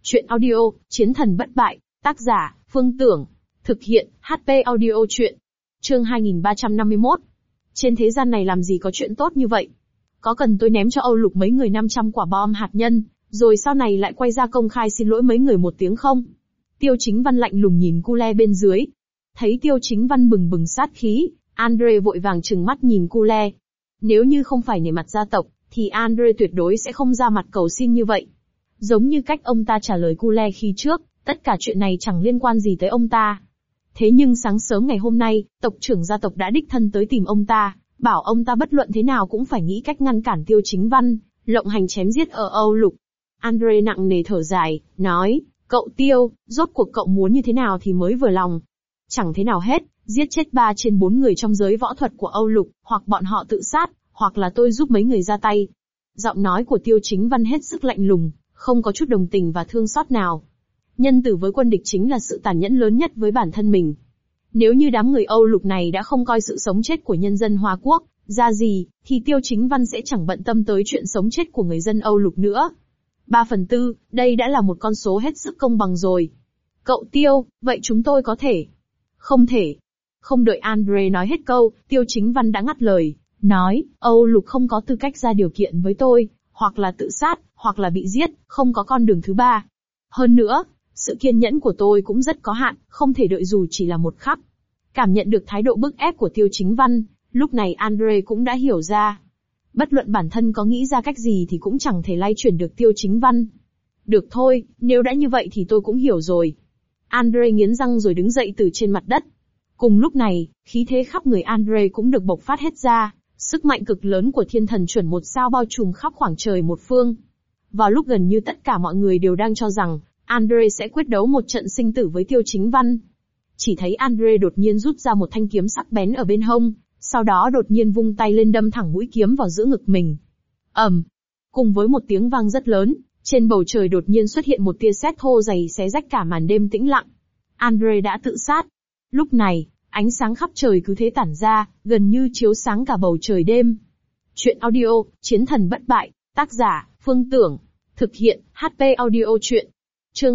Chuyện audio, Chiến thần bất bại, tác giả, Phương Tưởng, thực hiện, HP audio chuyện. Chương 2351. Trên thế gian này làm gì có chuyện tốt như vậy? Có cần tôi ném cho Âu Lục mấy người 500 quả bom hạt nhân, rồi sau này lại quay ra công khai xin lỗi mấy người một tiếng không? Tiêu Chính Văn lạnh lùng nhìn Cu Le bên dưới. Thấy Tiêu Chính Văn bừng bừng sát khí, Andre vội vàng trừng mắt nhìn Cu Le. Nếu như không phải nể mặt gia tộc, thì Andre tuyệt đối sẽ không ra mặt cầu xin như vậy. Giống như cách ông ta trả lời Cu Le khi trước, tất cả chuyện này chẳng liên quan gì tới ông ta. Thế nhưng sáng sớm ngày hôm nay, tộc trưởng gia tộc đã đích thân tới tìm ông ta, bảo ông ta bất luận thế nào cũng phải nghĩ cách ngăn cản Tiêu Chính Văn, lộng hành chém giết ở Âu Lục. Andre nặng nề thở dài, nói, cậu Tiêu, rốt cuộc cậu muốn như thế nào thì mới vừa lòng. Chẳng thế nào hết, giết chết 3 trên 4 người trong giới võ thuật của Âu Lục, hoặc bọn họ tự sát, hoặc là tôi giúp mấy người ra tay. Giọng nói của Tiêu Chính Văn hết sức lạnh lùng, không có chút đồng tình và thương xót nào. Nhân từ với quân địch chính là sự tàn nhẫn lớn nhất với bản thân mình. Nếu như đám người Âu Lục này đã không coi sự sống chết của nhân dân Hoa Quốc ra gì, thì Tiêu Chính Văn sẽ chẳng bận tâm tới chuyện sống chết của người dân Âu Lục nữa. 3/4, đây đã là một con số hết sức công bằng rồi. Cậu Tiêu, vậy chúng tôi có thể? Không thể. Không đợi Andre nói hết câu, Tiêu Chính Văn đã ngắt lời, nói, Âu Lục không có tư cách ra điều kiện với tôi, hoặc là tự sát, hoặc là bị giết, không có con đường thứ ba. Hơn nữa, sự kiên nhẫn của tôi cũng rất có hạn, không thể đợi dù chỉ là một khắc. Cảm nhận được thái độ bức ép của Tiêu Chính Văn, lúc này Andre cũng đã hiểu ra. Bất luận bản thân có nghĩ ra cách gì thì cũng chẳng thể lay chuyển được Tiêu Chính Văn. Được thôi, nếu đã như vậy thì tôi cũng hiểu rồi. Andre nghiến răng rồi đứng dậy từ trên mặt đất. Cùng lúc này, khí thế khắp người Andre cũng được bộc phát hết ra, sức mạnh cực lớn của thiên thần chuẩn một sao bao trùm khắp khoảng trời một phương. Vào lúc gần như tất cả mọi người đều đang cho rằng, Andre sẽ quyết đấu một trận sinh tử với Tiêu Chính Văn. Chỉ thấy Andre đột nhiên rút ra một thanh kiếm sắc bén ở bên hông, sau đó đột nhiên vung tay lên đâm thẳng mũi kiếm vào giữa ngực mình. Cùng với một tiếng vang rất lớn, trên bầu trời đột nhiên xuất hiện một tia sét thô dày xé rách cả màn đêm tĩnh lặng. Andre đã tự sát. Lúc này, ánh sáng khắp trời cứ thế tản ra, gần như chiếu sáng cả bầu trời đêm. Chuyện audio, Chiến thần bất bại, tác giả, Phương Tưởng, thực hiện, HP audio chuyện. Chương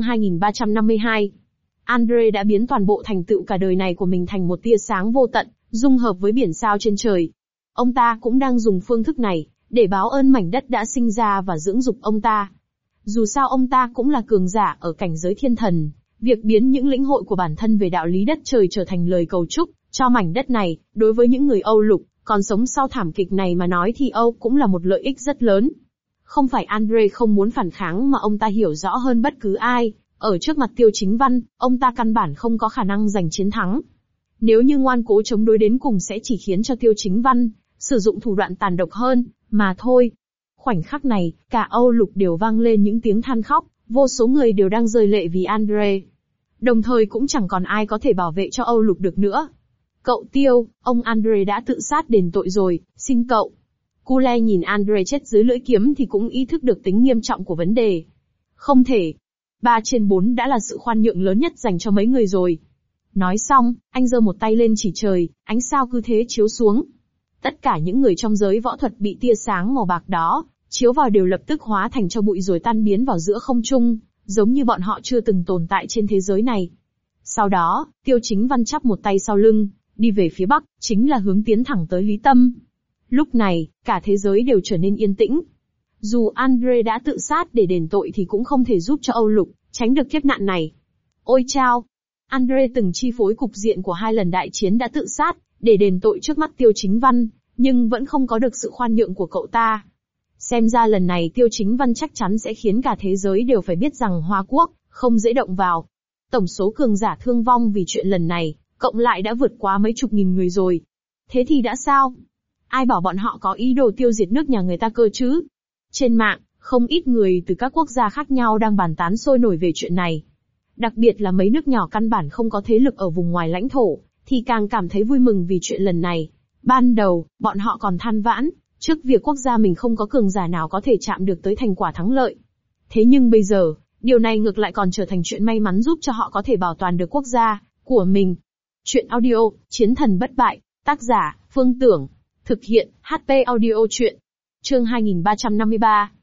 2352. Andre đã biến toàn bộ thành tựu cả đời này của mình thành một tia sáng vô tận, dung hợp với biển sao trên trời. Ông ta cũng đang dùng phương thức này, để báo ơn mảnh đất đã sinh ra và dưỡng dục ông ta. Dù sao ông ta cũng là cường giả ở cảnh giới thiên thần, việc biến những lĩnh hội của bản thân về đạo lý đất trời trở thành lời cầu chúc cho mảnh đất này, đối với những người Âu Lục, còn sống sau thảm kịch này mà nói thì Âu cũng là một lợi ích rất lớn. Không phải Andre không muốn phản kháng mà ông ta hiểu rõ hơn bất cứ ai, ở trước mặt Tiêu Chính Văn, ông ta căn bản không có khả năng giành chiến thắng. Nếu như ngoan cố chống đối đến cùng sẽ chỉ khiến cho Tiêu Chính Văn sử dụng thủ đoạn tàn độc hơn, mà thôi. Khoảnh khắc này, cả Âu Lục đều vang lên những tiếng than khóc, vô số người đều đang rơi lệ vì Andre. Đồng thời cũng chẳng còn ai có thể bảo vệ cho Âu Lục được nữa. Cậu Tiêu, ông Andre đã tự sát đền tội rồi, xin cậu. Cu Le nhìn Andre chết dưới lưỡi kiếm thì cũng ý thức được tính nghiêm trọng của vấn đề. Không thể. 3 trên 4 đã là sự khoan nhượng lớn nhất dành cho mấy người rồi. Nói xong, anh giơ một tay lên chỉ trời, ánh sao cứ thế chiếu xuống. Tất cả những người trong giới võ thuật bị tia sáng màu bạc đó chiếu vào đều lập tức hóa thành tro bụi rồi tan biến vào giữa không trung, giống như bọn họ chưa từng tồn tại trên thế giới này. Sau đó, Tiêu Chính Văn chắp một tay sau lưng, đi về phía bắc, chính là hướng tiến thẳng tới Lý Tâm. Lúc này, cả thế giới đều trở nên yên tĩnh. Dù Andre đã tự sát để đền tội thì cũng không thể giúp cho Âu Lục tránh được kiếp nạn này. Ôi chao! Andre từng chi phối cục diện của 2 lần đại chiến đã tự sát để đền tội trước mắt Tiêu Chính Văn, nhưng vẫn không có được sự khoan nhượng của cậu ta. Xem ra lần này Tiêu Chính Văn chắc chắn sẽ khiến cả thế giới đều phải biết rằng Hoa Quốc không dễ động vào. Tổng số cường giả thương vong vì chuyện lần này, cộng lại đã vượt quá mấy chục nghìn người rồi. Thế thì đã sao? Ai bảo bọn họ có ý đồ tiêu diệt nước nhà người ta cơ chứ? Trên mạng, không ít người từ các quốc gia khác nhau đang bàn tán sôi nổi về chuyện này. Đặc biệt là mấy nước nhỏ căn bản không có thế lực ở vùng ngoài lãnh thổ, thì càng cảm thấy vui mừng vì chuyện lần này. Ban đầu, bọn họ còn than vãn, trước việc quốc gia mình không có cường giả nào có thể chạm được tới thành quả thắng lợi. Thế nhưng bây giờ, điều này ngược lại còn trở thành chuyện may mắn giúp cho họ có thể bảo toàn được quốc gia của mình. Chuyện audio, Chiến thần bất bại, tác giả, Phương Tưởng, thực hiện, HP audio chuyện. Chương 2353.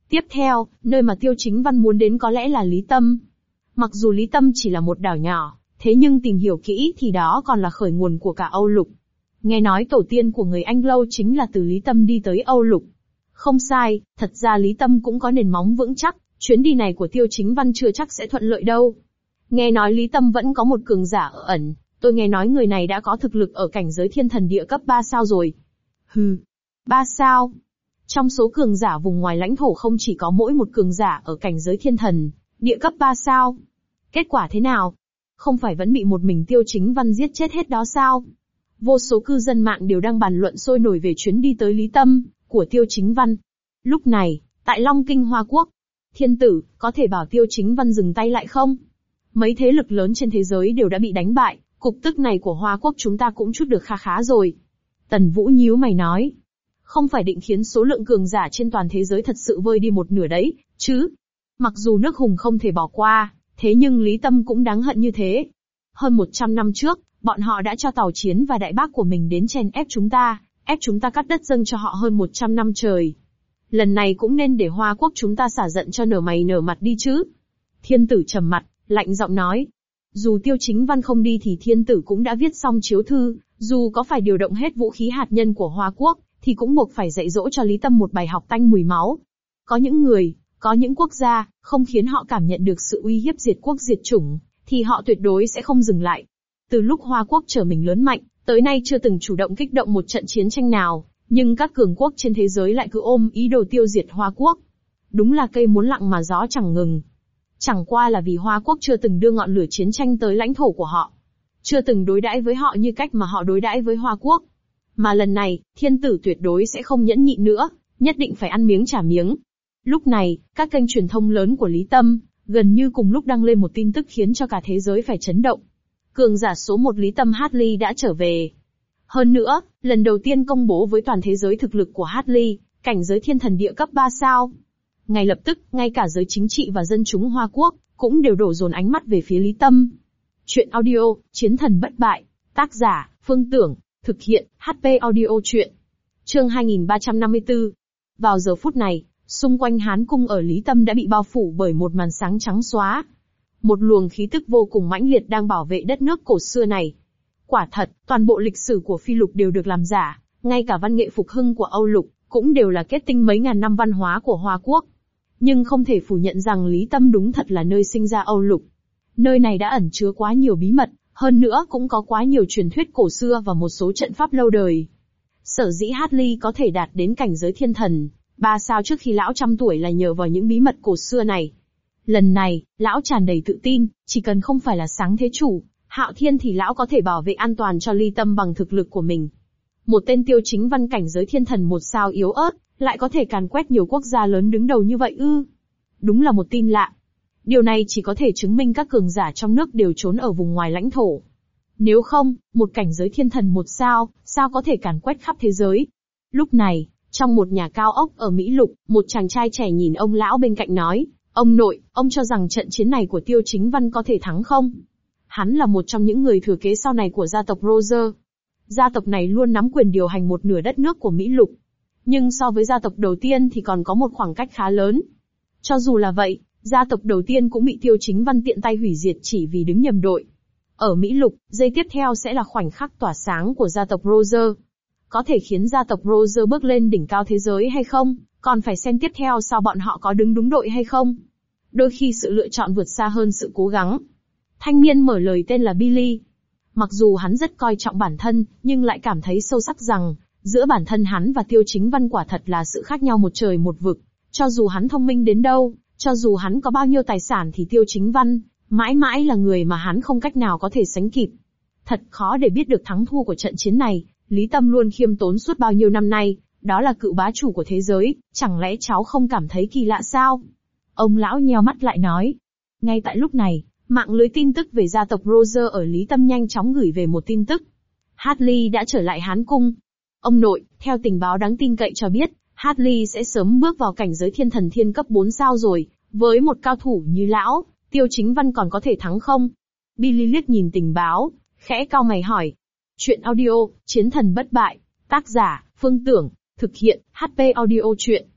Tiếp theo, nơi mà Tiêu Chính Văn muốn đến có lẽ là Lý Tâm. Mặc dù Lý Tâm chỉ là một đảo nhỏ, thế nhưng tìm hiểu kỹ thì đó còn là khởi nguồn của cả Âu Lục. Nghe nói tổ tiên của người Anh Lâu chính là từ Lý Tâm đi tới Âu Lục. Không sai, thật ra Lý Tâm cũng có nền móng vững chắc, chuyến đi này của Tiêu Chính Văn chưa chắc sẽ thuận lợi đâu. Nghe nói Lý Tâm vẫn có một cường giả ở ẩn, tôi nghe nói người này đã có thực lực ở cảnh giới thiên thần địa cấp 3 sao rồi. Hừ, 3 sao? Trong số cường giả vùng ngoài lãnh thổ không chỉ có mỗi một cường giả ở cảnh giới thiên thần, địa cấp 3 sao. Kết quả thế nào? Không phải vẫn bị một mình Tiêu Chính Văn giết chết hết đó sao? Vô số cư dân mạng đều đang bàn luận sôi nổi về chuyến đi tới Lý Tâm của Tiêu Chính Văn. Lúc này, tại Long Kinh Hoa Quốc, Thiên Tử, có thể bảo Tiêu Chính Văn dừng tay lại không? Mấy thế lực lớn trên thế giới đều đã bị đánh bại, cục tức này của Hoa Quốc chúng ta cũng chút được kha khá rồi. Tần Vũ nhíu mày nói. Không phải định khiến số lượng cường giả trên toàn thế giới thật sự vơi đi một nửa đấy, chứ? Mặc dù nước Hùng không thể bỏ qua, thế nhưng Lý Tâm cũng đáng hận như thế. Hơn 100 năm trước, bọn họ đã cho tàu chiến và đại bác của mình đến chèn ép chúng ta cắt đất dâng cho họ hơn 100 năm trời. Lần này cũng nên để Hoa Quốc chúng ta xả giận cho nở mày nở mặt đi chứ. Thiên Tử trầm mặt, lạnh giọng nói. Dù Tiêu Chính Văn không đi thì Thiên Tử cũng đã viết xong chiếu thư, dù có phải điều động hết vũ khí hạt nhân của Hoa Quốc, thì cũng buộc phải dạy dỗ cho Lý Tâm một bài học tanh mùi máu. Có những người, có những quốc gia, không khiến họ cảm nhận được sự uy hiếp diệt quốc diệt chủng, thì họ tuyệt đối sẽ không dừng lại. Từ lúc Hoa Quốc trở mình lớn mạnh, tới nay chưa từng chủ động kích động một trận chiến tranh nào, nhưng các cường quốc trên thế giới lại cứ ôm ý đồ tiêu diệt Hoa Quốc. Đúng là cây muốn lặng mà gió chẳng ngừng. Chẳng qua là vì Hoa Quốc chưa từng đưa ngọn lửa chiến tranh tới lãnh thổ của họ. Chưa từng đối đãi với họ như cách mà họ đối đãi với Hoa Quốc. Mà lần này, Thiên Tử tuyệt đối sẽ không nhẫn nhịn nữa, nhất định phải ăn miếng trả miếng. Lúc này, các kênh truyền thông lớn của Lý Tâm, gần như cùng lúc đăng lên một tin tức khiến cho cả thế giới phải chấn động. Cường giả số 1 Lý Tâm Hartley đã trở về. Hơn nữa, lần đầu tiên công bố với toàn thế giới thực lực của Hartley, cảnh giới thiên thần địa cấp 3 sao. Ngay lập tức, ngay cả giới chính trị và dân chúng Hoa Quốc, cũng đều đổ dồn ánh mắt về phía Lý Tâm. Chuyện audio, Chiến thần bất bại. Tác giả, Phương Tưởng. Thực hiện, HP Audio Chuyện. Chương 2354. Vào giờ phút này, xung quanh Hán Cung ở Lý Tâm đã bị bao phủ bởi một màn sáng trắng xóa. Một luồng khí tức vô cùng mãnh liệt đang bảo vệ đất nước cổ xưa này. Quả thật, toàn bộ lịch sử của Phi Lục đều được làm giả, ngay cả văn nghệ phục hưng của Âu Lục, cũng đều là kết tinh mấy ngàn năm văn hóa của Hoa Quốc. Nhưng không thể phủ nhận rằng Lý Tâm đúng thật là nơi sinh ra Âu Lục. Nơi này đã ẩn chứa quá nhiều bí mật, hơn nữa cũng có quá nhiều truyền thuyết cổ xưa và một số trận pháp lâu đời. Sở dĩ Hartley có thể đạt đến cảnh giới thiên thần 3 sao trước khi lão trăm tuổi là nhờ vào những bí mật cổ xưa này. Lần này, lão tràn đầy tự tin, chỉ cần không phải là Sáng Thế Chủ, Hạo Thiên thì lão có thể bảo vệ an toàn cho Lý Tâm bằng thực lực của mình. Một tên Tiêu Chính Văn cảnh giới thiên thần 1 sao yếu ớt, lại có thể càn quét nhiều quốc gia lớn đứng đầu như vậy ư? Đúng là một tin lạ. Điều này chỉ có thể chứng minh các cường giả trong nước đều trốn ở vùng ngoài lãnh thổ. Nếu không, một cảnh giới thiên thần 1 sao, sao có thể càn quét khắp thế giới? Lúc này, trong một nhà cao ốc ở Mỹ Lục, một chàng trai trẻ nhìn ông lão bên cạnh nói, ông nội, ông cho rằng trận chiến này của Tiêu Chính Văn có thể thắng không? Hắn là một trong những người thừa kế sau này của gia tộc Roger. Gia tộc này luôn nắm quyền điều hành một nửa đất nước của Mỹ Lục. Nhưng so với gia tộc đầu tiên thì còn có một khoảng cách khá lớn. Cho dù là vậy, gia tộc đầu tiên cũng bị Tiêu Chính Văn tiện tay hủy diệt chỉ vì đứng nhầm đội. Ở Mỹ Lục, giây tiếp theo sẽ là khoảnh khắc tỏa sáng của gia tộc Roger. Có thể khiến gia tộc Roger bước lên đỉnh cao thế giới hay không, còn phải xem tiếp theo sau bọn họ có đứng đúng đội hay không. Đôi khi sự lựa chọn vượt xa hơn sự cố gắng. Thanh niên mở lời tên là Billy. Mặc dù hắn rất coi trọng bản thân, nhưng lại cảm thấy sâu sắc rằng, giữa bản thân hắn và Tiêu Chính Văn quả thật là sự khác nhau một trời một vực. Cho dù hắn thông minh đến đâu, cho dù hắn có bao nhiêu tài sản thì Tiêu Chính Văn, mãi mãi là người mà hắn không cách nào có thể sánh kịp. Thật khó để biết được thắng thua của trận chiến này, Lý Tâm luôn khiêm tốn suốt bao nhiêu năm nay, đó là cựu bá chủ của thế giới, chẳng lẽ cháu không cảm thấy kỳ lạ sao? Ông lão nheo mắt lại nói. Ngay tại lúc này, mạng lưới tin tức về gia tộc Roger ở Lý Tâm nhanh chóng gửi về một tin tức. Hartley đã trở lại Hán Cung. Ông nội, theo tình báo đáng tin cậy cho biết, Hartley sẽ sớm bước vào cảnh giới thiên thần thiên cấp 4 sao rồi, với một cao thủ như lão, Tiêu Chính Văn còn có thể thắng không? Billy liếc nhìn tình báo, khẽ cau mày hỏi. Chuyện audio, Chiến thần bất bại, tác giả, Phương Tưởng, thực hiện, HP Audio Chuyện.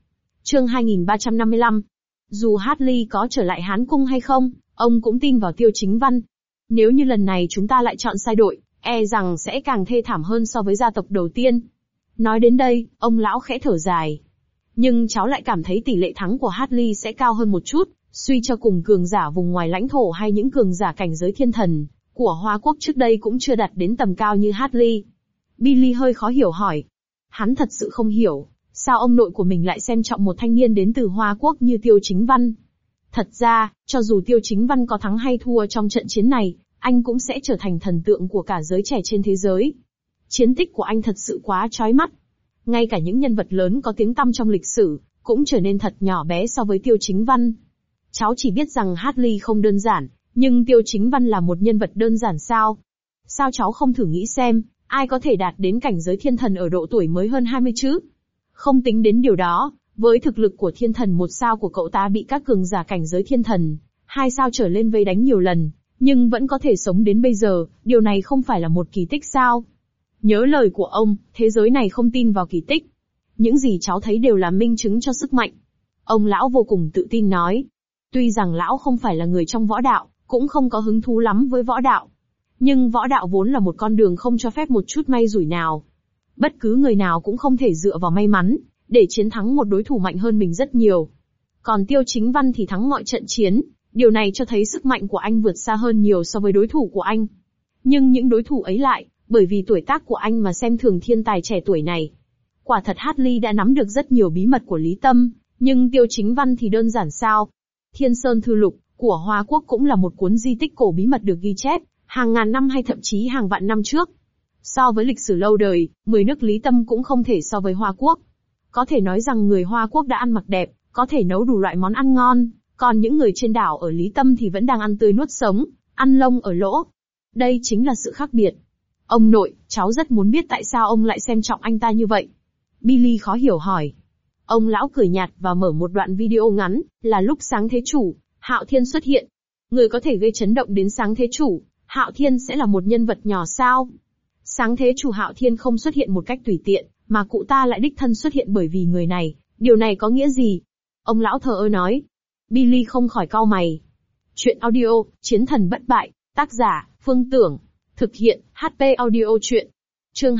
Chương 2355. Dù Hartley có trở lại Hán Cung hay không, ông cũng tin vào Tiêu Chính Văn. Nếu như lần này chúng ta lại chọn sai đội, e rằng sẽ càng thê thảm hơn so với gia tộc đầu tiên. Nói đến đây, ông lão khẽ thở dài. Nhưng cháu lại cảm thấy tỷ lệ thắng của Hartley sẽ cao hơn một chút, suy cho cùng cường giả vùng ngoài lãnh thổ hay những cường giả cảnh giới thiên thần của Hoa Quốc trước đây cũng chưa đạt đến tầm cao như Hartley. Billy hơi khó hiểu hỏi. Hắn thật sự không hiểu, sao ông nội của mình lại xem trọng một thanh niên đến từ Hoa Quốc như Tiêu Chính Văn. Thật ra, cho dù Tiêu Chính Văn có thắng hay thua trong trận chiến này, anh cũng sẽ trở thành thần tượng của cả giới trẻ trên thế giới. Chiến tích của anh thật sự quá chói mắt. Ngay cả những nhân vật lớn có tiếng tăm trong lịch sử, cũng trở nên thật nhỏ bé so với Tiêu Chính Văn. Cháu chỉ biết rằng Hartley không đơn giản, nhưng Tiêu Chính Văn là một nhân vật đơn giản sao? Sao cháu không thử nghĩ xem, ai có thể đạt đến cảnh giới thiên thần ở độ tuổi mới hơn 20 chứ? Không tính đến điều đó, với thực lực của thiên thần 1 sao của cậu ta bị các cường giả cảnh giới thiên thần 2 sao trở lên vây đánh nhiều lần, nhưng vẫn có thể sống đến bây giờ, điều này không phải là một kỳ tích sao? Nhớ lời của ông, thế giới này không tin vào kỳ tích. Những gì cháu thấy đều là minh chứng cho sức mạnh. Ông lão vô cùng tự tin nói. Tuy rằng lão không phải là người trong võ đạo, cũng không có hứng thú lắm với võ đạo. Nhưng võ đạo vốn là một con đường không cho phép một chút may rủi nào. Bất cứ người nào cũng không thể dựa vào may mắn, để chiến thắng một đối thủ mạnh hơn mình rất nhiều. Còn Tiêu Chính Văn thì thắng mọi trận chiến, điều này cho thấy sức mạnh của anh vượt xa hơn nhiều so với đối thủ của anh. Nhưng những đối thủ ấy lại, bởi vì tuổi tác của anh mà xem thường thiên tài trẻ tuổi này. Quả thật Hartley đã nắm được rất nhiều bí mật của Lý Tâm, nhưng Tiêu Chính Văn thì đơn giản sao? Thiên Sơn Thư Lục của Hoa Quốc cũng là một cuốn di tích cổ bí mật được ghi chép, hàng ngàn năm hay thậm chí hàng vạn năm trước. So với lịch sử lâu đời, 10 nước Lý Tâm cũng không thể so với Hoa Quốc. Có thể nói rằng người Hoa Quốc đã ăn mặc đẹp, có thể nấu đủ loại món ăn ngon, còn những người trên đảo ở Lý Tâm thì vẫn đang ăn tươi nuốt sống, ăn lông ở lỗ. Đây chính là sự khác biệt. Ông nội, cháu rất muốn biết tại sao ông lại xem trọng anh ta như vậy. Billy khó hiểu hỏi. Ông lão cười nhạt và mở một đoạn video ngắn, là lúc Sáng Thế Chủ, Hạo Thiên xuất hiện. Người có thể gây chấn động đến Sáng Thế Chủ, Hạo Thiên sẽ là một nhân vật nhỏ sao? Sáng Thế Chủ Hạo Thiên không xuất hiện một cách tùy tiện, mà cụ ta lại đích thân xuất hiện bởi vì người này. Điều này có nghĩa gì? Ông lão thờ ơ nói. Billy không khỏi cau mày. Chuyện audio, Chiến Thần Bất Bại, tác giả, Phương Tưởng. Thực hiện, HP Audio Chuyện. Chương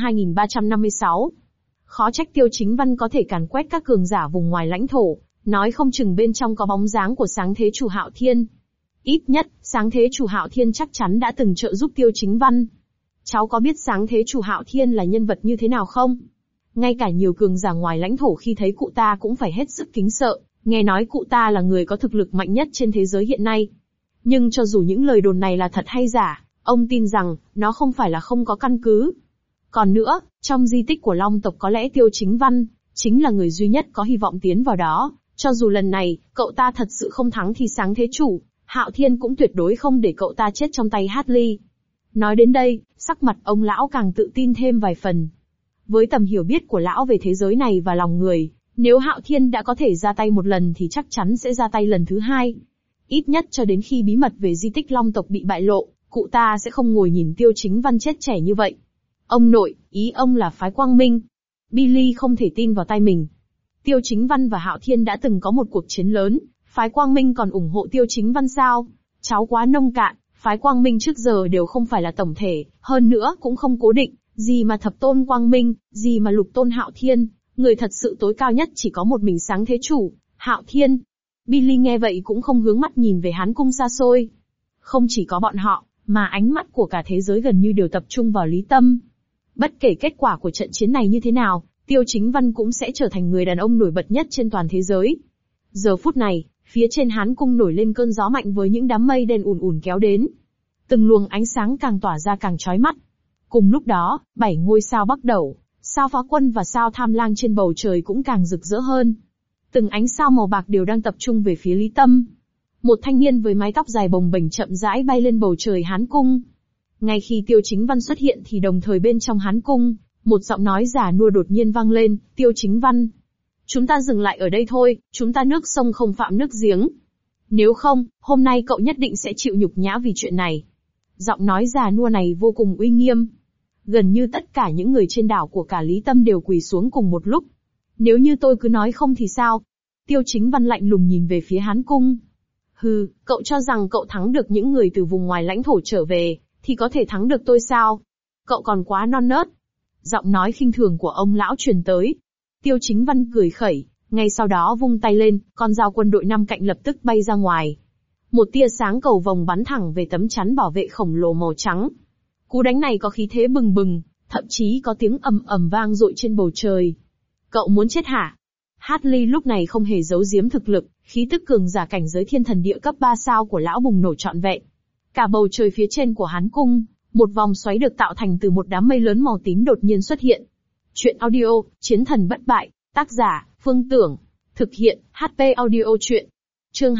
2356. Khó trách Tiêu Chính Văn có thể càn quét các cường giả vùng ngoài lãnh thổ, nói không chừng bên trong có bóng dáng của Sáng Thế Chủ Hạo Thiên. Ít nhất, Sáng Thế Chủ Hạo Thiên chắc chắn đã từng trợ giúp Tiêu Chính Văn. Cháu có biết Sáng Thế Chủ Hạo Thiên là nhân vật như thế nào không? Ngay cả nhiều cường giả ngoài lãnh thổ khi thấy cụ ta cũng phải hết sức kính sợ, nghe nói cụ ta là người có thực lực mạnh nhất trên thế giới hiện nay. Nhưng cho dù những lời đồn này là thật hay giả, ông tin rằng, nó không phải là không có căn cứ. Còn nữa, trong di tích của Long tộc có lẽ Tiêu Chính Văn, chính là người duy nhất có hy vọng tiến vào đó, cho dù lần này, cậu ta thật sự không thắng thì Sáng Thế Chủ, Hạo Thiên cũng tuyệt đối không để cậu ta chết trong tay Hartley. Nói đến đây, sắc mặt ông lão càng tự tin thêm vài phần. Với tầm hiểu biết của lão về thế giới này và lòng người, nếu Hạo Thiên đã có thể ra tay một lần thì chắc chắn sẽ ra tay lần thứ hai. Ít nhất cho đến khi bí mật về di tích Long tộc bị bại lộ, cụ ta sẽ không ngồi nhìn Tiêu Chính Văn chết trẻ như vậy. Ông nội, ý ông là phái Quang Minh. Billy không thể tin vào tai mình. Tiêu Chính Văn và Hạo Thiên đã từng có một cuộc chiến lớn, phái Quang Minh còn ủng hộ Tiêu Chính Văn sao? Cháu quá nông cạn, phái Quang Minh trước giờ đều không phải là tổng thể, hơn nữa cũng không cố định, gì mà thập tôn Quang Minh, gì mà lục tôn Hạo Thiên, người thật sự tối cao nhất chỉ có một mình Sáng Thế Chủ, Hạo Thiên. Billy nghe vậy cũng không hướng mắt nhìn về Hán Cung xa xôi. Không chỉ có bọn họ, mà ánh mắt của cả thế giới gần như đều tập trung vào Lý Tâm. Bất kể kết quả của trận chiến này như thế nào, Tiêu Chính Văn cũng sẽ trở thành người đàn ông nổi bật nhất trên toàn thế giới. Giờ phút này, phía trên Hán Cung nổi lên cơn gió mạnh với những đám mây đen ùn ùn kéo đến. Từng luồng ánh sáng càng tỏa ra càng chói mắt. Cùng lúc đó, 7 ngôi sao Bắc Đẩu, sao Phá Quân và sao Tham Lang trên bầu trời cũng càng rực rỡ hơn. Từng ánh sao màu bạc đều đang tập trung về phía Lý Tâm. Một thanh niên với mái tóc dài bồng bềnh chậm rãi bay lên bầu trời Hán Cung. Ngay khi Tiêu Chính Văn xuất hiện thì đồng thời bên trong Hán Cung, một giọng nói già nua đột nhiên vang lên, Tiêu Chính Văn. Chúng ta dừng lại ở đây thôi, chúng ta nước sông không phạm nước giếng. Nếu không, hôm nay cậu nhất định sẽ chịu nhục nhã vì chuyện này. Giọng nói già nua này vô cùng uy nghiêm. Gần như tất cả những người trên đảo của cả Lý Tâm đều quỳ xuống cùng một lúc. Nếu như tôi cứ nói không thì sao? Tiêu Chính Văn lạnh lùng nhìn về phía Hán Cung. Hừ, cậu cho rằng cậu thắng được những người từ vùng ngoài lãnh thổ trở về, thì có thể thắng được tôi sao? Cậu còn quá non nớt. Giọng nói khinh thường của ông lão truyền tới. Tiêu Chính Văn cười khẩy, ngay sau đó vung tay lên, con dao quân đội năm cạnh lập tức bay ra ngoài. Một tia sáng cầu vồng bắn thẳng về tấm chắn bảo vệ khổng lồ màu trắng. Cú đánh này có khí thế bừng bừng, thậm chí có tiếng ầm ầm vang dội trên bầu trời. Cậu muốn chết hả? Hartley lúc này không hề giấu giếm thực lực, khí tức cường giả cảnh giới thiên thần địa cấp 3 sao của lão bùng nổ trọn vẹn. Cả bầu trời phía trên của Hán Cung, một vòng xoáy được tạo thành từ một đám mây lớn màu tím đột nhiên xuất hiện. Chuyện audio, Chiến thần bất bại, tác giả, Phương Tưởng, thực hiện, HP audio chuyện. Chương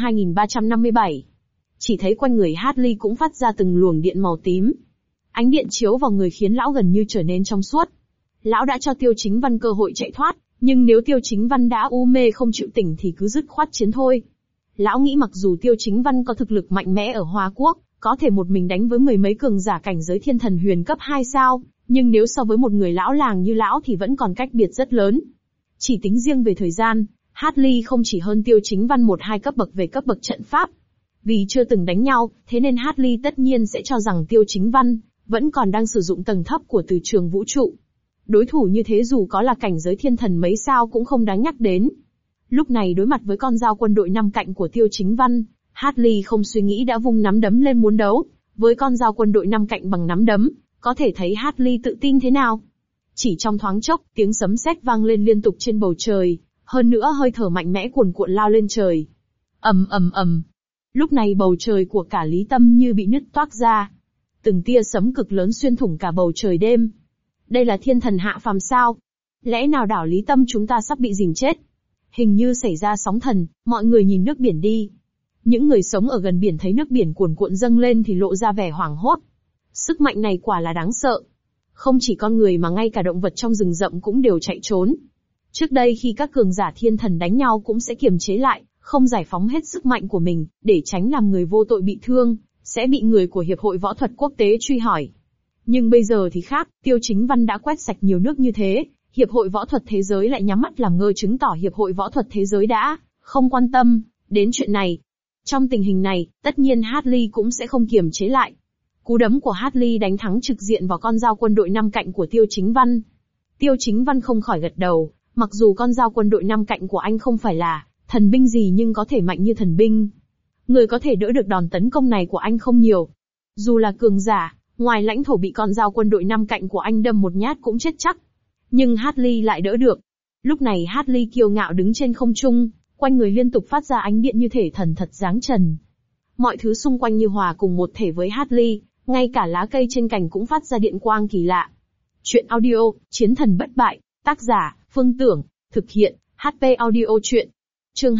2357. Chỉ thấy quanh người Hartley cũng phát ra từng luồng điện màu tím. Ánh điện chiếu vào người khiến lão gần như trở nên trong suốt. Lão đã cho Tiêu Chính Văn cơ hội chạy thoát, nhưng nếu Tiêu Chính Văn đã u mê không chịu tỉnh thì cứ dứt khoát chiến thôi. Lão nghĩ mặc dù Tiêu Chính Văn có thực lực mạnh mẽ ở Hoa Quốc, có thể một mình đánh với mười mấy cường giả cảnh giới thiên thần huyền cấp 2 sao, nhưng nếu so với một người lão làng như lão thì vẫn còn cách biệt rất lớn. Chỉ tính riêng về thời gian, Hartley không chỉ hơn Tiêu Chính Văn 1-2 cấp bậc về cấp bậc trận pháp. Vì chưa từng đánh nhau, thế nên Hartley tất nhiên sẽ cho rằng Tiêu Chính Văn vẫn còn đang sử dụng tầng thấp của từ trường vũ trụ. Đối thủ như thế dù có là cảnh giới thiên thần mấy sao cũng không đáng nhắc đến. Lúc này đối mặt với con dao quân đội năm cạnh của Tiêu Chính Văn, Hartley không suy nghĩ đã vung nắm đấm lên muốn đấu. Với con dao quân đội năm cạnh bằng nắm đấm, có thể thấy Hartley tự tin thế nào. Chỉ trong thoáng chốc, tiếng sấm sét vang lên liên tục trên bầu trời, hơn nữa hơi thở mạnh mẽ cuồn cuộn lao lên trời. Ầm ầm ầm. Lúc này bầu trời của cả Lý Tâm như bị nứt toác ra. Từng tia sấm cực lớn xuyên thủng cả bầu trời đêm. Đây là thiên thần hạ phàm sao? Lẽ nào đảo Lý Tâm chúng ta sắp bị dìm chết? Hình như xảy ra sóng thần, mọi người nhìn nước biển đi. Những người sống ở gần biển thấy nước biển cuồn cuộn dâng lên thì lộ ra vẻ hoảng hốt. Sức mạnh này quả là đáng sợ. Không chỉ con người mà ngay cả động vật trong rừng rậm cũng đều chạy trốn. Trước đây khi các cường giả thiên thần đánh nhau cũng sẽ kiềm chế lại, không giải phóng hết sức mạnh của mình, để tránh làm người vô tội bị thương, sẽ bị người của Hiệp hội Võ thuật Quốc tế truy hỏi. Nhưng bây giờ thì khác, Tiêu Chính Văn đã quét sạch nhiều nước như thế, Hiệp hội Võ thuật Thế giới lại nhắm mắt làm ngơ chứng tỏ Hiệp hội Võ thuật Thế giới đã không quan tâm đến chuyện này. Trong tình hình này, tất nhiên Hartley cũng sẽ không kiềm chế lại. Cú đấm của Hartley đánh thắng trực diện vào con dao quân đội năm cạnh của Tiêu Chính Văn. Tiêu Chính Văn không khỏi gật đầu, mặc dù con dao quân đội năm cạnh của anh không phải là thần binh gì nhưng có thể mạnh như thần binh. Người có thể đỡ được đòn tấn công này của anh không nhiều. Dù là cường giả, ngoài lãnh thổ bị con dao quân đội năm cạnh của anh đâm một nhát cũng chết chắc. Nhưng Hartley lại đỡ được. Lúc này Hartley kiêu ngạo đứng trên không trung, quanh người liên tục phát ra ánh điện như thể thần thật giáng trần. Mọi thứ xung quanh như hòa cùng một thể với Hartley, ngay cả lá cây trên cành cũng phát ra điện quang kỳ lạ. Chuyện audio, Chiến thần bất bại, tác giả, Phương Tưởng, thực hiện, HP audio chuyện. Chương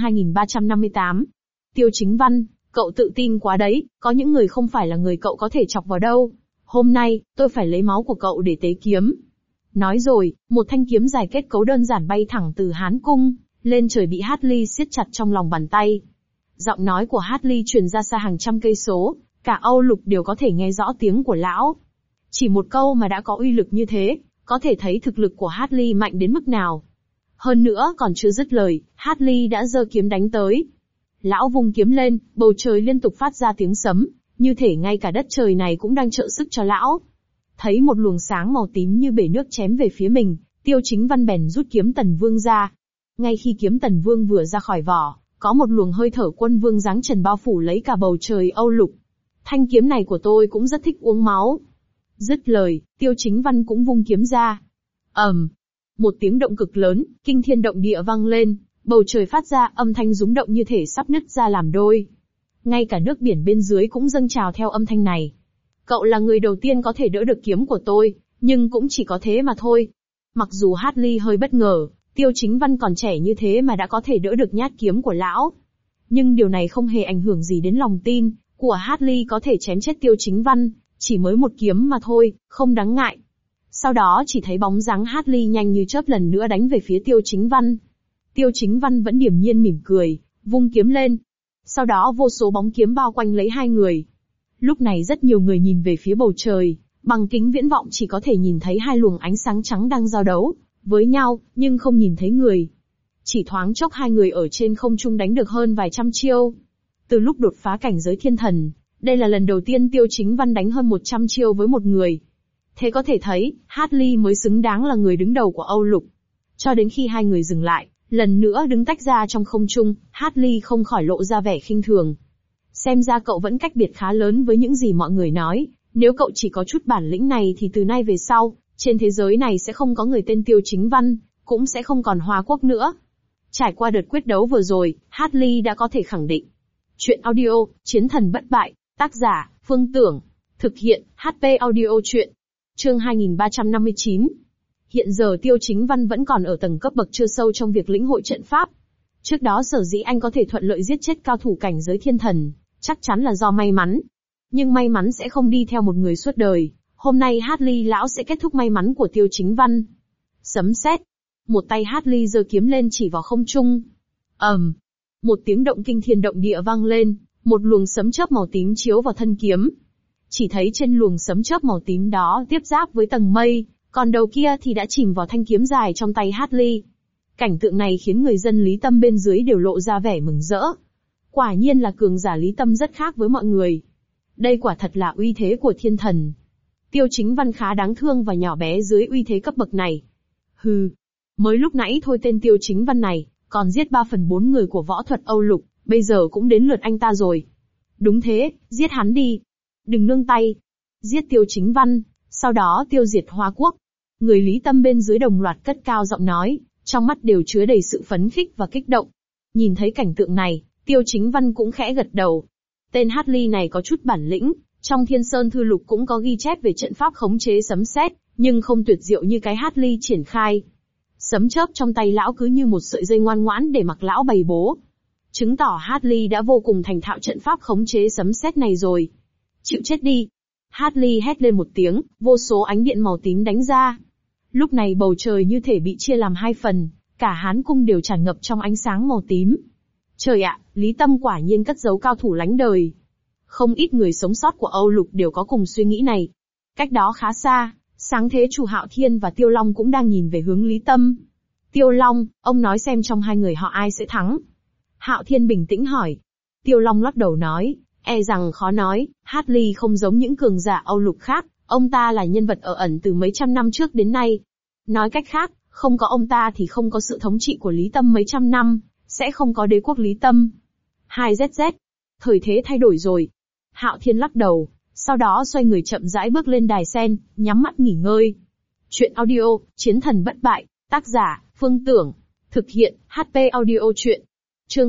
2358. Tiêu Chính Văn, cậu tự tin quá đấy, có những người không phải là người cậu có thể chọc vào đâu. Hôm nay, tôi phải lấy máu của cậu để tế kiếm. Nói rồi, một thanh kiếm dài kết cấu đơn giản bay thẳng từ Hán Cung lên trời bị Hartley siết chặt trong lòng bàn tay. Giọng nói của Hartley truyền ra xa hàng trăm cây số, cả Âu Lục đều có thể nghe rõ tiếng của lão. Chỉ một câu mà đã có uy lực như thế, có thể thấy thực lực của Hartley mạnh đến mức nào. Hơn nữa còn chưa dứt lời, Hartley đã giơ kiếm đánh tới. Lão vung kiếm lên, bầu trời liên tục phát ra tiếng sấm, như thể ngay cả đất trời này cũng đang trợ sức cho lão. Thấy một luồng sáng màu tím như bể nước chém về phía mình, Tiêu Chính Văn bèn rút kiếm Tần Vương ra. Ngay khi kiếm Tần Vương vừa ra khỏi vỏ, có một luồng hơi thở quân vương giáng trần bao phủ lấy cả bầu trời Âu Lục. Thanh kiếm này của tôi cũng rất thích uống máu. Dứt lời, Tiêu Chính Văn cũng vung kiếm ra. Một tiếng động cực lớn, kinh thiên động địa vang lên, bầu trời phát ra âm thanh rúng động như thể sắp nứt ra làm đôi. Ngay cả nước biển bên dưới cũng dâng trào theo âm thanh này. Cậu là người đầu tiên có thể đỡ được kiếm của tôi, nhưng cũng chỉ có thế mà thôi. Mặc dù Hartley hơi bất ngờ, Tiêu Chính Văn còn trẻ như thế mà đã có thể đỡ được nhát kiếm của lão. Nhưng điều này không hề ảnh hưởng gì đến lòng tin của Hartley có thể chém chết Tiêu Chính Văn, chỉ mới một kiếm mà thôi, không đáng ngại. Sau đó chỉ thấy bóng dáng Hartley nhanh như chớp lần nữa đánh về phía Tiêu Chính Văn. Tiêu Chính Văn vẫn điềm nhiên mỉm cười, vung kiếm lên. Sau đó vô số bóng kiếm bao quanh lấy hai người. Lúc này rất nhiều người nhìn về phía bầu trời, bằng kính viễn vọng chỉ có thể nhìn thấy hai luồng ánh sáng trắng đang giao đấu với nhau, nhưng không nhìn thấy người. Chỉ thoáng chốc hai người ở trên không trung đánh được hơn vài trăm chiêu. Từ lúc đột phá cảnh giới thiên thần, đây là lần đầu tiên Tiêu Chính Văn đánh hơn 100 chiêu với một người. Thế có thể thấy, Hartley mới xứng đáng là người đứng đầu của Âu Lục. Cho đến khi hai người dừng lại, lần nữa đứng tách ra trong không trung, Hartley không khỏi lộ ra vẻ khinh thường. Xem ra cậu vẫn cách biệt khá lớn với những gì mọi người nói, nếu cậu chỉ có chút bản lĩnh này thì từ nay về sau, trên thế giới này sẽ không có người tên Tiêu Chính Văn, cũng sẽ không còn Hoa Quốc nữa. Trải qua đợt quyết đấu vừa rồi, Hartley đã có thể khẳng định. Chuyện audio, Chiến thần bất bại, tác giả, Phương Tưởng. Thực hiện, HP audio chuyện. Chương 2359. Hiện giờ Tiêu Chính Văn vẫn còn ở tầng cấp bậc chưa sâu trong việc lĩnh hội trận pháp. Trước đó sở dĩ anh có thể thuận lợi giết chết cao thủ cảnh giới thiên thần, chắc chắn là do may mắn. Nhưng may mắn sẽ không đi theo một người suốt đời, hôm nay Hartley lão sẽ kết thúc may mắn của Tiêu Chính Văn. Sấm sét. Một tay Hartley giơ kiếm lên chỉ vào không trung. Một tiếng động kinh thiên động địa vang lên, một luồng sấm chớp màu tím chiếu vào thân kiếm. Chỉ thấy trên luồng sấm chớp màu tím đó tiếp giáp với tầng mây, còn đầu kia thì đã chìm vào thanh kiếm dài trong tay Hartley. Cảnh tượng này khiến người dân Lý Tâm bên dưới đều lộ ra vẻ mừng rỡ. Quả nhiên là cường giả Lý Tâm rất khác với mọi người. Đây quả thật là uy thế của thiên thần. Tiêu Chính Văn khá đáng thương và nhỏ bé dưới uy thế cấp bậc này. Hừ, mới lúc nãy thôi tên Tiêu Chính Văn này, còn giết 3/4 người của võ thuật Âu Lục, bây giờ cũng đến lượt anh ta rồi. Đúng thế, giết hắn đi. Đừng nương tay. Giết Tiêu Chính Văn, sau đó tiêu diệt Hoa Quốc. Người Lý Tâm bên dưới đồng loạt cất cao giọng nói, trong mắt đều chứa đầy sự phấn khích và kích động. Nhìn thấy cảnh tượng này, Tiêu Chính Văn cũng khẽ gật đầu. Tên Hartley này có chút bản lĩnh, trong Thiên Sơn Thư Lục cũng có ghi chép về trận pháp khống chế sấm sét, nhưng không tuyệt diệu như cái Hartley triển khai. Sấm chớp trong tay lão cứ như một sợi dây ngoan ngoãn để mặc lão bày bố. Chứng tỏ Hartley đã vô cùng thành thạo trận pháp khống chế sấm sét này rồi. Chịu chết đi. Hartley hét lên một tiếng, vô số ánh điện màu tím đánh ra. Lúc này bầu trời như thể bị chia làm hai phần, cả Hán Cung đều tràn ngập trong ánh sáng màu tím. Trời ạ, Lý Tâm quả nhiên cất giấu cao thủ lánh đời. Không ít người sống sót của Âu Lục đều có cùng suy nghĩ này. Cách đó khá xa, Sáng Thế Chủ Hạo Thiên và Tiêu Long cũng đang nhìn về hướng Lý Tâm. Tiêu Long, ông nói xem trong hai người họ ai sẽ thắng? Hạo Thiên bình tĩnh hỏi. Tiêu Long lắc đầu nói, e rằng khó nói, Hartley không giống những cường giả Âu Lục khác, ông ta là nhân vật ở ẩn từ mấy trăm năm trước đến nay. Nói cách khác, không có ông ta thì không có sự thống trị của Lý Tâm mấy trăm năm, sẽ không có đế quốc Lý Tâm. 2ZZ. Thời thế thay đổi rồi. Hạo Thiên lắc đầu, sau đó xoay người chậm rãi bước lên đài sen, nhắm mắt nghỉ ngơi. Chuyện audio, Chiến thần bất bại, tác giả, Phương Tưởng. Thực hiện, HP audio chuyện. Chương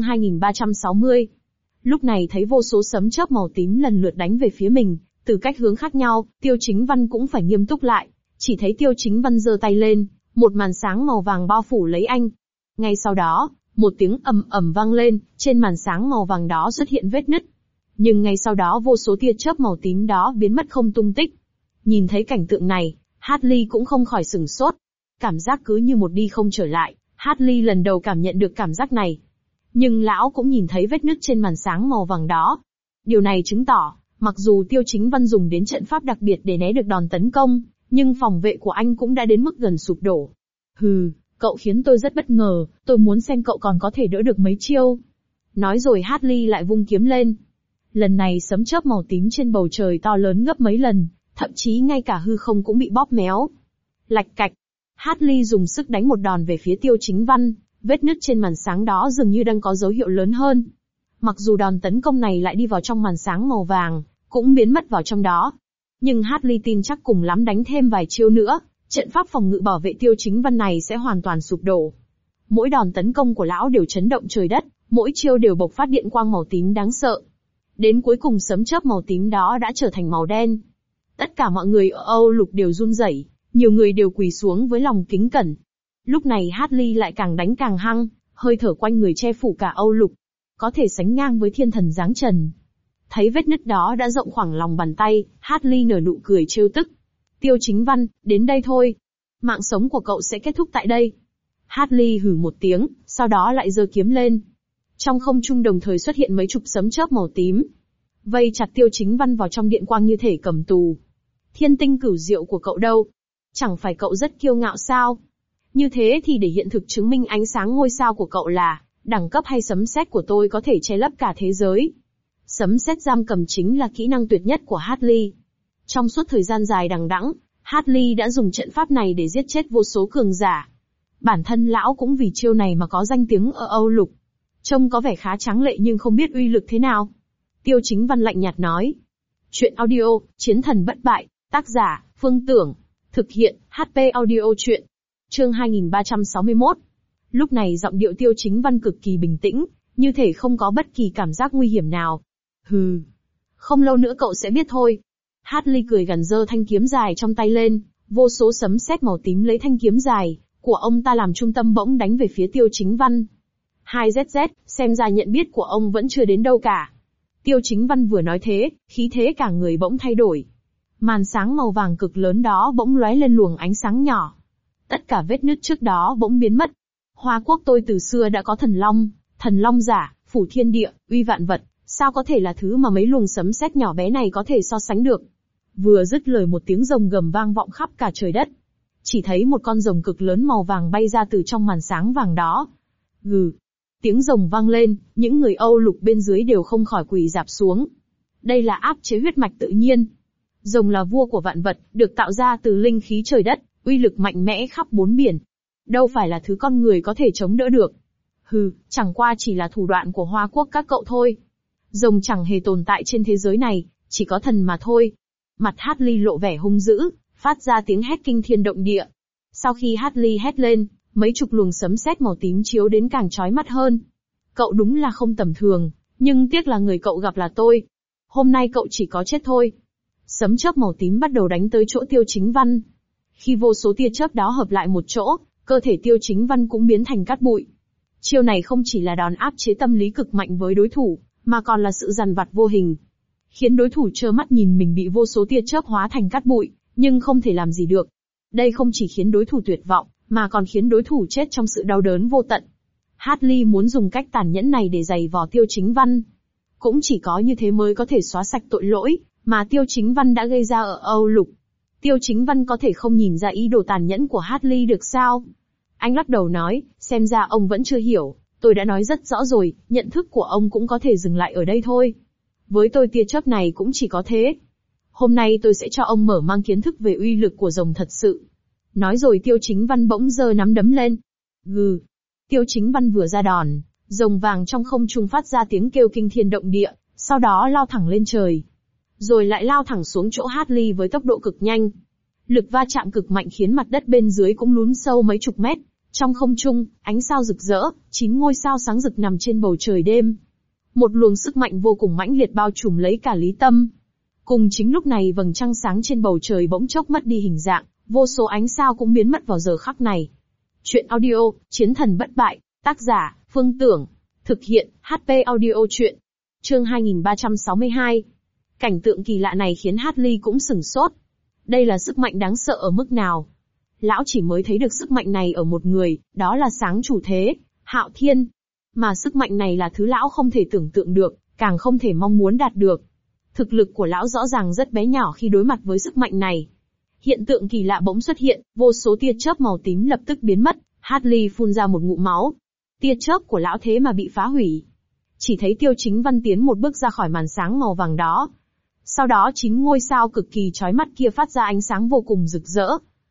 2360. Lúc này thấy vô số sấm chớp màu tím lần lượt đánh về phía mình, từ cách hướng khác nhau, Tiêu Chính Văn cũng phải nghiêm túc lại. Chỉ thấy Tiêu Chính Văn giơ tay lên, một màn sáng màu vàng bao phủ lấy anh. Ngay sau đó, một tiếng ầm ầm vang lên, trên màn sáng màu vàng đó xuất hiện vết nứt. Nhưng ngay sau đó vô số tia chớp màu tím đó biến mất không tung tích. Nhìn thấy cảnh tượng này, Hartley cũng không khỏi sửng sốt. Cảm giác cứ như một đi không trở lại, Hartley lần đầu cảm nhận được cảm giác này. Nhưng lão cũng nhìn thấy vết nứt trên màn sáng màu vàng đó. Điều này chứng tỏ, mặc dù Tiêu Chính Văn dùng đến trận pháp đặc biệt để né được đòn tấn công, nhưng phòng vệ của anh cũng đã đến mức gần sụp đổ. Hừ, cậu khiến tôi rất bất ngờ, tôi muốn xem cậu còn có thể đỡ được mấy chiêu. Nói rồi Hartley lại vung kiếm lên. Lần này sấm chớp màu tím trên bầu trời to lớn gấp mấy lần, thậm chí ngay cả hư không cũng bị bóp méo. Lạch cạch. Hartley dùng sức đánh một đòn về phía Tiêu Chính Văn, vết nứt trên màn sáng đó dường như đang có dấu hiệu lớn hơn. Mặc dù đòn tấn công này lại đi vào trong màn sáng màu vàng, cũng biến mất vào trong đó. Nhưng Hartley tin chắc cùng lắm đánh thêm vài chiêu nữa, trận pháp phòng ngự bảo vệ Tiêu Chính Văn này sẽ hoàn toàn sụp đổ. Mỗi đòn tấn công của lão đều chấn động trời đất, mỗi chiêu đều bộc phát điện quang màu tím đáng sợ. Đến cuối cùng sấm chớp màu tím đó đã trở thành màu đen. Tất cả mọi người ở Âu Lục đều run rẩy, nhiều người đều quỳ xuống với lòng kính cẩn. Lúc này Hartley lại càng đánh càng hăng, hơi thở quanh người che phủ cả Âu Lục, có thể sánh ngang với thiên thần giáng trần. Thấy vết nứt đó đã rộng khoảng lòng bàn tay, Hartley nở nụ cười trêu tức. Tiêu Chính Văn, đến đây thôi. Mạng sống của cậu sẽ kết thúc tại đây. Hartley hừ một tiếng, sau đó lại giơ kiếm lên. Trong không trung đồng thời xuất hiện mấy chục sấm chớp màu tím, vây chặt Tiêu Chính Văn vào trong điện quang như thể cầm tù. Thiên tinh cửu diệu của cậu đâu? Chẳng phải cậu rất kiêu ngạo sao? Như thế thì để hiện thực chứng minh ánh sáng ngôi sao của cậu là đẳng cấp hay sấm sét của tôi có thể che lấp cả thế giới. Sấm sét giam cầm chính là kỹ năng tuyệt nhất của Hartley. Trong suốt thời gian dài đằng đẵng, Hartley đã dùng trận pháp này để giết chết vô số cường giả. Bản thân lão cũng vì chiêu này mà có danh tiếng ở Âu Lục. Trông có vẻ khá tráng lệ nhưng không biết uy lực thế nào. Tiêu Chính Văn lạnh nhạt nói. Chuyện audio, Chiến thần bất bại, tác giả, Phương Tưởng. Thực hiện, HP audio chuyện. Chương 2361. Lúc này giọng điệu Tiêu Chính Văn cực kỳ bình tĩnh, như thể không có bất kỳ cảm giác nguy hiểm nào. Hừ. Không lâu nữa cậu sẽ biết thôi. Hartley cười gằn giơ thanh kiếm dài trong tay lên, vô số sấm sét màu tím lấy thanh kiếm dài của ông ta làm trung tâm bỗng đánh về phía Tiêu Chính Văn. 2ZZ, xem ra nhận biết của ông vẫn chưa đến đâu cả. Tiêu Chính Văn vừa nói thế, khí thế cả người bỗng thay đổi. Màn sáng màu vàng cực lớn đó bỗng lóe lên luồng ánh sáng nhỏ. Tất cả vết nứt trước đó bỗng biến mất. Hoa quốc tôi từ xưa đã có thần long giả, phủ thiên địa, uy vạn vật, sao có thể là thứ mà mấy luồng sấm sét nhỏ bé này có thể so sánh được. Vừa dứt lời một tiếng rồng gầm vang vọng khắp cả trời đất. Chỉ thấy một con rồng cực lớn màu vàng bay ra từ trong màn sáng vàng đó. Gừ. Tiếng rồng vang lên, những người Âu Lục bên dưới đều không khỏi quỳ rạp xuống. Đây là áp chế huyết mạch tự nhiên. Rồng là vua của vạn vật, được tạo ra từ linh khí trời đất, uy lực mạnh mẽ khắp bốn biển. Đâu phải là thứ con người có thể chống đỡ được. Hừ, chẳng qua chỉ là thủ đoạn của Hoa quốc các cậu thôi. Rồng chẳng hề tồn tại trên thế giới này, chỉ có thần mà thôi. Mặt Hartley lộ vẻ hung dữ, phát ra tiếng hét kinh thiên động địa. Sau khi Hartley hét lên, mấy chục luồng sấm sét màu tím chiếu đến càng chói mắt hơn. Cậu đúng là không tầm thường, nhưng tiếc là người cậu gặp là tôi. Hôm nay cậu chỉ có chết thôi. Sấm chớp màu tím bắt đầu đánh tới chỗ Tiêu Chính Văn. Khi vô số tia chớp đó hợp lại một chỗ, cơ thể Tiêu Chính Văn cũng biến thành cát bụi. Chiêu này không chỉ là đòn áp chế tâm lý cực mạnh với đối thủ, mà còn là sự dằn vặt vô hình. Khiến đối thủ trơ mắt nhìn mình bị vô số tia chớp hóa thành cát bụi, nhưng không thể làm gì được. Đây không chỉ khiến đối thủ tuyệt vọng, mà còn khiến đối thủ chết trong sự đau đớn vô tận. Hartley muốn dùng cách tàn nhẫn này để giày vò Tiêu Chính Văn. Cũng chỉ có như thế mới có thể xóa sạch tội lỗi mà Tiêu Chính Văn đã gây ra ở Âu Lục. Tiêu Chính Văn có thể không nhìn ra ý đồ tàn nhẫn của Hartley được sao? Anh lắc đầu nói, xem ra ông vẫn chưa hiểu, tôi đã nói rất rõ rồi, nhận thức của ông cũng có thể dừng lại ở đây thôi. Với tôi tia chớp này cũng chỉ có thế. Hôm nay tôi sẽ cho ông mở mang kiến thức về uy lực của rồng thật sự. Nói rồi Tiêu Chính Văn bỗng giơ nắm đấm lên. Gừ. Tiêu Chính Văn vừa ra đòn, rồng vàng trong không trung phát ra tiếng kêu kinh thiên động địa, sau đó lao thẳng lên trời. Rồi lại lao thẳng xuống chỗ Hartley với tốc độ cực nhanh. Lực va chạm cực mạnh khiến mặt đất bên dưới cũng lún sâu mấy chục mét. Trong không trung, ánh sao rực rỡ, 9 ngôi sao sáng rực nằm trên bầu trời đêm. Một luồng sức mạnh vô cùng mãnh liệt bao trùm lấy cả Lý Tâm. Cùng chính lúc này vầng trăng sáng trên bầu trời bỗng chốc mất đi hình dạng, vô số ánh sao cũng biến mất vào giờ khắc này. Chuyện audio, Chiến thần bất bại, tác giả, Phương Tưởng. Thực hiện, HP audio chuyện. Chương 2362. Cảnh tượng kỳ lạ này khiến Hartley cũng sửng sốt. Đây là sức mạnh đáng sợ ở mức nào? Lão chỉ mới thấy được sức mạnh này ở một người, đó là sáng chủ thế, Hạo Thiên. Mà sức mạnh này là thứ lão không thể tưởng tượng được, càng không thể mong muốn đạt được. Thực lực của lão rõ ràng rất bé nhỏ khi đối mặt với sức mạnh này. Hiện tượng kỳ lạ bỗng xuất hiện, vô số tia chớp màu tím lập tức biến mất, Hartley phun ra một ngụm máu. Tia chớp của lão thế mà bị phá hủy. Chỉ thấy Tiêu Chính Văn tiến một bước ra khỏi màn sáng màu vàng đó. Sau đó 9 ngôi sao cực kỳ chói mắt kia phát ra ánh sáng vô cùng rực rỡ.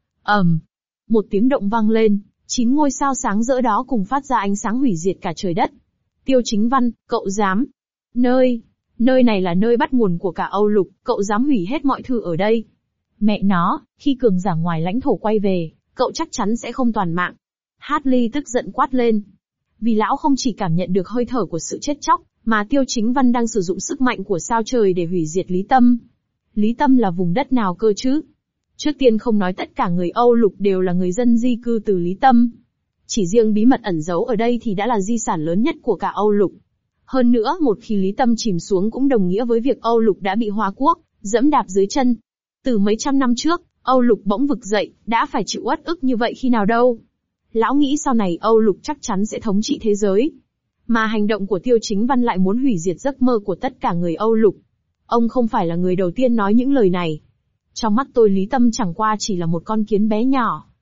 Một tiếng động vang lên, 9 ngôi sao sáng rỡ đó cùng phát ra ánh sáng hủy diệt cả trời đất. Tiêu Chính Văn, cậu dám? Nơi này là nơi bắt nguồn của cả Âu Lục, cậu dám hủy hết mọi thứ ở đây? Mẹ nó, khi cường giả ngoài lãnh thổ quay về, cậu chắc chắn sẽ không toàn mạng. Hartley tức giận quát lên. Vì lão không chỉ cảm nhận được hơi thở của sự chết chóc, mà Tiêu Chính Văn đang sử dụng sức mạnh của sao trời để hủy diệt Lý Tâm. Lý Tâm là vùng đất nào cơ chứ? Trước tiên không nói tất cả người Âu Lục đều là người dân di cư từ Lý Tâm. Chỉ riêng bí mật ẩn giấu ở đây thì đã là di sản lớn nhất của cả Âu Lục. Hơn nữa, một khi Lý Tâm chìm xuống cũng đồng nghĩa với việc Âu Lục đã bị Hoa quốc dẫm đạp dưới chân. Từ mấy trăm năm trước, Âu Lục bỗng vực dậy, đã phải chịu uất ức như vậy khi nào đâu. Lão nghĩ sau này Âu Lục chắc chắn sẽ thống trị thế giới. Mà hành động của Tiêu Chính Văn lại muốn hủy diệt giấc mơ của tất cả người Âu Lục. Ông không phải là người đầu tiên nói những lời này. Trong mắt tôi Lý Tâm chẳng qua chỉ là một con kiến bé nhỏ.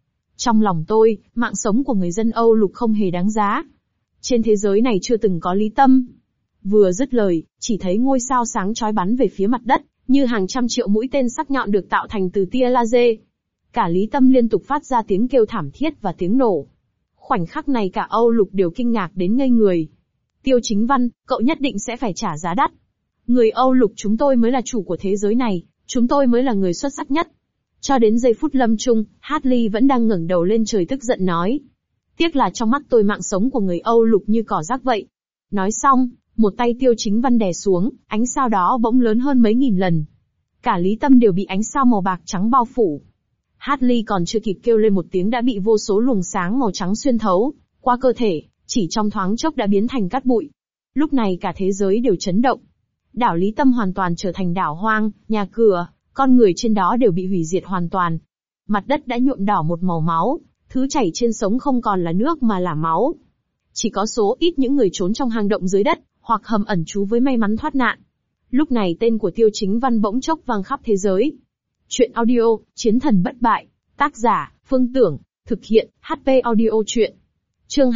Trong lòng tôi, mạng sống của người dân Âu Lục không hề đáng giá. Trên thế giới này chưa từng có Lý Tâm. Vừa dứt lời, chỉ thấy ngôi sao sáng chói bắn về phía mặt đất, như hàng trăm triệu mũi tên sắc nhọn được tạo thành từ tia laser. Cả Lý Tâm liên tục phát ra tiếng kêu thảm thiết và tiếng nổ. Khoảnh khắc này cả Âu Lục đều kinh ngạc đến ngây người. Tiêu Chính Văn, cậu nhất định sẽ phải trả giá đắt. Người Âu Lục chúng tôi mới là chủ của thế giới này, chúng tôi mới là người xuất sắc nhất. Cho đến giây phút lâm chung, Hartley vẫn đang ngẩng đầu lên trời tức giận nói. Tiếc là trong mắt tôi mạng sống của người Âu Lục như cỏ rác vậy. Nói xong, một tay Tiêu Chính Văn đè xuống, ánh sao đó bỗng lớn hơn mấy nghìn lần. Cả Lý Tâm đều bị ánh sao màu bạc trắng bao phủ. Hartley còn chưa kịp kêu lên một tiếng đã bị vô số luồng sáng màu trắng xuyên thấu qua cơ thể, chỉ trong thoáng chốc đã biến thành cát bụi. Lúc này cả thế giới đều chấn động. Đảo Lý Tâm hoàn toàn trở thành đảo hoang, nhà cửa, con người trên đó đều bị hủy diệt hoàn toàn. Mặt đất đã nhuộm đỏ một màu máu, thứ chảy trên sống không còn là nước mà là máu. Chỉ có số ít những người trốn trong hang động dưới đất, hoặc hầm ẩn trú với may mắn thoát nạn. Lúc này tên của Tiêu Chính Văn bỗng chốc vang khắp thế giới. Chuyện audio, Chiến thần bất bại, tác giả, Phương Tưởng, thực hiện, HP audio chuyện. Chương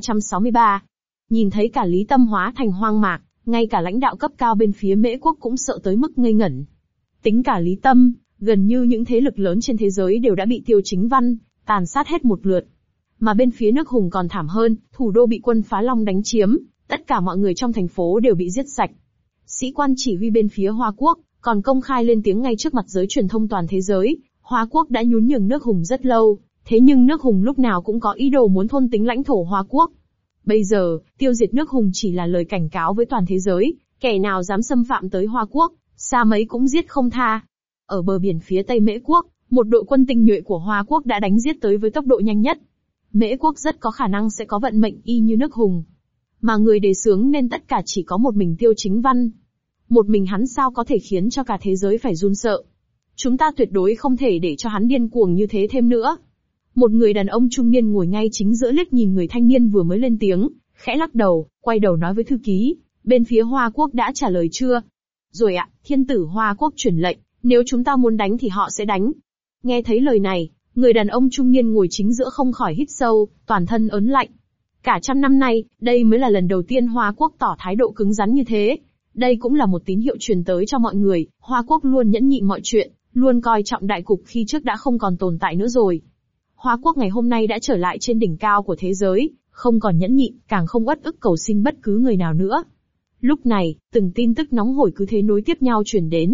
2363. Nhìn thấy cả Lý Tâm hóa thành hoang mạc, ngay cả lãnh đạo cấp cao bên phía Mễ quốc cũng sợ tới mức ngây ngẩn. Tính cả Lý Tâm, gần như những thế lực lớn trên thế giới đều đã bị Tiêu Chính Văn tàn sát hết một lượt. Mà bên phía nước Hùng còn thảm hơn, thủ đô bị quân Phá Long đánh chiếm, tất cả mọi người trong thành phố đều bị giết sạch. Sĩ quan chỉ huy bên phía Hoa Quốc còn công khai lên tiếng ngay trước mặt giới truyền thông toàn thế giới, Hoa Quốc đã nhún nhường nước Hùng rất lâu, thế nhưng nước Hùng lúc nào cũng có ý đồ muốn thôn tính lãnh thổ Hoa Quốc. Bây giờ, tiêu diệt nước Hùng chỉ là lời cảnh cáo với toàn thế giới, kẻ nào dám xâm phạm tới Hoa Quốc, xa mấy cũng giết không tha. Ở bờ biển phía Tây Mễ quốc, một đội quân tinh nhuệ của Hoa Quốc đã đánh giết tới với tốc độ nhanh nhất. Mễ quốc rất có khả năng sẽ có vận mệnh y như nước Hùng. Mà người đề xướng nên tất cả chỉ có một mình Tiêu Chính Văn. Một mình hắn sao có thể khiến cho cả thế giới phải run sợ. Chúng ta tuyệt đối không thể để cho hắn điên cuồng như thế thêm nữa. Một người đàn ông trung niên ngồi ngay chính giữa liếc nhìn người thanh niên vừa mới lên tiếng, khẽ lắc đầu, quay đầu nói với thư ký, bên phía Hoa Quốc đã trả lời chưa? Rồi ạ, thiên tử Hoa Quốc truyền lệnh, nếu chúng ta muốn đánh thì họ sẽ đánh. Nghe thấy lời này, người đàn ông trung niên ngồi chính giữa không khỏi hít sâu, toàn thân ớn lạnh. Cả trăm năm nay, đây mới là lần đầu tiên Hoa Quốc tỏ thái độ cứng rắn như thế. Đây cũng là một tín hiệu truyền tới cho mọi người, Hoa Quốc luôn nhẫn nhịn mọi chuyện, luôn coi trọng đại cục khi trước đã không còn tồn tại nữa rồi. Hoa Quốc ngày hôm nay đã trở lại trên đỉnh cao của thế giới, không còn nhẫn nhịn, càng không uất ức cầu xin bất cứ người nào nữa. Lúc này, từng tin tức nóng hổi cứ thế nối tiếp nhau truyền đến.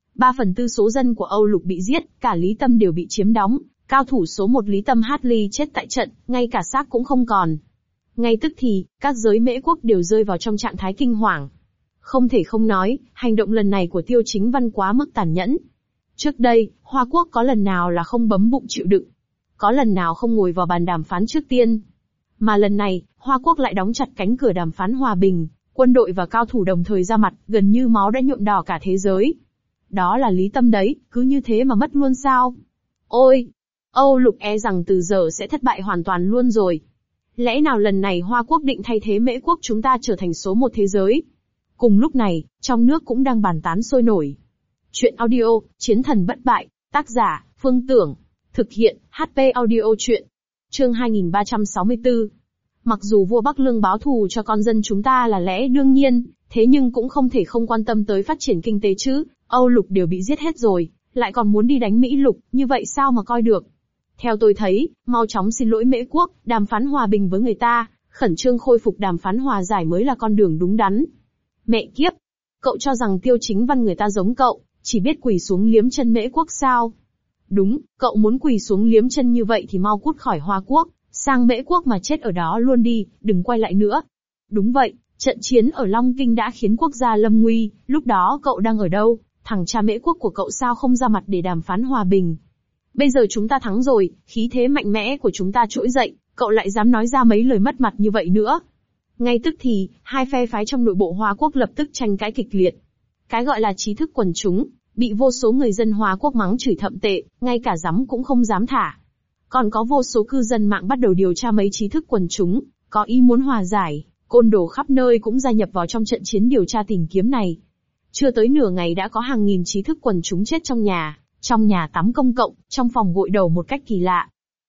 3/4 số dân của Âu Lục bị giết, cả Lý Tâm đều bị chiếm đóng, cao thủ số 1 Lý Tâm Hartley chết tại trận, ngay cả xác cũng không còn. Ngay tức thì, các giới Mễ quốc đều rơi vào trong trạng thái kinh hoàng. Không thể không nói, hành động lần này của Tiêu Chính Văn quá mức tàn nhẫn. Trước đây, Hoa Quốc có lần nào là không bấm bụng chịu đựng, có lần nào không ngồi vào bàn đàm phán trước tiên. Mà lần này, Hoa Quốc lại đóng chặt cánh cửa đàm phán hòa bình, quân đội và cao thủ đồng thời ra mặt, gần như máu đã nhuộm đỏ cả thế giới. Đó là Lý Tâm đấy, cứ như thế mà mất luôn sao? Ôi! Âu Lục e rằng từ giờ sẽ thất bại hoàn toàn luôn rồi. Lẽ nào lần này Hoa Quốc định thay thế Mễ quốc chúng ta trở thành số 1 thế giới? Cùng lúc này, trong nước cũng đang bàn tán sôi nổi. Chuyện audio, Chiến thần bất bại, tác giả, Phương Tưởng, thực hiện, HP audio chuyện. Chương 2364. Mặc dù vua Bắc Lương báo thù cho con dân chúng ta là lẽ đương nhiên, thế nhưng cũng không thể không quan tâm tới phát triển kinh tế chứ, Âu Lục đều bị giết hết rồi, lại còn muốn đi đánh Mỹ Lục, như vậy sao mà coi được. Theo tôi thấy, mau chóng xin lỗi Mễ quốc, đàm phán hòa bình với người ta, khẩn trương khôi phục đàm phán hòa giải mới là con đường đúng đắn. Mẹ kiếp! Cậu cho rằng Tiêu Chính Văn người ta giống cậu, chỉ biết quỳ xuống liếm chân Mễ quốc sao? Đúng, cậu muốn quỳ xuống liếm chân như vậy thì mau cút khỏi Hoa Quốc, sang Mễ quốc mà chết ở đó luôn đi, đừng quay lại nữa. Đúng vậy, trận chiến ở Long Kinh đã khiến quốc gia lâm nguy, lúc đó cậu đang ở đâu? Thằng cha Mễ quốc của cậu sao không ra mặt để đàm phán hòa bình? Bây giờ chúng ta thắng rồi, khí thế mạnh mẽ của chúng ta trỗi dậy, cậu lại dám nói ra mấy lời mất mặt như vậy nữa. Ngay tức thì, hai phe phái trong nội bộ Hoa Quốc lập tức tranh cãi kịch liệt. Cái gọi là trí thức quần chúng, bị vô số người dân Hoa Quốc mắng chửi thậm tệ, ngay cả giắm cũng không dám thả. Còn có vô số cư dân mạng bắt đầu điều tra mấy trí thức quần chúng, có ý muốn hòa giải, côn đồ khắp nơi cũng gia nhập vào trong trận chiến điều tra tìm kiếm này. Chưa tới nửa ngày đã có hàng nghìn trí thức quần chúng chết trong nhà tắm công cộng, trong phòng gội đầu một cách kỳ lạ.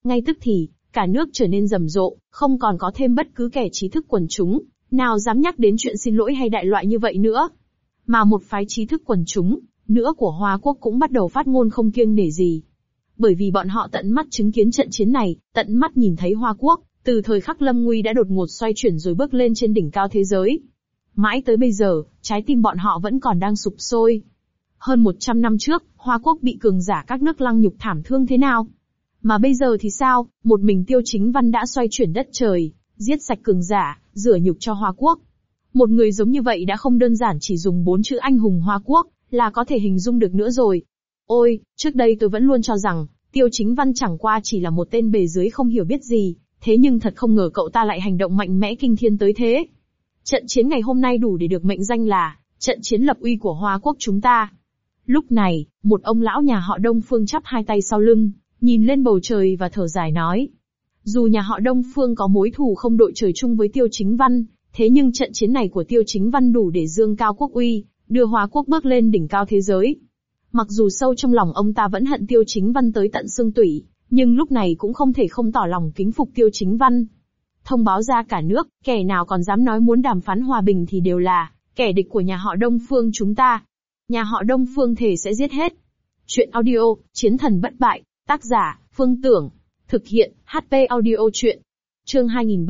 Ngay tức thì, cả nước trở nên rầm rộ, không còn có thêm bất cứ kẻ trí thức quần chúng, nào dám nhắc đến chuyện xin lỗi hay đại loại như vậy nữa. Mà một phái trí thức quần chúng, nữa của Hoa Quốc cũng bắt đầu phát ngôn không kiêng nể gì. Bởi vì bọn họ tận mắt chứng kiến trận chiến này, tận mắt nhìn thấy Hoa Quốc, từ thời khắc lâm nguy đã đột ngột xoay chuyển rồi bước lên trên đỉnh cao thế giới. Mãi tới bây giờ, trái tim bọn họ vẫn còn đang sụp sôi. Hơn 100 năm trước, Hoa Quốc bị cường giả các nước lăng nhục thảm thương thế nào? Mà bây giờ thì sao, một mình Tiêu Chính Văn đã xoay chuyển đất trời, giết sạch cường giả, rửa nhục cho Hoa Quốc. Một người giống như vậy đã không đơn giản chỉ dùng 4 chữ anh hùng Hoa Quốc, là có thể hình dung được nữa rồi. Ôi, trước đây tôi vẫn luôn cho rằng, Tiêu Chính Văn chẳng qua chỉ là một tên bề dưới không hiểu biết gì, thế nhưng thật không ngờ cậu ta lại hành động mạnh mẽ kinh thiên tới thế. Trận chiến ngày hôm nay đủ để được mệnh danh là trận chiến lập uy của Hoa Quốc chúng ta. Lúc này, một ông lão nhà họ Đông Phương chắp hai tay sau lưng, nhìn lên bầu trời và thở dài nói. Dù nhà họ Đông Phương có mối thù không đội trời chung với Tiêu Chính Văn, thế nhưng trận chiến này của Tiêu Chính Văn đủ để dương cao quốc uy, đưa Hoa Quốc bước lên đỉnh cao thế giới. Mặc dù sâu trong lòng ông ta vẫn hận Tiêu Chính Văn tới tận xương tủy, nhưng lúc này cũng không thể không tỏ lòng kính phục Tiêu Chính Văn. Thông báo ra cả nước, kẻ nào còn dám nói muốn đàm phán hòa bình thì đều là kẻ địch của nhà họ Đông Phương chúng ta. Nhà họ Đông Phương thề sẽ giết hết. Chuyện audio, Chiến thần bất bại, tác giả, Phương Tưởng. Thực hiện, HP audio chuyện. Chương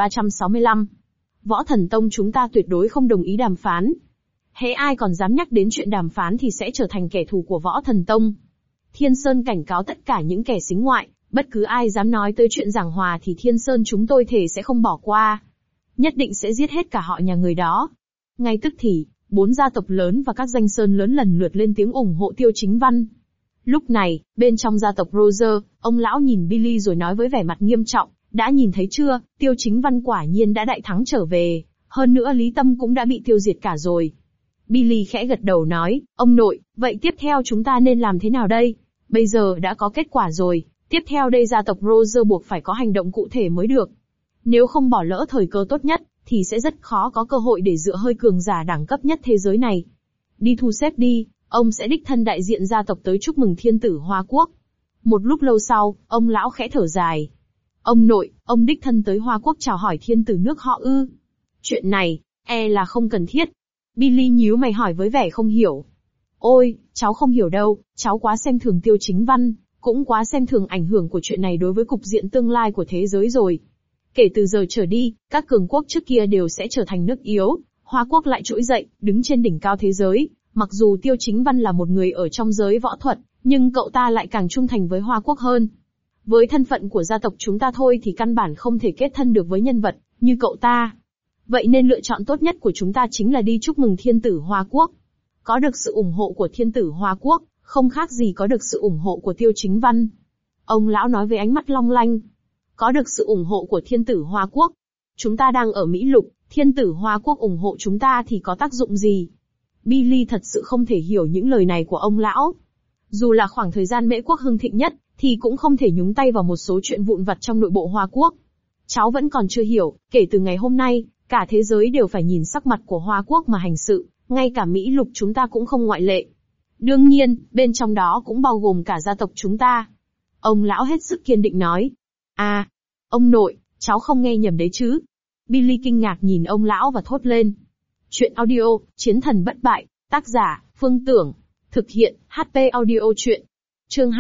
2365. Võ Thần Tông chúng ta tuyệt đối không đồng ý đàm phán. Hễ ai còn dám nhắc đến chuyện đàm phán thì sẽ trở thành kẻ thù của Võ Thần Tông. Thiên Sơn cảnh cáo tất cả những kẻ sính ngoại, bất cứ ai dám nói tới chuyện giảng hòa thì Thiên Sơn chúng tôi thề sẽ không bỏ qua. Nhất định sẽ giết hết cả họ nhà người đó. Ngay tức thì, 4 gia tộc lớn và các danh sơn lớn lần lượt lên tiếng ủng hộ Tiêu Chính Văn. Lúc này, bên trong gia tộc Roger, ông lão nhìn Billy rồi nói với vẻ mặt nghiêm trọng, đã nhìn thấy chưa, Tiêu Chính Văn quả nhiên đã đại thắng trở về, hơn nữa Lý Tâm cũng đã bị tiêu diệt cả rồi. Billy khẽ gật đầu nói, ông nội, vậy tiếp theo chúng ta nên làm thế nào đây? Bây giờ đã có kết quả rồi, tiếp theo đây gia tộc Roger buộc phải có hành động cụ thể mới được. Nếu không bỏ lỡ thời cơ tốt nhất, thì sẽ rất khó có cơ hội để dựa hơi cường giả đẳng cấp nhất thế giới này. Đi thu xếp đi, ông sẽ đích thân đại diện gia tộc tới chúc mừng thiên tử Hoa Quốc. Một lúc lâu sau, ông lão khẽ thở dài. Ông nội, ông đích thân tới Hoa Quốc chào hỏi thiên tử nước họ ư? Chuyện này, là không cần thiết. Billy nhíu mày hỏi với vẻ không hiểu. Ôi, cháu không hiểu đâu, cháu quá xem thường Tiêu Chính Văn, cũng quá xem thường ảnh hưởng của chuyện này đối với cục diện tương lai của thế giới rồi. Kể từ giờ trở đi, các cường quốc trước kia đều sẽ trở thành nước yếu, Hoa Quốc lại trỗi dậy, đứng trên đỉnh cao thế giới. Mặc dù Tiêu Chính Văn là một người ở trong giới võ thuật, nhưng cậu ta lại càng trung thành với Hoa Quốc hơn. Với thân phận của gia tộc chúng ta thôi thì căn bản không thể kết thân được với nhân vật như cậu ta. Vậy nên lựa chọn tốt nhất của chúng ta chính là đi chúc mừng thiên tử Hoa Quốc. Có được sự ủng hộ của thiên tử Hoa Quốc, không khác gì có được sự ủng hộ của Tiêu Chính Văn. Ông lão nói với ánh mắt long lanh. Có được sự ủng hộ của thiên tử Hoa Quốc. Chúng ta đang ở Mỹ Lục, thiên tử Hoa Quốc ủng hộ chúng ta thì có tác dụng gì? Billy thật sự không thể hiểu những lời này của ông lão. Dù là khoảng thời gian Mễ Quốc hưng thịnh nhất, thì cũng không thể nhúng tay vào một số chuyện vụn vặt trong nội bộ Hoa Quốc. Cháu vẫn còn chưa hiểu, kể từ ngày hôm nay, cả thế giới đều phải nhìn sắc mặt của Hoa Quốc mà hành sự, ngay cả Mỹ Lục chúng ta cũng không ngoại lệ. Đương nhiên, bên trong đó cũng bao gồm cả gia tộc chúng ta. Ông lão hết sức kiên định nói. À, ông nội, cháu không nghe nhầm đấy chứ? Billy kinh ngạc nhìn ông lão và thốt lên. Chuyện audio, Chiến thần bất bại, tác giả, Phương Tưởng. Thực hiện, HP audio chuyện. Chương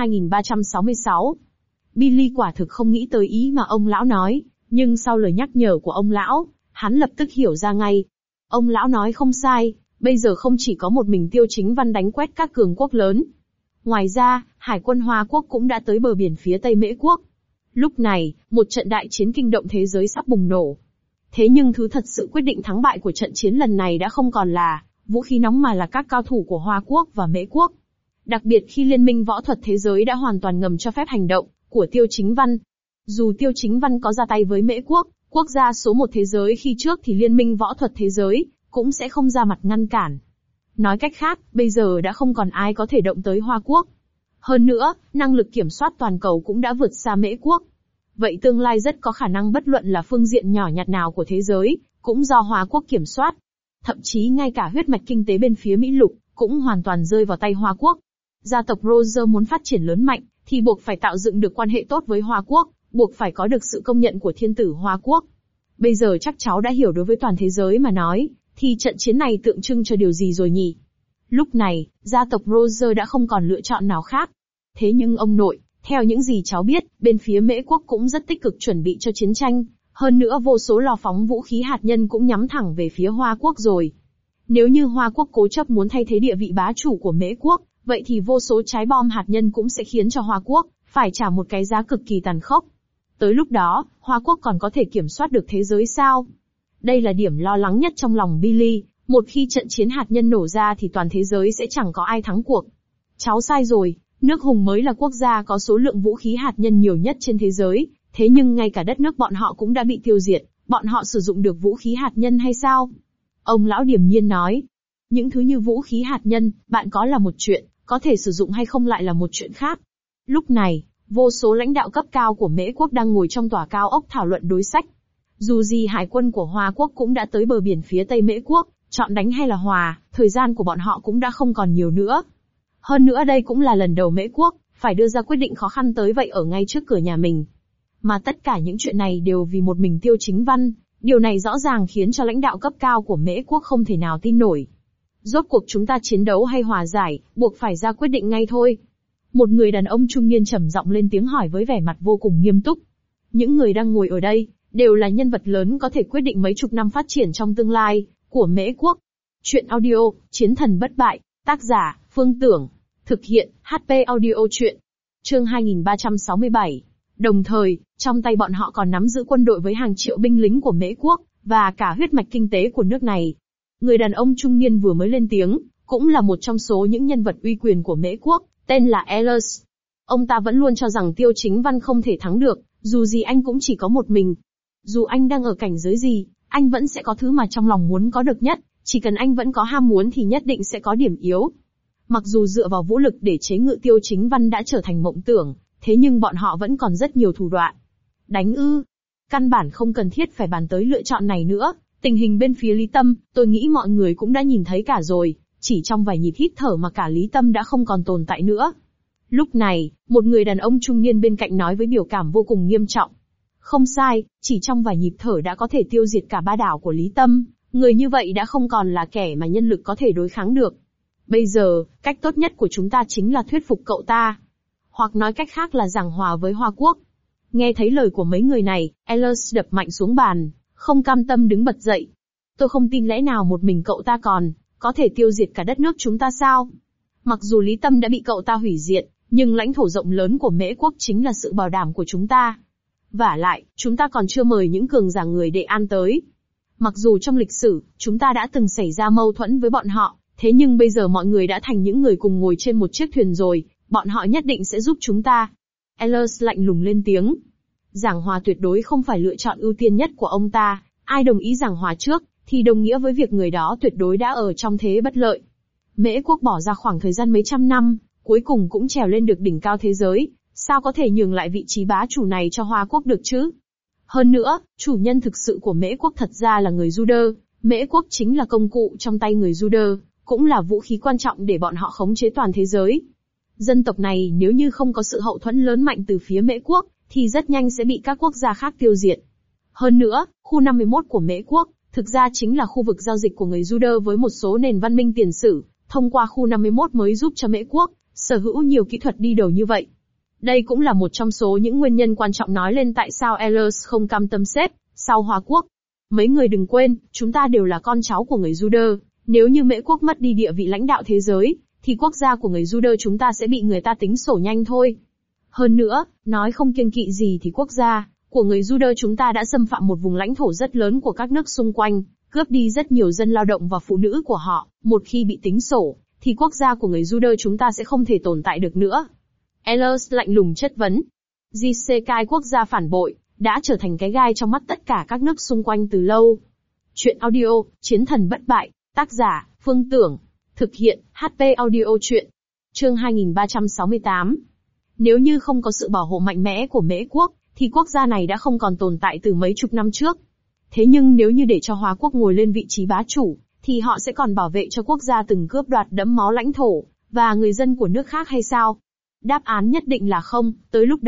2366. Billy quả thực không nghĩ tới ý mà ông lão nói, nhưng sau lời nhắc nhở của ông lão, hắn lập tức hiểu ra ngay. Ông lão nói không sai, bây giờ không chỉ có một mình Tiêu Chính Văn đánh quét các cường quốc lớn. Ngoài ra, hải quân Hoa Quốc cũng đã tới bờ biển phía Tây Mễ Quốc. Lúc này, một trận đại chiến kinh động thế giới sắp bùng nổ. Thế nhưng thứ thật sự quyết định thắng bại của trận chiến lần này đã không còn là vũ khí nóng mà là các cao thủ của Hoa Quốc và Mễ Quốc. Đặc biệt khi Liên minh võ thuật thế giới đã hoàn toàn ngầm cho phép hành động của Tiêu Chính Văn. Dù Tiêu Chính Văn có ra tay với Mễ Quốc, quốc gia số một thế giới khi trước thì Liên minh võ thuật thế giới cũng sẽ không ra mặt ngăn cản. Nói cách khác, bây giờ đã không còn ai có thể động tới Hoa Quốc. Hơn nữa, năng lực kiểm soát toàn cầu cũng đã vượt xa Mễ Quốc. Vậy tương lai rất có khả năng bất luận là phương diện nhỏ nhặt nào của thế giới, cũng do Hoa Quốc kiểm soát. Thậm chí ngay cả huyết mạch kinh tế bên phía Mỹ Lục, cũng hoàn toàn rơi vào tay Hoa Quốc. Gia tộc Roger muốn phát triển lớn mạnh, thì buộc phải tạo dựng được quan hệ tốt với Hoa Quốc, buộc phải có được sự công nhận của thiên tử Hoa Quốc. Bây giờ chắc cháu đã hiểu đối với toàn thế giới mà nói, thì trận chiến này tượng trưng cho điều gì rồi nhỉ? Lúc này, gia tộc Roger đã không còn lựa chọn nào khác. Thế nhưng ông nội, theo những gì cháu biết, bên phía Mễ quốc cũng rất tích cực chuẩn bị cho chiến tranh. Hơn nữa vô số lò phóng vũ khí hạt nhân cũng nhắm thẳng về phía Hoa Quốc rồi. Nếu như Hoa Quốc cố chấp muốn thay thế địa vị bá chủ của Mễ quốc, vậy thì vô số trái bom hạt nhân cũng sẽ khiến cho Hoa Quốc phải trả một cái giá cực kỳ tàn khốc. Tới lúc đó, Hoa Quốc còn có thể kiểm soát được thế giới sao? Đây là điểm lo lắng nhất trong lòng Billy, một khi trận chiến hạt nhân nổ ra thì toàn thế giới sẽ chẳng có ai thắng cuộc. Cháu sai rồi, nước Hùng mới là quốc gia có số lượng vũ khí hạt nhân nhiều nhất trên thế giới, thế nhưng ngay cả đất nước bọn họ cũng đã bị tiêu diệt, bọn họ sử dụng được vũ khí hạt nhân hay sao? Ông lão điềm nhiên nói, những thứ như vũ khí hạt nhân, bạn có là một chuyện, có thể sử dụng hay không lại là một chuyện khác. Lúc này, vô số lãnh đạo cấp cao của Mễ quốc đang ngồi trong tòa cao ốc thảo luận đối sách. Dù gì hải quân của Hoa Quốc cũng đã tới bờ biển phía Tây Mễ quốc, chọn đánh hay là hòa, thời gian của bọn họ cũng đã không còn nhiều nữa. Hơn nữa đây cũng là lần đầu Mễ quốc phải đưa ra quyết định khó khăn tới vậy ở ngay trước cửa nhà mình. Mà tất cả những chuyện này đều vì một mình Tiêu Chính Văn, điều này rõ ràng khiến cho lãnh đạo cấp cao của Mễ quốc không thể nào tin nổi. Rốt cuộc chúng ta chiến đấu hay hòa giải, buộc phải ra quyết định ngay thôi. Một người đàn ông trung niên trầm giọng lên tiếng hỏi với vẻ mặt vô cùng nghiêm túc. Những người đang ngồi ở đây, đều là nhân vật lớn có thể quyết định mấy chục năm phát triển trong tương lai của Mễ quốc. Chuyện audio, Chiến thần bất bại, tác giả, Phương Tưởng. Thực hiện, HP Audio Chuyện. Chương 2367. Đồng thời, trong tay bọn họ còn nắm giữ quân đội với hàng triệu binh lính của Mễ quốc, và cả huyết mạch kinh tế của nước này. Người đàn ông trung niên vừa mới lên tiếng, cũng là một trong số những nhân vật uy quyền của Mễ quốc, tên là Ehlers. Ông ta vẫn luôn cho rằng Tiêu Chính Văn không thể thắng được, dù gì anh cũng chỉ có một mình. Dù anh đang ở cảnh giới gì, anh vẫn sẽ có thứ mà trong lòng muốn có được nhất, chỉ cần anh vẫn có ham muốn thì nhất định sẽ có điểm yếu. Mặc dù dựa vào vũ lực để chế ngự Tiêu Chính Văn đã trở thành mộng tưởng, thế nhưng bọn họ vẫn còn rất nhiều thủ đoạn. Đánh ư? Căn bản không cần thiết phải bàn tới lựa chọn này nữa, tình hình bên phía Lý Tâm, tôi nghĩ mọi người cũng đã nhìn thấy cả rồi, chỉ trong vài nhịp hít thở mà cả Lý Tâm đã không còn tồn tại nữa. Lúc này, một người đàn ông trung niên bên cạnh nói với biểu cảm vô cùng nghiêm trọng. Không sai, chỉ trong vài nhịp thở đã có thể tiêu diệt cả ba đảo của Lý Tâm, người như vậy đã không còn là kẻ mà nhân lực có thể đối kháng được. Bây giờ, cách tốt nhất của chúng ta chính là thuyết phục cậu ta. Hoặc nói cách khác là giảng hòa với Hoa Quốc. Nghe thấy lời của mấy người này, Ehlers đập mạnh xuống bàn, không cam tâm đứng bật dậy. Tôi không tin lẽ nào một mình cậu ta còn có thể tiêu diệt cả đất nước chúng ta sao? Mặc dù Lý Tâm đã bị cậu ta hủy diệt, nhưng lãnh thổ rộng lớn của Mễ quốc chính là sự bảo đảm của chúng ta. Vả lại, chúng ta còn chưa mời những cường giả người Đệ An tới. Mặc dù trong lịch sử, chúng ta đã từng xảy ra mâu thuẫn với bọn họ, thế nhưng bây giờ mọi người đã thành những người cùng ngồi trên một chiếc thuyền rồi, bọn họ nhất định sẽ giúp chúng ta. Ehlers lạnh lùng lên tiếng. Giảng hòa tuyệt đối không phải lựa chọn ưu tiên nhất của ông ta, ai đồng ý giảng hòa trước, thì đồng nghĩa với việc người đó tuyệt đối đã ở trong thế bất lợi. Mễ quốc bỏ ra khoảng thời gian mấy trăm năm, cuối cùng cũng trèo lên được đỉnh cao thế giới, sao có thể nhường lại vị trí bá chủ này cho Hoa quốc được chứ? Hơn nữa, chủ nhân thực sự của Mễ quốc thật ra là người Juder, Mễ quốc chính là công cụ trong tay người Juder, cũng là vũ khí quan trọng để bọn họ khống chế toàn thế giới. Dân tộc này nếu như không có sự hậu thuẫn lớn mạnh từ phía Mễ quốc, thì rất nhanh sẽ bị các quốc gia khác tiêu diệt. Hơn nữa, khu 51 của Mễ quốc, thực ra chính là khu vực giao dịch của người Juder với một số nền văn minh tiền sử, thông qua khu 51 mới giúp cho Mễ quốc sở hữu nhiều kỹ thuật đi đầu như vậy. Đây cũng là một trong số những nguyên nhân quan trọng nói lên tại sao Ehlers không cam tâm xếp sau Hoa quốc. Mấy người đừng quên, chúng ta đều là con cháu của người Juder, nếu như Mễ quốc mất đi địa vị lãnh đạo thế giới, thì quốc gia của người Juder chúng ta sẽ bị người ta tính sổ nhanh thôi. Hơn nữa, nói không kiêng kỵ gì thì quốc gia của người Juder chúng ta đã xâm phạm một vùng lãnh thổ rất lớn của các nước xung quanh, cướp đi rất nhiều dân lao động và phụ nữ của họ, một khi bị tính sổ, thì quốc gia của người Juder chúng ta sẽ không thể tồn tại được nữa. Ehlers lạnh lùng chất vấn. Jisekai quốc gia phản bội, đã trở thành cái gai trong mắt tất cả các nước xung quanh từ lâu. Chuyện audio, Chiến thần bất bại, tác giả, Phương Tưởng. Thực hiện, HP Audio Chuyện. Chương 2368. Nếu như không có sự bảo hộ mạnh mẽ của Mễ quốc, thì quốc gia này đã không còn tồn tại từ mấy chục năm trước. Thế nhưng nếu như để cho Hoa quốc ngồi lên vị trí bá chủ, thì họ sẽ còn bảo vệ cho quốc gia từng cướp đoạt đẫm máu lãnh thổ, và người dân của nước khác hay sao? Đáp án nhất định là không, tới lúc đó,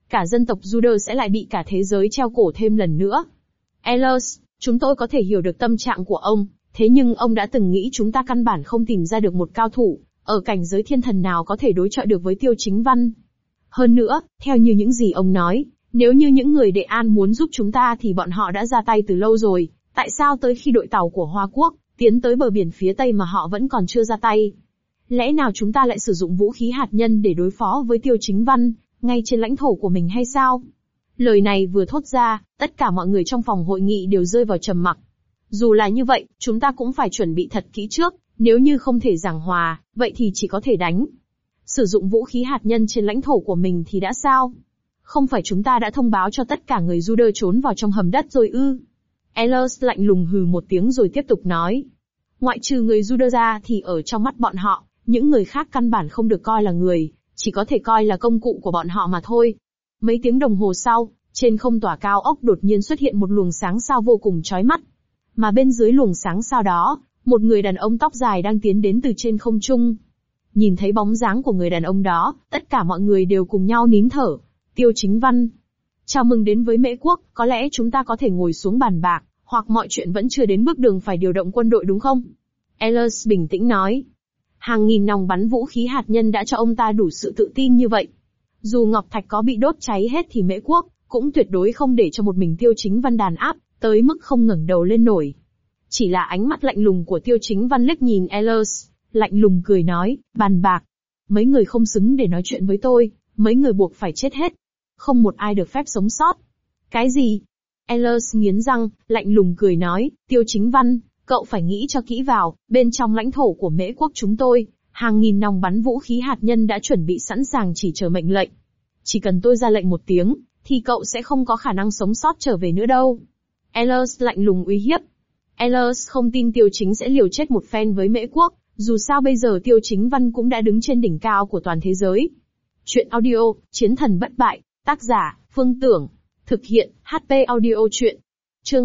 cả dân tộc Juder sẽ lại bị cả thế giới treo cổ thêm lần nữa. Ehlers, chúng tôi có thể hiểu được tâm trạng của ông, thế nhưng ông đã từng nghĩ chúng ta căn bản không tìm ra được một cao thủ ở cảnh giới thiên thần nào có thể đối chọi được với Tiêu Chính Văn. Hơn nữa, theo như những gì ông nói, nếu như những người Đệ An muốn giúp chúng ta thì bọn họ đã ra tay từ lâu rồi, tại sao tới khi đội tàu của Hoa Quốc tiến tới bờ biển phía Tây mà họ vẫn còn chưa ra tay? Lẽ nào chúng ta lại sử dụng vũ khí hạt nhân để đối phó với Tiêu Chính Văn, ngay trên lãnh thổ của mình hay sao? Lời này vừa thốt ra, tất cả mọi người trong phòng hội nghị đều rơi vào trầm mặc. Dù là như vậy, chúng ta cũng phải chuẩn bị thật kỹ trước, nếu như không thể giảng hòa, vậy thì chỉ có thể đánh. Sử dụng vũ khí hạt nhân trên lãnh thổ của mình thì đã sao? Không phải chúng ta đã thông báo cho tất cả người Juder trốn vào trong hầm đất rồi ư? Ehlers lạnh lùng hừ một tiếng rồi tiếp tục nói. Ngoại trừ người Juder ra thì ở trong mắt bọn họ, những người khác căn bản không được coi là người, chỉ có thể coi là công cụ của bọn họ mà thôi. Mấy tiếng đồng hồ sau, trên không tòa cao ốc đột nhiên xuất hiện một luồng sáng sao vô cùng chói mắt. Mà bên dưới luồng sáng sao đó, một người đàn ông tóc dài đang tiến đến từ trên không trung. Nhìn thấy bóng dáng của người đàn ông đó, tất cả mọi người đều cùng nhau nín thở. Tiêu Chính Văn. Chào mừng đến với Mễ Quốc, có lẽ chúng ta có thể ngồi xuống bàn bạc, hoặc mọi chuyện vẫn chưa đến bước đường phải điều động quân đội đúng không? Ehlers bình tĩnh nói. Hàng nghìn nòng bắn vũ khí hạt nhân đã cho ông ta đủ sự tự tin như vậy. Dù Ngọc Thạch có bị đốt cháy hết thì Mễ Quốc cũng tuyệt đối không để cho một mình Tiêu Chính Văn đàn áp, tới mức không ngẩng đầu lên nổi. Chỉ là ánh mắt lạnh lùng của Tiêu Chính Văn liếc nhìn Ehlers, lạnh lùng cười nói, bàn bạc. Mấy người không xứng để nói chuyện với tôi, mấy người buộc phải chết hết. Không một ai được phép sống sót. Cái gì? Ehlers nghiến răng, lạnh lùng cười nói, Tiêu Chính Văn, cậu phải nghĩ cho kỹ vào, bên trong lãnh thổ của Mễ Quốc chúng tôi, hàng nghìn nòng bắn vũ khí hạt nhân đã chuẩn bị sẵn sàng chỉ chờ mệnh lệnh. Chỉ cần tôi ra lệnh một tiếng, thì cậu sẽ không có khả năng sống sót trở về nữa đâu. Ehlers lạnh lùng uy hiếp. Ehlers không tin Tiêu Chính sẽ liều chết một phen với Mễ Quốc, dù sao bây giờ Tiêu Chính Văn cũng đã đứng trên đỉnh cao của toàn thế giới. Chuyện audio, Chiến thần bất bại, tác giả, Phương Tưởng. Thực hiện, HP audio chuyện. Chương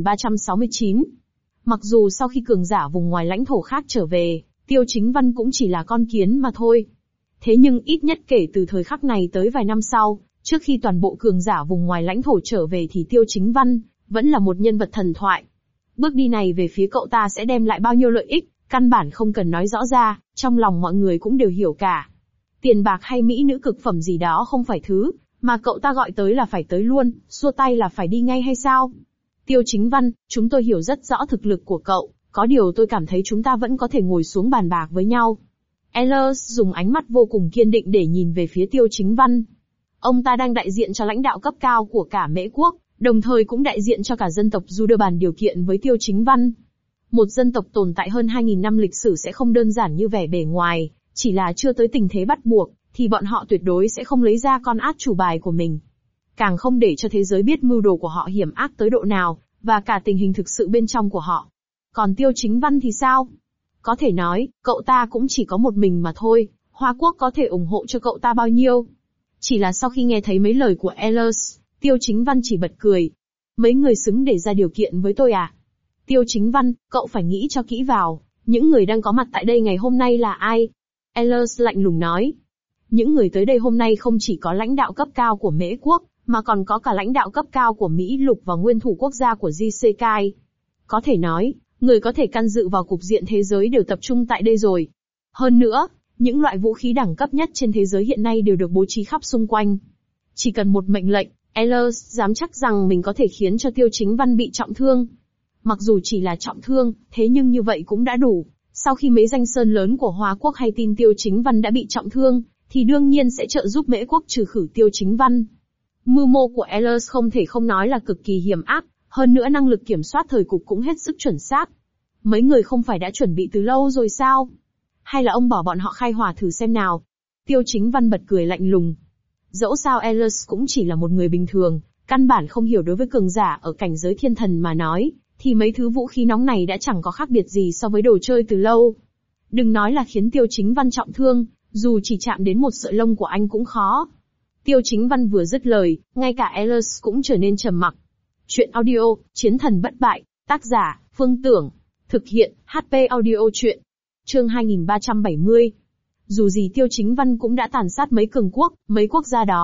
2369. Mặc dù sau khi cường giả vùng ngoài lãnh thổ khác trở về, Tiêu Chính Văn cũng chỉ là con kiến mà thôi. Thế nhưng ít nhất kể từ thời khắc này tới vài năm sau, trước khi toàn bộ cường giả vùng ngoài lãnh thổ trở về thì Tiêu Chính Văn vẫn là một nhân vật thần thoại. Bước đi này về phía cậu ta sẽ đem lại bao nhiêu lợi ích, căn bản không cần nói rõ ra, trong lòng mọi người cũng đều hiểu cả. Tiền bạc hay mỹ nữ cực phẩm gì đó không phải thứ mà cậu ta gọi tới là phải tới luôn, xua tay là phải đi ngay hay sao? Tiêu Chính Văn, chúng tôi hiểu rất rõ thực lực của cậu, có điều tôi cảm thấy chúng ta vẫn có thể ngồi xuống bàn bạc với nhau. Ehlers dùng ánh mắt vô cùng kiên định để nhìn về phía Tiêu Chính Văn. Ông ta đang đại diện cho lãnh đạo cấp cao của cả Mễ Quốc, đồng thời cũng đại diện cho cả dân tộc Juder bàn điều kiện với Tiêu Chính Văn. Một dân tộc tồn tại hơn 2.000 năm lịch sử sẽ không đơn giản như vẻ bề ngoài, chỉ là chưa tới tình thế bắt buộc, thì bọn họ tuyệt đối sẽ không lấy ra con át chủ bài của mình. Càng không để cho thế giới biết mưu đồ của họ hiểm ác tới độ nào, và cả tình hình thực sự bên trong của họ. Còn Tiêu Chính Văn thì sao? Có thể nói, cậu ta cũng chỉ có một mình mà thôi, Hoa Quốc có thể ủng hộ cho cậu ta bao nhiêu? Chỉ là sau khi nghe thấy mấy lời của Ehlers, Tiêu Chính Văn chỉ bật cười. Mấy người xứng để ra điều kiện với tôi à? Tiêu Chính Văn, cậu phải nghĩ cho kỹ vào, những người đang có mặt tại đây ngày hôm nay là ai? Ehlers lạnh lùng nói. Những người tới đây hôm nay không chỉ có lãnh đạo cấp cao của Mễ Quốc, mà còn có cả lãnh đạo cấp cao của Mỹ Lục và nguyên thủ quốc gia của JCK. Có thể nói, người có thể can dự vào cục diện thế giới đều tập trung tại đây rồi. Hơn nữa, những loại vũ khí đẳng cấp nhất trên thế giới hiện nay đều được bố trí khắp xung quanh. Chỉ cần một mệnh lệnh, Ehlers dám chắc rằng mình có thể khiến cho Tiêu Chính Văn bị trọng thương. Mặc dù chỉ là trọng thương, thế nhưng như vậy cũng đã đủ. Sau khi mấy danh sơn lớn của Hoa Quốc hay tin Tiêu Chính Văn đã bị trọng thương, thì đương nhiên sẽ trợ giúp Mễ Quốc trừ khử Tiêu Chính Văn. Mưu mô của Ehlers không thể không nói là cực kỳ hiểm ác, hơn nữa năng lực kiểm soát thời cục cũng hết sức chuẩn xác. Mấy người không phải đã chuẩn bị từ lâu rồi sao? Hay là ông bỏ bọn họ khai hỏa thử xem nào? Tiêu Chính Văn bật cười lạnh lùng. Dẫu sao Ehlers cũng chỉ là một người bình thường, căn bản không hiểu đối với cường giả ở cảnh giới thiên thần mà nói, thì mấy thứ vũ khí nóng này đã chẳng có khác biệt gì so với đồ chơi từ lâu. Đừng nói là khiến Tiêu Chính Văn trọng thương, dù chỉ chạm đến một sợi lông của anh cũng khó. Tiêu Chính Văn vừa dứt lời, ngay cả Ehlers cũng trở nên trầm mặc. Chuyện audio, Chiến thần bất bại, tác giả, Phương Tưởng. Thực hiện, HP audio chuyện. Chương 2370. Dù gì Tiêu Chính Văn cũng đã tàn sát mấy cường quốc, mấy quốc gia đó,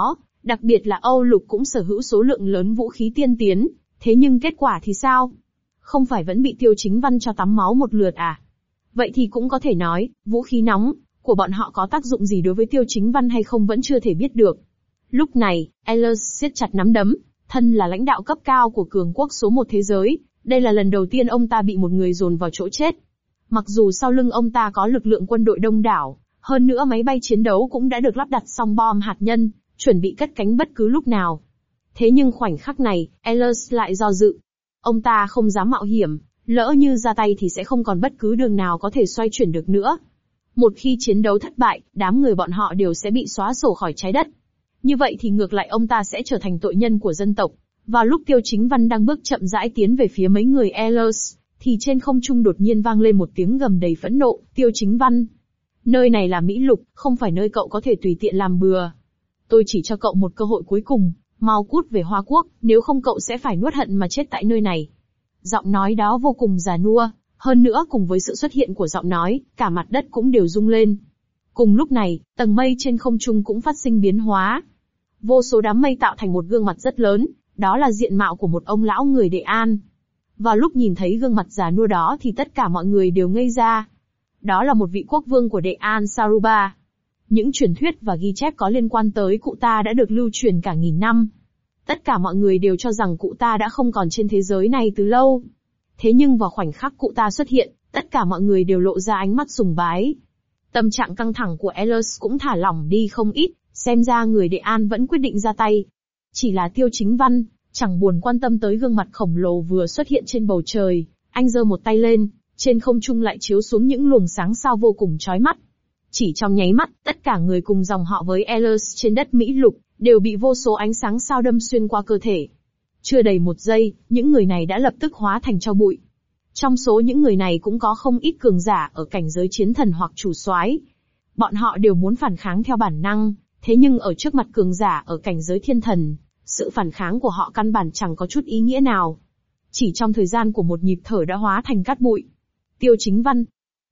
Đặc biệt là Âu Lục cũng sở hữu số lượng lớn vũ khí tiên tiến, thế nhưng kết quả thì sao? Không phải vẫn bị Tiêu Chính Văn cho tắm máu một lượt à? Vậy thì cũng có thể nói, vũ khí nóng của bọn họ có tác dụng gì đối với Tiêu Chính Văn hay không vẫn chưa thể biết được. Lúc này, Ehlers siết chặt nắm đấm, thân là lãnh đạo cấp cao của cường quốc số 1 thế giới, đây là lần đầu tiên ông ta bị một người dồn vào chỗ chết. Mặc dù sau lưng ông ta có lực lượng quân đội đông đảo, hơn nữa máy bay chiến đấu cũng đã được lắp đặt xong bom hạt nhân, chuẩn bị cất cánh bất cứ lúc nào. Thế nhưng khoảnh khắc này, Ehlers lại do dự. Ông ta không dám mạo hiểm, lỡ như ra tay thì sẽ không còn bất cứ đường nào có thể xoay chuyển được nữa. Một khi chiến đấu thất bại, đám người bọn họ đều sẽ bị xóa sổ khỏi trái đất. Như vậy thì ngược lại ông ta sẽ trở thành tội nhân của dân tộc. Vào lúc Tiêu Chính Văn đang bước chậm rãi tiến về phía mấy người Ehlers, thì trên không trung đột nhiên vang lên một tiếng gầm đầy phẫn nộ, Tiêu Chính Văn. Nơi này là Mỹ Lục, không phải nơi cậu có thể tùy tiện làm bừa. Tôi chỉ cho cậu một cơ hội cuối cùng, mau cút về Hoa Quốc, nếu không cậu sẽ phải nuốt hận mà chết tại nơi này. Giọng nói đó vô cùng già nua, hơn nữa cùng với sự xuất hiện của giọng nói, cả mặt đất cũng đều rung lên. Cùng lúc này, tầng mây trên không trung cũng phát sinh biến hóa. Vô số đám mây tạo thành một gương mặt rất lớn, đó là diện mạo của một ông lão người Đệ An. Vào lúc nhìn thấy gương mặt già nua đó thì tất cả mọi người đều ngây ra. Đó là một vị quốc vương của Đệ An Saruba. Những truyền thuyết và ghi chép có liên quan tới cụ ta đã được lưu truyền cả nghìn năm. Tất cả mọi người đều cho rằng cụ ta đã không còn trên thế giới này từ lâu. Thế nhưng vào khoảnh khắc cụ ta xuất hiện, tất cả mọi người đều lộ ra ánh mắt sùng bái. Tâm trạng căng thẳng của Ehlers cũng thả lỏng đi không ít, xem ra người Đệ An vẫn quyết định ra tay. Chỉ là Tiêu Chính Văn, chẳng buồn quan tâm tới gương mặt khổng lồ vừa xuất hiện trên bầu trời, anh giơ một tay lên, trên không trung lại chiếu xuống những luồng sáng sao vô cùng chói mắt. Chỉ trong nháy mắt, tất cả người cùng dòng họ với Ehlers trên đất Mỹ Lục, đều bị vô số ánh sáng sao đâm xuyên qua cơ thể. Chưa đầy một giây, những người này đã lập tức hóa thành tro bụi. Trong số những người này cũng có không ít cường giả ở cảnh giới chiến thần hoặc chủ soái. Bọn họ đều muốn phản kháng theo bản năng, thế nhưng ở trước mặt cường giả ở cảnh giới thiên thần, sự phản kháng của họ căn bản chẳng có chút ý nghĩa nào. Chỉ trong thời gian của một nhịp thở đã hóa thành cát bụi. Tiêu Chính Văn,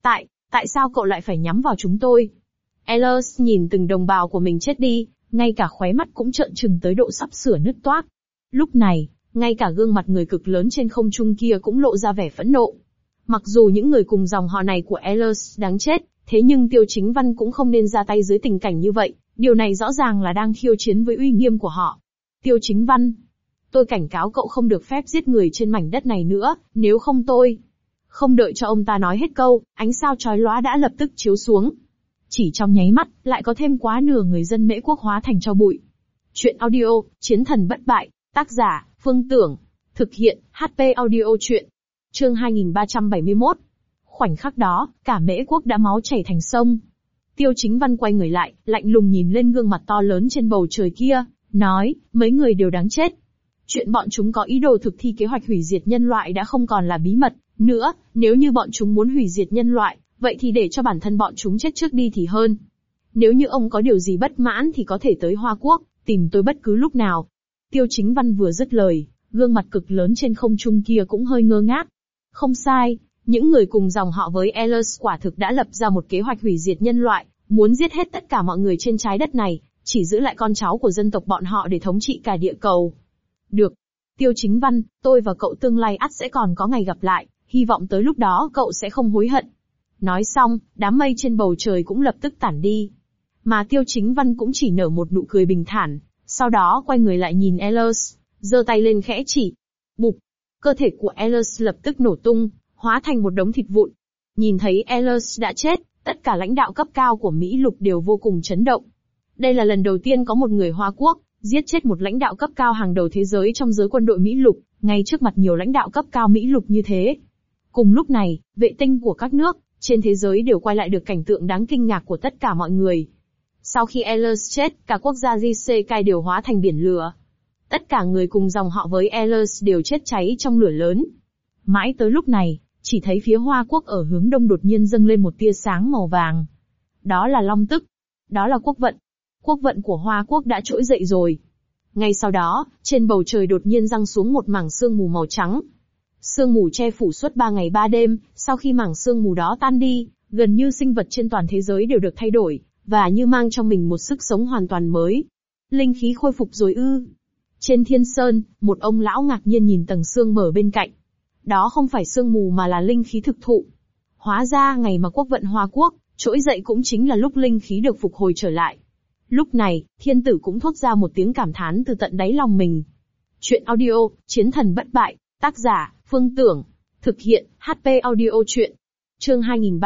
tại sao cậu lại phải nhắm vào chúng tôi? Ehlers nhìn từng đồng bào của mình chết đi, ngay cả khóe mắt cũng trợn trừng tới độ sắp sửa nứt toác. Lúc này, ngay cả gương mặt người cực lớn trên không trung kia cũng lộ ra vẻ phẫn nộ. Mặc dù những người cùng dòng họ này của Ehlers đáng chết, thế nhưng Tiêu Chính Văn cũng không nên ra tay dưới tình cảnh như vậy, điều này rõ ràng là đang khiêu chiến với uy nghiêm của họ. Tiêu Chính Văn, tôi cảnh cáo cậu không được phép giết người trên mảnh đất này nữa, nếu không tôi... Không đợi cho ông ta nói hết câu, ánh sao chói lóa đã lập tức chiếu xuống. Chỉ trong nháy mắt, lại có thêm quá nửa người dân Mễ Quốc hóa thành tro bụi. Chuyện audio, Chiến thần bất bại, tác giả, Phương Tưởng. Thực hiện, HP audio chuyện. Chương 2371. Khoảnh khắc đó, cả Mễ Quốc đã máu chảy thành sông. Tiêu Chính Văn quay người lại, lạnh lùng nhìn lên gương mặt to lớn trên bầu trời kia, nói, mấy người đều đáng chết. Chuyện bọn chúng có ý đồ thực thi kế hoạch hủy diệt nhân loại đã không còn là bí mật nữa, nếu như bọn chúng muốn hủy diệt nhân loại, vậy thì để cho bản thân bọn chúng chết trước đi thì hơn. Nếu như ông có điều gì bất mãn thì có thể tới Hoa Quốc, tìm tôi bất cứ lúc nào. Tiêu Chính Văn vừa dứt lời, gương mặt cực lớn trên không trung kia cũng hơi ngơ ngác. Không sai, những người cùng dòng họ với Ehlers quả thực đã lập ra một kế hoạch hủy diệt nhân loại, muốn giết hết tất cả mọi người trên trái đất này, chỉ giữ lại con cháu của dân tộc bọn họ để thống trị cả địa cầu. Được. Tiêu Chính Văn, tôi và cậu tương lai ắt sẽ còn có ngày gặp lại, hy vọng tới lúc đó cậu sẽ không hối hận. Nói xong, đám mây trên bầu trời cũng lập tức tản đi. Mà Tiêu Chính Văn cũng chỉ nở một nụ cười bình thản, sau đó quay người lại nhìn Ehlers, giơ tay lên khẽ chỉ. Bụp! Cơ thể của Ehlers lập tức nổ tung, hóa thành một đống thịt vụn. Nhìn thấy Ehlers đã chết, tất cả lãnh đạo cấp cao của Mỹ Lục đều vô cùng chấn động. Đây là lần đầu tiên có một người Hoa Quốc giết chết một lãnh đạo cấp cao hàng đầu thế giới trong giới quân đội Mỹ Lục, ngay trước mặt nhiều lãnh đạo cấp cao Mỹ Lục như thế. Cùng lúc này, vệ tinh của các nước trên thế giới đều quay lại được cảnh tượng đáng kinh ngạc của tất cả mọi người. Sau khi Ehlers chết, cả quốc gia Jisekai đều hóa thành biển lửa. Tất cả người cùng dòng họ với Ehlers đều chết cháy trong lửa lớn. Mãi tới lúc này, chỉ thấy phía Hoa Quốc ở hướng đông đột nhiên dâng lên một tia sáng màu vàng. Đó là long tức. Đó là quốc vận. Quốc vận của Hoa Quốc đã trỗi dậy rồi. Ngay sau đó, trên bầu trời đột nhiên giăng xuống một mảng sương mù màu trắng. Sương mù che phủ suốt 3 ngày 3 đêm, sau khi mảng sương mù đó tan đi, gần như sinh vật trên toàn thế giới đều được thay đổi, và như mang trong mình một sức sống hoàn toàn mới. Linh khí khôi phục rồi ư? Trên thiên sơn, một ông lão ngạc nhiên nhìn tầng sương mờ bên cạnh. Đó không phải sương mù mà là linh khí thực thụ. Hóa ra ngày mà quốc vận Hoa Quốc trỗi dậy cũng chính là lúc linh khí được phục hồi trở lại. Lúc này, thiên tử cũng thốt ra một tiếng cảm thán từ tận đáy lòng mình. Chuyện audio, Chiến thần bất bại, tác giả, Phương Tưởng. Thực hiện, HP audio chuyện. Chương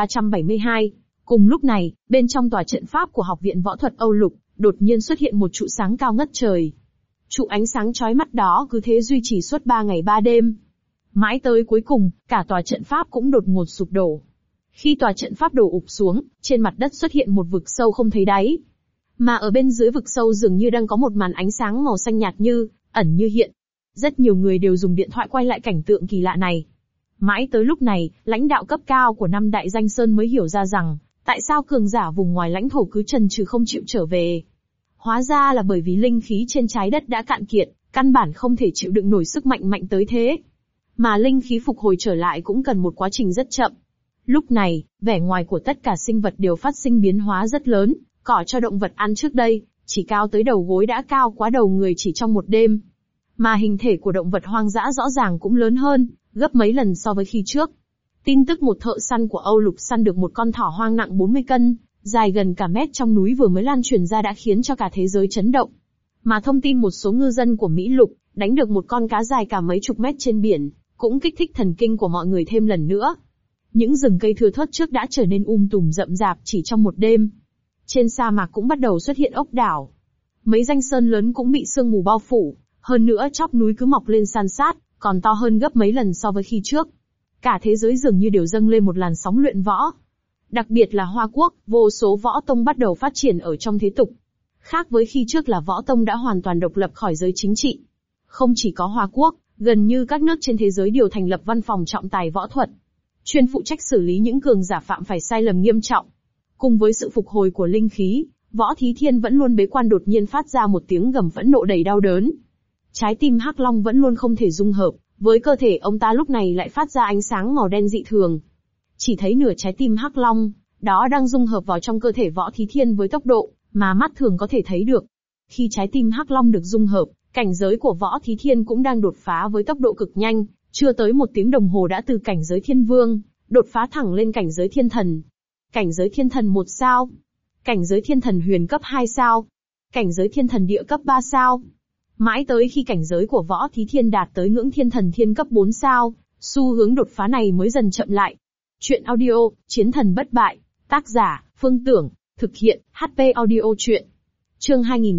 2372. Cùng lúc này, bên trong tòa trận pháp của Học viện Võ thuật Âu Lục, đột nhiên xuất hiện một trụ sáng cao ngất trời. Trụ ánh sáng chói mắt đó cứ thế duy trì suốt 3 ngày 3 đêm. Mãi tới cuối cùng, cả tòa trận pháp cũng đột ngột sụp đổ. Khi tòa trận pháp đổ ụp xuống, trên mặt đất xuất hiện một vực sâu không thấy đáy. Mà ở bên dưới vực sâu dường như đang có một màn ánh sáng màu xanh nhạt như ẩn như hiện. Rất nhiều người đều dùng điện thoại quay lại cảnh tượng kỳ lạ này. Mãi tới lúc này, lãnh đạo cấp cao của 5 đại danh sơn mới hiểu ra rằng, tại sao cường giả vùng ngoài lãnh thổ cứ chần chừ không chịu trở về. Hóa ra là bởi vì linh khí trên trái đất đã cạn kiệt, căn bản không thể chịu đựng nổi sức mạnh tới thế. Mà linh khí phục hồi trở lại cũng cần một quá trình rất chậm. Lúc này, vẻ ngoài của tất cả sinh vật đều phát sinh biến hóa rất lớn, cỏ cho động vật ăn trước đây, chỉ cao tới đầu gối đã cao quá đầu người chỉ trong một đêm. Mà hình thể của động vật hoang dã rõ ràng cũng lớn hơn, gấp mấy lần so với khi trước. Tin tức một thợ săn của Âu Lục săn được một con thỏ hoang nặng 40 cân, dài gần cả mét trong núi vừa mới lan truyền ra đã khiến cho cả thế giới chấn động. Mà thông tin một số ngư dân của Mỹ Lục đánh được một con cá dài cả mấy chục mét trên biển, cũng kích thích thần kinh của mọi người thêm lần nữa. Những rừng cây thưa thớt trước đã trở nên tùm rậm rạp chỉ trong một đêm. Trên sa mạc cũng bắt đầu xuất hiện ốc đảo. Mấy danh sơn lớn cũng bị sương mù bao phủ, hơn nữa chóp núi cứ mọc lên san sát, còn to hơn gấp mấy lần so với khi trước. Cả thế giới dường như đều dâng lên một làn sóng luyện võ. Đặc biệt là Hoa Quốc, vô số võ tông bắt đầu phát triển ở trong thế tục. Khác với khi trước là võ tông đã hoàn toàn độc lập khỏi giới chính trị. Không chỉ có Hoa Quốc, gần như các nước trên thế giới đều thành lập văn phòng trọng tài võ thuật, chuyên phụ trách xử lý những cường giả phạm phải sai lầm nghiêm trọng. Cùng với sự phục hồi của linh khí, Võ Thí Thiên vẫn luôn bế quan đột nhiên phát ra một tiếng gầm phẫn nộ đầy đau đớn. Trái tim Hắc Long vẫn luôn không thể dung hợp, với cơ thể ông ta lúc này lại phát ra ánh sáng màu đen dị thường. Chỉ thấy nửa trái tim Hắc Long, đó đang dung hợp vào trong cơ thể Võ Thí Thiên với tốc độ mà mắt thường có thể thấy được. Khi trái tim Hắc Long được dung hợp, cảnh giới của Võ Thí Thiên cũng đang đột phá với tốc độ cực nhanh, chưa tới 1 tiếng đồng hồ đã từ cảnh giới Thiên Vương, đột phá thẳng lên cảnh giới Thiên Thần. Cảnh giới Thiên Thần 1 sao. Cảnh giới Thiên Thần Huyền cấp 2 sao. Cảnh giới Thiên Thần Địa cấp 3 sao. Mãi tới khi cảnh giới của Võ Thí Thiên đạt tới ngưỡng Thiên Thần Thiên cấp 4 sao, xu hướng đột phá này mới dần chậm lại. Chuyện audio, Chiến thần bất bại, tác giả, Phương Tưởng, thực hiện, HP audio chuyện. Chương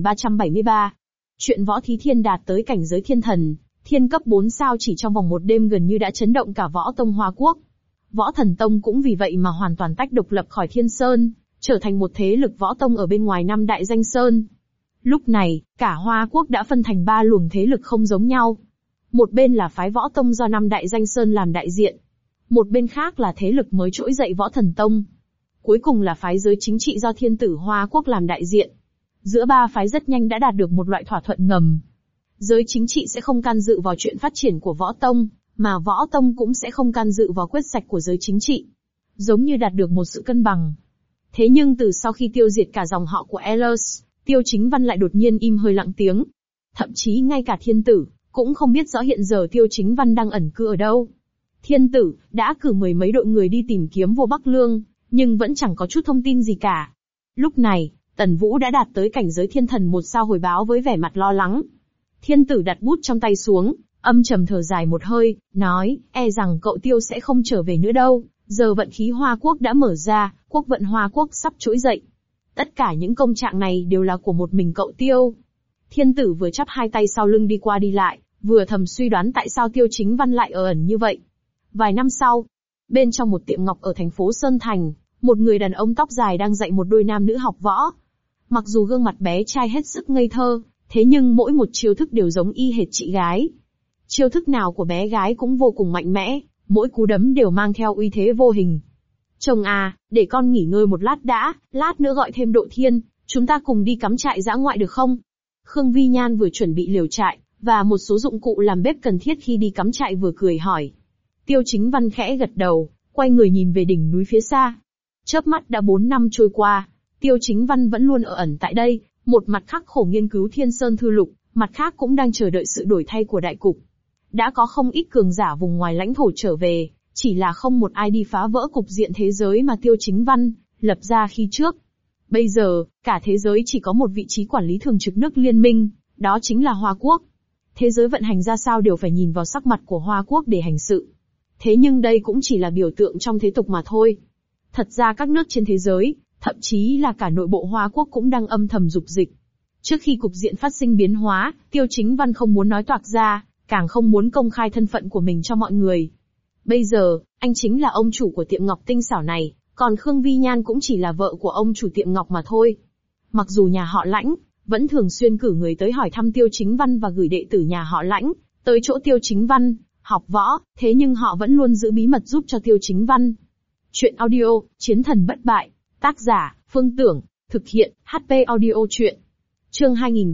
2373. Chuyện Võ Thí Thiên đạt tới cảnh giới Thiên Thần, Thiên cấp 4 sao chỉ trong vòng một đêm gần như đã chấn động cả Võ Tông Hoa Quốc. Võ Thần Tông cũng vì vậy mà hoàn toàn tách độc lập khỏi Thiên Sơn, trở thành một thế lực võ tông ở bên ngoài 5 đại danh sơn. Lúc này, cả Hoa Quốc đã phân thành 3 luồng thế lực không giống nhau. Một bên là phái Võ Tông do 5 đại danh sơn làm đại diện. Một bên khác là thế lực mới trỗi dậy Võ Thần Tông. Cuối cùng là phái giới chính trị do Thiên Tử Hoa Quốc làm đại diện. Giữa 3 phái rất nhanh đã đạt được một loại thỏa thuận ngầm. Giới chính trị sẽ không can dự vào chuyện phát triển của Võ Tông, mà Võ Tông cũng sẽ không can dự vào quyết sạch của giới chính trị. Giống như đạt được một sự cân bằng. Thế nhưng từ sau khi tiêu diệt cả dòng họ của Ehlers, Tiêu Chính Văn lại đột nhiên im hơi lặng tiếng. Thậm chí ngay cả Thiên Tử cũng không biết rõ hiện giờ Tiêu Chính Văn đang ẩn cư ở đâu. Thiên Tử đã cử 10 mấy đội người đi tìm kiếm vua Bắc Lương, nhưng vẫn chẳng có chút thông tin gì cả. Lúc này, Tần Vũ đã đạt tới cảnh giới Thiên Thần 1 sao hồi báo với vẻ mặt lo lắng. Thiên Tử đặt bút trong tay xuống, âm trầm thở dài một hơi, nói, e rằng cậu Tiêu sẽ không trở về nữa đâu, giờ vận khí Hoa Quốc đã mở ra, quốc vận Hoa Quốc sắp trỗi dậy. Tất cả những công trạng này đều là của một mình cậu Tiêu. Thiên Tử vừa chắp hai tay sau lưng đi qua đi lại, vừa thầm suy đoán tại sao Tiêu Chính Văn lại ở ẩn như vậy. Vài năm sau, bên trong một tiệm ngọc ở thành phố Sơn Thành, một người đàn ông tóc dài đang dạy một đôi nam nữ học võ. Mặc dù gương mặt bé trai hết sức ngây thơ, thế nhưng mỗi một chiêu thức đều giống y hệt chị gái. Chiêu thức nào của bé gái cũng vô cùng mạnh mẽ, mỗi cú đấm đều mang theo uy thế vô hình. Chồng à, để con nghỉ ngơi một lát đã, lát nữa gọi thêm Độ Thiên, chúng ta cùng đi cắm trại dã ngoại được không? Khương Vi Nhan vừa chuẩn bị liều trại, và một số dụng cụ làm bếp cần thiết khi đi cắm trại vừa cười hỏi. Tiêu Chính Văn khẽ gật đầu, quay người nhìn về đỉnh núi phía xa. Chớp mắt đã 4 năm trôi qua, Tiêu Chính Văn vẫn luôn ở ẩn tại đây, Một mặt khắc khổ nghiên cứu Thiên Sơn Thư Lục, mặt khác cũng đang chờ đợi sự đổi thay của đại cục. Đã có không ít cường giả vùng ngoài lãnh thổ trở về, chỉ là không một ai đi phá vỡ cục diện thế giới mà Tiêu Chính Văn lập ra khi trước. Bây giờ, cả thế giới chỉ có một vị trí quản lý thường trực nước liên minh, đó chính là Hoa Quốc. Thế giới vận hành ra sao đều phải nhìn vào sắc mặt của Hoa Quốc để hành sự. Thế nhưng đây cũng chỉ là biểu tượng trong thế tục mà thôi. Thật ra các nước trên thế giới, thậm chí là cả nội bộ Hoa Quốc cũng đang âm thầm dục dịch. Trước khi cục diện phát sinh biến hóa, Tiêu Chính Văn không muốn nói toạc ra, càng không muốn công khai thân phận của mình cho mọi người. Bây giờ, anh chính là ông chủ của tiệm ngọc tinh xảo này, còn Khương Vi Nhan cũng chỉ là vợ của ông chủ tiệm ngọc mà thôi. Mặc dù nhà họ Lãnh vẫn thường xuyên cử người tới hỏi thăm Tiêu Chính Văn và gửi đệ tử nhà họ Lãnh tới chỗ Tiêu Chính Văn học võ, thế nhưng họ vẫn luôn giữ bí mật giúp cho Tiêu Chính Văn. Chuyện audio, Chiến thần bất bại, tác giả, Phương Tưởng, thực hiện, HP audio chuyện. Chương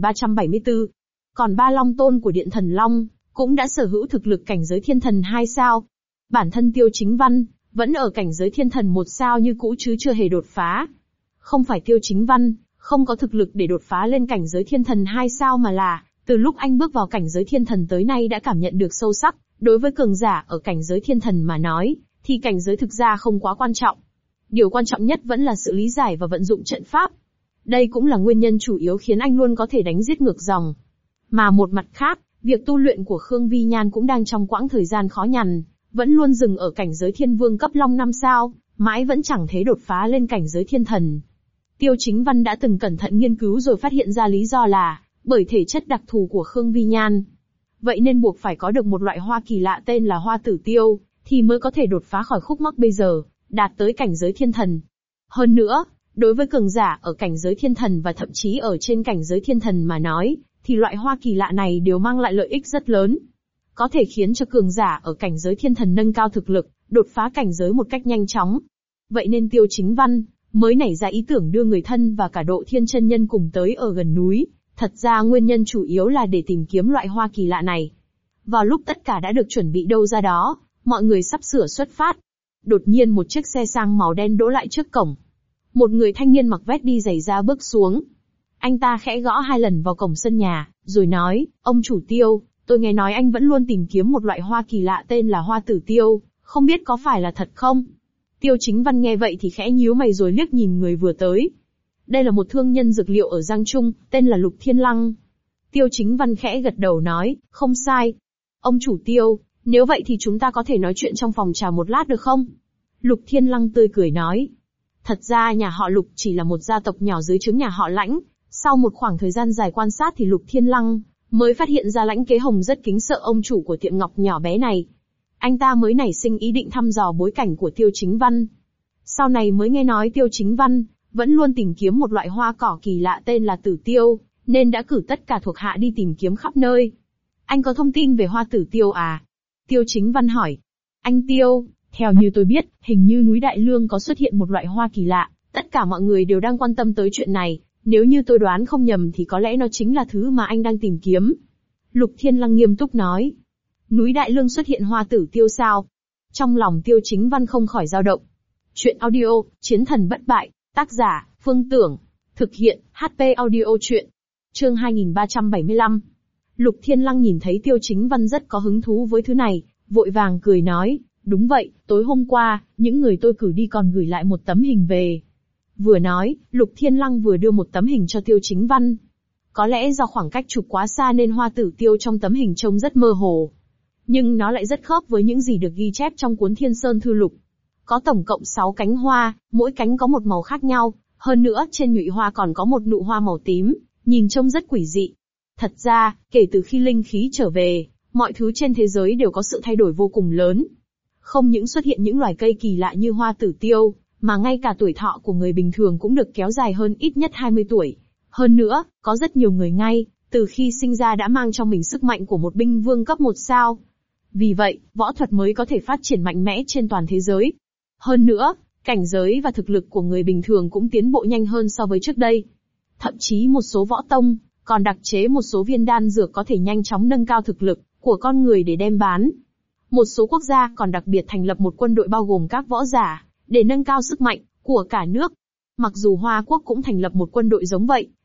2374. Còn ba long tôn của Điện Thần Long, cũng đã sở hữu thực lực cảnh giới thiên thần 2 sao. Bản thân Tiêu Chính Văn, vẫn ở cảnh giới thiên thần 1 sao như cũ chứ chưa hề đột phá. Không phải Tiêu Chính Văn, không có thực lực để đột phá lên cảnh giới thiên thần 2 sao mà là, từ lúc anh bước vào cảnh giới thiên thần tới nay đã cảm nhận được sâu sắc, đối với cường giả ở cảnh giới thiên thần mà nói, thì cảnh giới thực ra không quá quan trọng. Điều quan trọng nhất vẫn là sự lý giải và vận dụng trận pháp. Đây cũng là nguyên nhân chủ yếu khiến anh luôn có thể đánh giết ngược dòng. Mà một mặt khác, việc tu luyện của Khương Vi Nhan cũng đang trong quãng thời gian khó nhằn, vẫn luôn dừng ở cảnh giới thiên vương cấp long 5 sao, mãi vẫn chẳng thấy đột phá lên cảnh giới thiên thần. Tiêu Chính Văn đã từng cẩn thận nghiên cứu rồi phát hiện ra lý do là, bởi thể chất đặc thù của Khương Vi Nhan. Vậy nên buộc phải có được một loại hoa kỳ lạ tên là hoa tử tiêu, thì mới có thể đột phá khỏi khúc mắc bây giờ, đạt tới cảnh giới thiên thần. Hơn nữa, đối với cường giả ở cảnh giới thiên thần và thậm chí ở trên cảnh giới thiên thần mà nói, thì loại hoa kỳ lạ này đều mang lại lợi ích rất lớn. Có thể khiến cho cường giả ở cảnh giới thiên thần nâng cao thực lực, đột phá cảnh giới một cách nhanh chóng. Vậy nên Tiêu Chính Văn mới nảy ra ý tưởng đưa người thân và cả Độ Thiên chân nhân cùng tới ở gần núi. Thật ra nguyên nhân chủ yếu là để tìm kiếm loại hoa kỳ lạ này. Vào lúc tất cả đã được chuẩn bị đâu ra đó, mọi người sắp sửa xuất phát. Đột nhiên một chiếc xe sang màu đen đỗ lại trước cổng. Một người thanh niên mặc vest đi giày da bước xuống. Anh ta khẽ gõ 2 lần vào cổng sân nhà, rồi nói, ông chủ Tiêu, tôi nghe nói anh vẫn luôn tìm kiếm một loại hoa kỳ lạ tên là hoa tử tiêu, không biết có phải là thật không? Tiêu Chính Văn nghe vậy thì khẽ nhíu mày rồi liếc nhìn người vừa tới. Đây là một thương nhân dược liệu ở Giang Trung, tên là Lục Thiên Lăng. Tiêu Chính Văn khẽ gật đầu nói, không sai. Ông chủ Tiêu, nếu vậy thì chúng ta có thể nói chuyện trong phòng trà một lát được không? Lục Thiên Lăng tươi cười nói. Thật ra nhà họ Lục chỉ là một gia tộc nhỏ dưới trướng nhà họ Lãnh. Sau một khoảng thời gian dài quan sát thì Lục Thiên Lăng mới phát hiện ra Lãnh Kế Hồng rất kính sợ ông chủ của tiệm ngọc nhỏ bé này. Anh ta mới nảy sinh ý định thăm dò bối cảnh của Tiêu Chính Văn. Sau này mới nghe nói Tiêu Chính Văn vẫn luôn tìm kiếm một loại hoa cỏ kỳ lạ tên là tử tiêu, nên đã cử tất cả thuộc hạ đi tìm kiếm khắp nơi. Anh có thông tin về hoa tử tiêu à? Tiêu Chính Văn hỏi. Anh Tiêu, theo như tôi biết, hình như núi Đại Lương có xuất hiện một loại hoa kỳ lạ, tất cả mọi người đều đang quan tâm tới chuyện này, nếu như tôi đoán không nhầm thì có lẽ nó chính là thứ mà anh đang tìm kiếm. Lục Thiên Lăng nghiêm túc nói. Núi Đại Lương xuất hiện hoa tử tiêu sao? Trong lòng Tiêu Chính Văn không khỏi dao động. Chuyện audio, Chiến thần bất bại, tác giả, Phương Tưởng, thực hiện, HP audio chuyện. Chương 2375. Lục Thiên Lăng nhìn thấy Tiêu Chính Văn rất có hứng thú với thứ này, vội vàng cười nói, đúng vậy, tối hôm qua, những người tôi cử đi còn gửi lại một tấm hình về. Vừa nói, Lục Thiên Lăng vừa đưa một tấm hình cho Tiêu Chính Văn. Có lẽ do khoảng cách chụp quá xa nên hoa tử tiêu trong tấm hình trông rất mơ hồ. Nhưng nó lại rất khớp với những gì được ghi chép trong cuốn Thiên Sơn Thư Lục. Có tổng cộng 6 cánh hoa, mỗi cánh có một màu khác nhau, hơn nữa trên nhụy hoa còn có một nụ hoa màu tím, nhìn trông rất quỷ dị. Thật ra, kể từ khi linh khí trở về, mọi thứ trên thế giới đều có sự thay đổi vô cùng lớn. Không những xuất hiện những loài cây kỳ lạ như hoa tử tiêu, mà ngay cả tuổi thọ của người bình thường cũng được kéo dài hơn ít nhất 20 tuổi. Hơn nữa, có rất nhiều người ngay, từ khi sinh ra đã mang trong mình sức mạnh của một binh vương cấp 1 sao. Vì vậy, võ thuật mới có thể phát triển mạnh mẽ trên toàn thế giới. Hơn nữa, cảnh giới và thực lực của người bình thường cũng tiến bộ nhanh hơn so với trước đây. Thậm chí một số võ tông còn đặc chế một số viên đan dược có thể nhanh chóng nâng cao thực lực của con người để đem bán. Một số quốc gia còn đặc biệt thành lập một quân đội bao gồm các võ giả, để nâng cao sức mạnh của cả nước. Mặc dù Hoa Quốc cũng thành lập một quân đội giống vậy,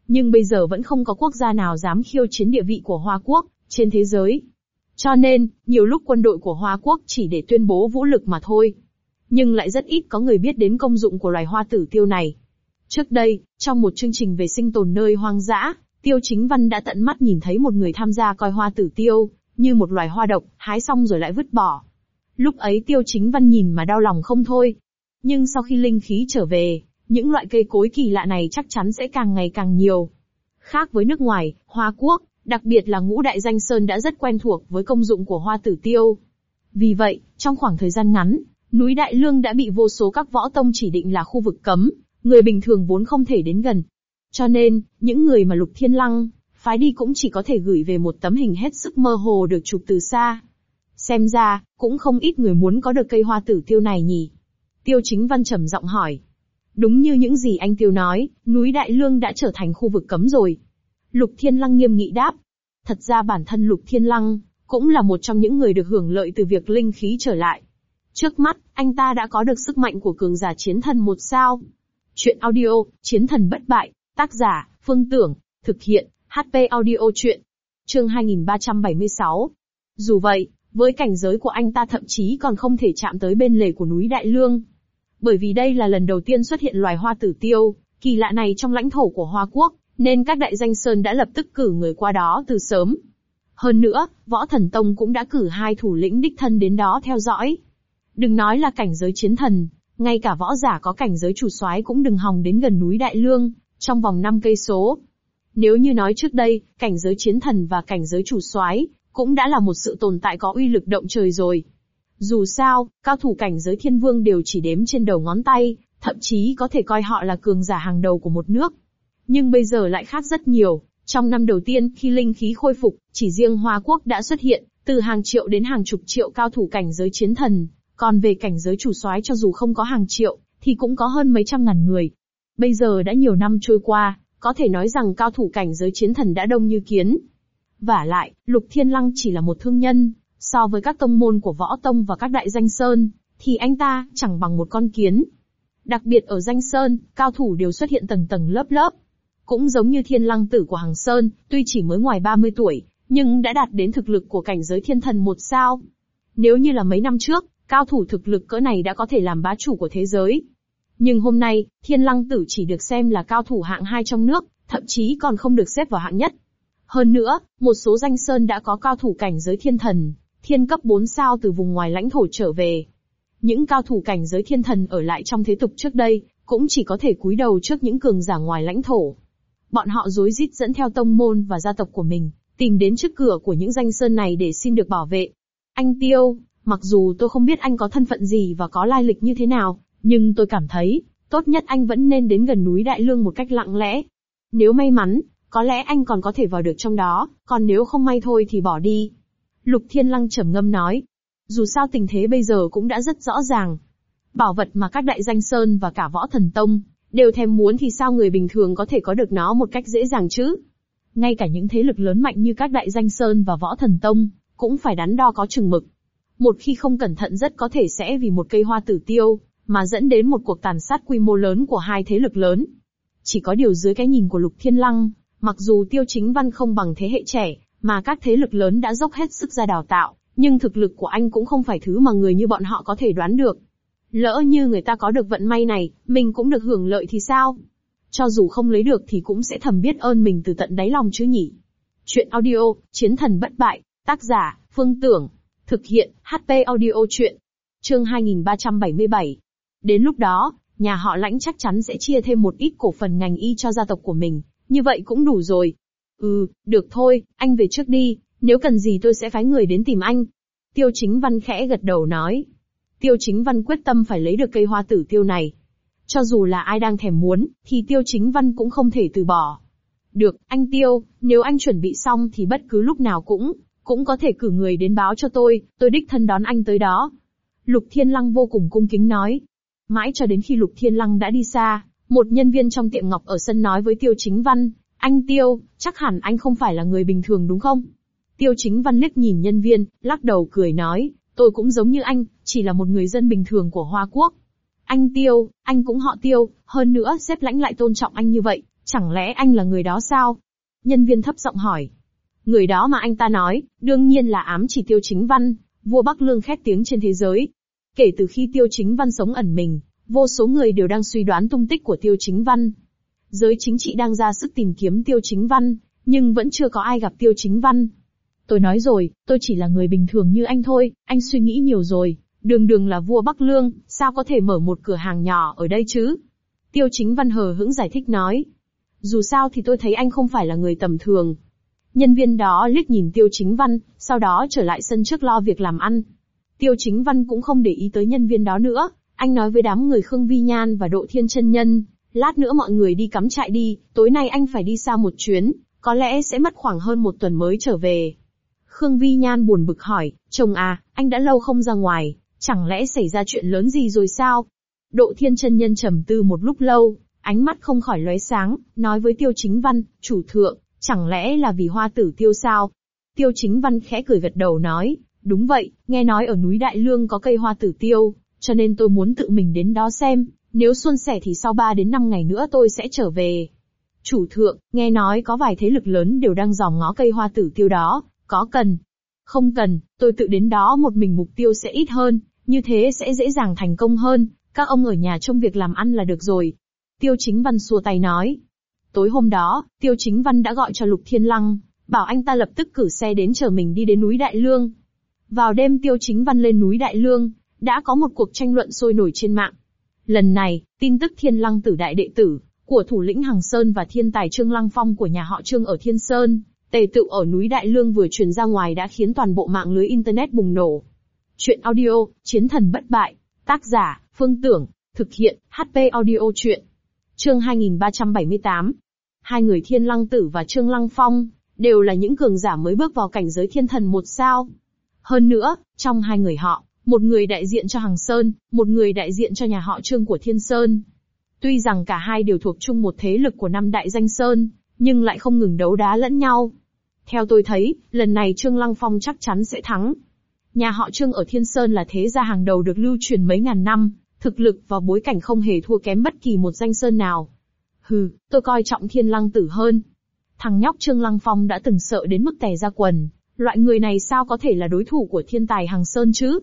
Nhưng bây giờ vẫn không có quốc gia nào dám khiêu chiến địa vị của Hoa Quốc trên thế giới. Cho nên, nhiều lúc quân đội của Hoa Quốc chỉ để tuyên bố vũ lực mà thôi. Nhưng lại rất ít có người biết đến công dụng của loài hoa tử tiêu này. Trước đây, trong một chương trình về sinh tồn nơi hoang dã, Tiêu Chính Văn đã tận mắt nhìn thấy một người tham gia coi hoa tử tiêu như một loài hoa độc, hái xong rồi lại vứt bỏ. Lúc ấy Tiêu Chính Văn nhìn mà đau lòng không thôi. Nhưng sau khi linh khí trở về, những loại cây cối kỳ lạ này chắc chắn sẽ càng ngày càng nhiều. Khác với nước ngoài, Hoa Quốc, đặc biệt là Ngũ Đại Danh Sơn đã rất quen thuộc với công dụng của hoa tử tiêu. Vì vậy, trong khoảng thời gian ngắn, núi Đại Lương đã bị vô số các võ tông chỉ định là khu vực cấm, người bình thường vốn không thể đến gần. Cho nên, những người mà Lục Thiên Lăng phái đi cũng chỉ có thể gửi về một tấm hình hết sức mơ hồ được chụp từ xa. Xem ra, cũng không ít người muốn có được cây hoa tử tiêu này nhỉ? Tiêu Chính Văn trầm giọng hỏi. Đúng như những gì anh Tiêu nói, núi Đại Lương đã trở thành khu vực cấm rồi. Lục Thiên Lăng nghiêm nghị đáp. Thật ra bản thân Lục Thiên Lăng cũng là một trong những người được hưởng lợi từ việc linh khí trở lại. Trước mắt, anh ta đã có được sức mạnh của cường giả chiến thần 1 sao. Chuyện audio, Chiến thần bất bại, tác giả, Phương Tưởng, thực hiện, HP audio chuyện. Chương 2376. Dù vậy, với cảnh giới của anh ta thậm chí còn không thể chạm tới bên lề của núi Đại Lương. Bởi vì đây là lần đầu tiên xuất hiện loài hoa tử tiêu, kỳ lạ này trong lãnh thổ của Hoa Quốc, nên các đại danh sơn đã lập tức cử người qua đó từ sớm. Hơn nữa, Võ Thần Tông cũng đã cử 2 thủ lĩnh đích thân đến đó theo dõi. Đừng nói là cảnh giới chiến thần, ngay cả võ giả có cảnh giới chủ soái cũng đừng hòng đến gần núi Đại Lương, trong vòng 5 cây số. Nếu như nói trước đây, cảnh giới chiến thần và cảnh giới chủ soái cũng đã là một sự tồn tại có uy lực động trời rồi. Dù sao, cao thủ cảnh giới thiên vương đều chỉ đếm trên đầu ngón tay, thậm chí có thể coi họ là cường giả hàng đầu của một nước. Nhưng bây giờ lại khác rất nhiều. Trong năm đầu tiên, khi linh khí khôi phục, chỉ riêng Hoa Quốc đã xuất hiện từ hàng triệu đến hàng chục triệu cao thủ cảnh giới chiến thần. Còn về cảnh giới chủ soái cho dù không có hàng triệu, thì cũng có hơn mấy trăm ngàn người. Bây giờ đã nhiều năm trôi qua, có thể nói rằng cao thủ cảnh giới chiến thần đã đông như kiến. Vả lại, Lục Thiên Lăng chỉ là một thương nhân, so với các tông môn của Võ Tông và các đại danh sơn, thì anh ta chẳng bằng một con kiến. Đặc biệt ở danh sơn, cao thủ đều xuất hiện tầng tầng lớp lớp. Cũng giống như Thiên Lăng Tử của Hằng Sơn, tuy chỉ mới ngoài 30 tuổi, nhưng đã đạt đến thực lực của cảnh giới thiên thần 1 sao. Nếu như là mấy năm trước, cao thủ thực lực cỡ này đã có thể làm bá chủ của thế giới. Nhưng hôm nay, Thiên Lăng Tử chỉ được xem là cao thủ hạng 2 trong nước, thậm chí còn không được xếp vào hạng nhất. Hơn nữa, một số danh sơn đã có cao thủ cảnh giới thiên thần, thiên cấp 4 sao từ vùng ngoài lãnh thổ trở về. Những cao thủ cảnh giới thiên thần ở lại trong thế tục trước đây, cũng chỉ có thể cúi đầu trước những cường giả ngoài lãnh thổ. Bọn họ rối rít dẫn theo tông môn và gia tộc của mình, tìm đến trước cửa của những danh sơn này để xin được bảo vệ. Anh Tiêu, mặc dù tôi không biết anh có thân phận gì và có lai lịch như thế nào, nhưng tôi cảm thấy, tốt nhất anh vẫn nên đến gần núi Đại Lương một cách lặng lẽ. Nếu may mắn, có lẽ anh còn có thể vào được trong đó, còn nếu không may thôi thì bỏ đi. Lục Thiên Lăng trầm ngâm nói. Dù sao tình thế bây giờ cũng đã rất rõ ràng. Bảo vật mà các đại danh sơn và cả Võ Thần Tông đều thèm muốn thì sao người bình thường có thể có được nó một cách dễ dàng chứ? Ngay cả những thế lực lớn mạnh như các đại danh sơn và Võ Thần Tông cũng phải đắn đo có chừng mực. Một khi không cẩn thận rất có thể sẽ vì một cây hoa tử tiêu mà dẫn đến một cuộc tàn sát quy mô lớn của 2 thế lực lớn. Chỉ có điều dưới cái nhìn của Lục Thiên Lăng, mặc dù Tiêu Chính Văn không bằng thế hệ trẻ, mà các thế lực lớn đã dốc hết sức ra đào tạo, nhưng thực lực của anh cũng không phải thứ mà người như bọn họ có thể đoán được. Lỡ như người ta có được vận may này, mình cũng được hưởng lợi thì sao? Cho dù không lấy được thì cũng sẽ thầm biết ơn mình từ tận đáy lòng chứ nhỉ? Chuyện audio, Chiến thần bất bại, tác giả, Phương Tưởng, thực hiện, HP audio chuyện. Chương 2377. Đến lúc đó, nhà họ Lãnh chắc chắn sẽ chia thêm một ít cổ phần ngành y cho gia tộc của mình, như vậy cũng đủ rồi. Được thôi, anh về trước đi, nếu cần gì tôi sẽ phái người đến tìm anh. Tiêu Chính Văn khẽ gật đầu nói. Tiêu Chính Văn quyết tâm phải lấy được cây hoa tử tiêu này. Cho dù là ai đang thèm muốn, thì Tiêu Chính Văn cũng không thể từ bỏ. Được, anh Tiêu, nếu anh chuẩn bị xong thì bất cứ lúc nào cũng có thể cử người đến báo cho tôi đích thân đón anh tới đó. Lục Thiên Lăng vô cùng cung kính nói. Mãi cho đến khi Lục Thiên Lăng đã đi xa, một nhân viên trong tiệm ngọc ở sân nói với Tiêu Chính Văn, anh Tiêu, chắc hẳn anh không phải là người bình thường đúng không? Tiêu Chính Văn liếc nhìn nhân viên, lắc đầu cười nói, tôi cũng giống như anh, chỉ là một người dân bình thường của Hoa Quốc. Anh Tiêu, anh cũng họ Tiêu, hơn nữa sếp Lãnh lại tôn trọng anh như vậy, Chẳng lẽ anh là người đó sao? Nhân viên thấp giọng hỏi. Người đó mà anh ta nói, đương nhiên là ám chỉ Tiêu Chính Văn, vua Bắc Lương khét tiếng trên thế giới. Kể từ khi Tiêu Chính Văn sống ẩn mình, vô số người đều đang suy đoán tung tích của Tiêu Chính Văn. Giới chính trị đang ra sức tìm kiếm Tiêu Chính Văn, nhưng vẫn chưa có ai gặp Tiêu Chính Văn. Tôi nói rồi, tôi chỉ là người bình thường như anh thôi, anh suy nghĩ nhiều rồi. Đường là vua Bắc Lương, sao có thể mở một cửa hàng nhỏ ở đây chứ? Tiêu Chính Văn hờ hững giải thích nói. Dù sao thì tôi thấy anh không phải là người tầm thường. Nhân viên đó liếc nhìn Tiêu Chính Văn, sau đó trở lại sân trước lo việc làm ăn. Tiêu Chính Văn cũng không để ý tới nhân viên đó nữa, anh nói với đám người Khương Vi Nhan và Độ Thiên Chân Nhân, lát nữa mọi người đi cắm trại đi, tối nay anh phải đi xa một chuyến, có lẽ sẽ mất khoảng hơn một tuần mới trở về. Khương Vi Nhan buồn bực hỏi, chồng à, anh đã lâu không ra ngoài, chẳng lẽ xảy ra chuyện lớn gì rồi sao? Độ Thiên Chân Nhân trầm tư một lúc lâu, ánh mắt không khỏi lóe sáng, nói với Tiêu Chính Văn, chủ thượng, chẳng lẽ là vì hoa tử tiêu sao? Tiêu Chính Văn khẽ cười gật đầu nói, đúng vậy, nghe nói ở núi Đại Lương có cây hoa tử tiêu, cho nên tôi muốn tự mình đến đó xem, nếu suôn sẻ thì sau 3 đến 5 ngày nữa tôi sẽ trở về. Chủ thượng, nghe nói có vài thế lực lớn đều đang dòm ngó cây hoa tử tiêu đó, có cần? Không cần, tôi tự đến đó một mình, mục tiêu sẽ ít hơn, như thế sẽ dễ dàng thành công hơn, các ông ở nhà trông việc làm ăn là được rồi. Tiêu Chính Văn xua tay nói. Tối hôm đó, Tiêu Chính Văn đã gọi cho Lục Thiên Lăng, bảo anh ta lập tức cử xe đến chở mình đi đến núi Đại Lương. Vào đêm Tiêu Chính Văn lên núi Đại Lương, đã có một cuộc tranh luận sôi nổi trên mạng. Lần này, tin tức Thiên Lăng Tử đại đệ tử của thủ lĩnh Hằng Sơn và thiên tài Trương Lăng Phong của nhà họ Trương ở Thiên Sơn, tề tựu ở núi Đại Lương vừa truyền ra ngoài đã khiến toàn bộ mạng lưới internet bùng nổ. Chuyện audio, Chiến thần bất bại, tác giả, Phương Tưởng, thực hiện, HP Audio Chuyện. Chương 2378. Hai người Thiên Lăng Tử và Trương Lăng Phong đều là những cường giả mới bước vào cảnh giới thiên thần 1 sao. Hơn nữa, trong hai người họ, một người đại diện cho Hằng Sơn, một người đại diện cho nhà họ Trương của Thiên Sơn. Tuy rằng cả hai đều thuộc chung một thế lực của 5 đại danh sơn, nhưng lại không ngừng đấu đá lẫn nhau. Theo tôi thấy, lần này Trương Lăng Phong chắc chắn sẽ thắng. Nhà họ Trương ở Thiên Sơn là thế gia hàng đầu được lưu truyền mấy ngàn năm, thực lực và bối cảnh không hề thua kém bất kỳ một danh sơn nào. Hừ, tôi coi trọng Thiên Lăng Tử hơn. Thằng nhóc Trương Lăng Phong đã từng sợ đến mức tè ra quần, loại người này sao có thể là đối thủ của thiên tài Hằng Sơn chứ?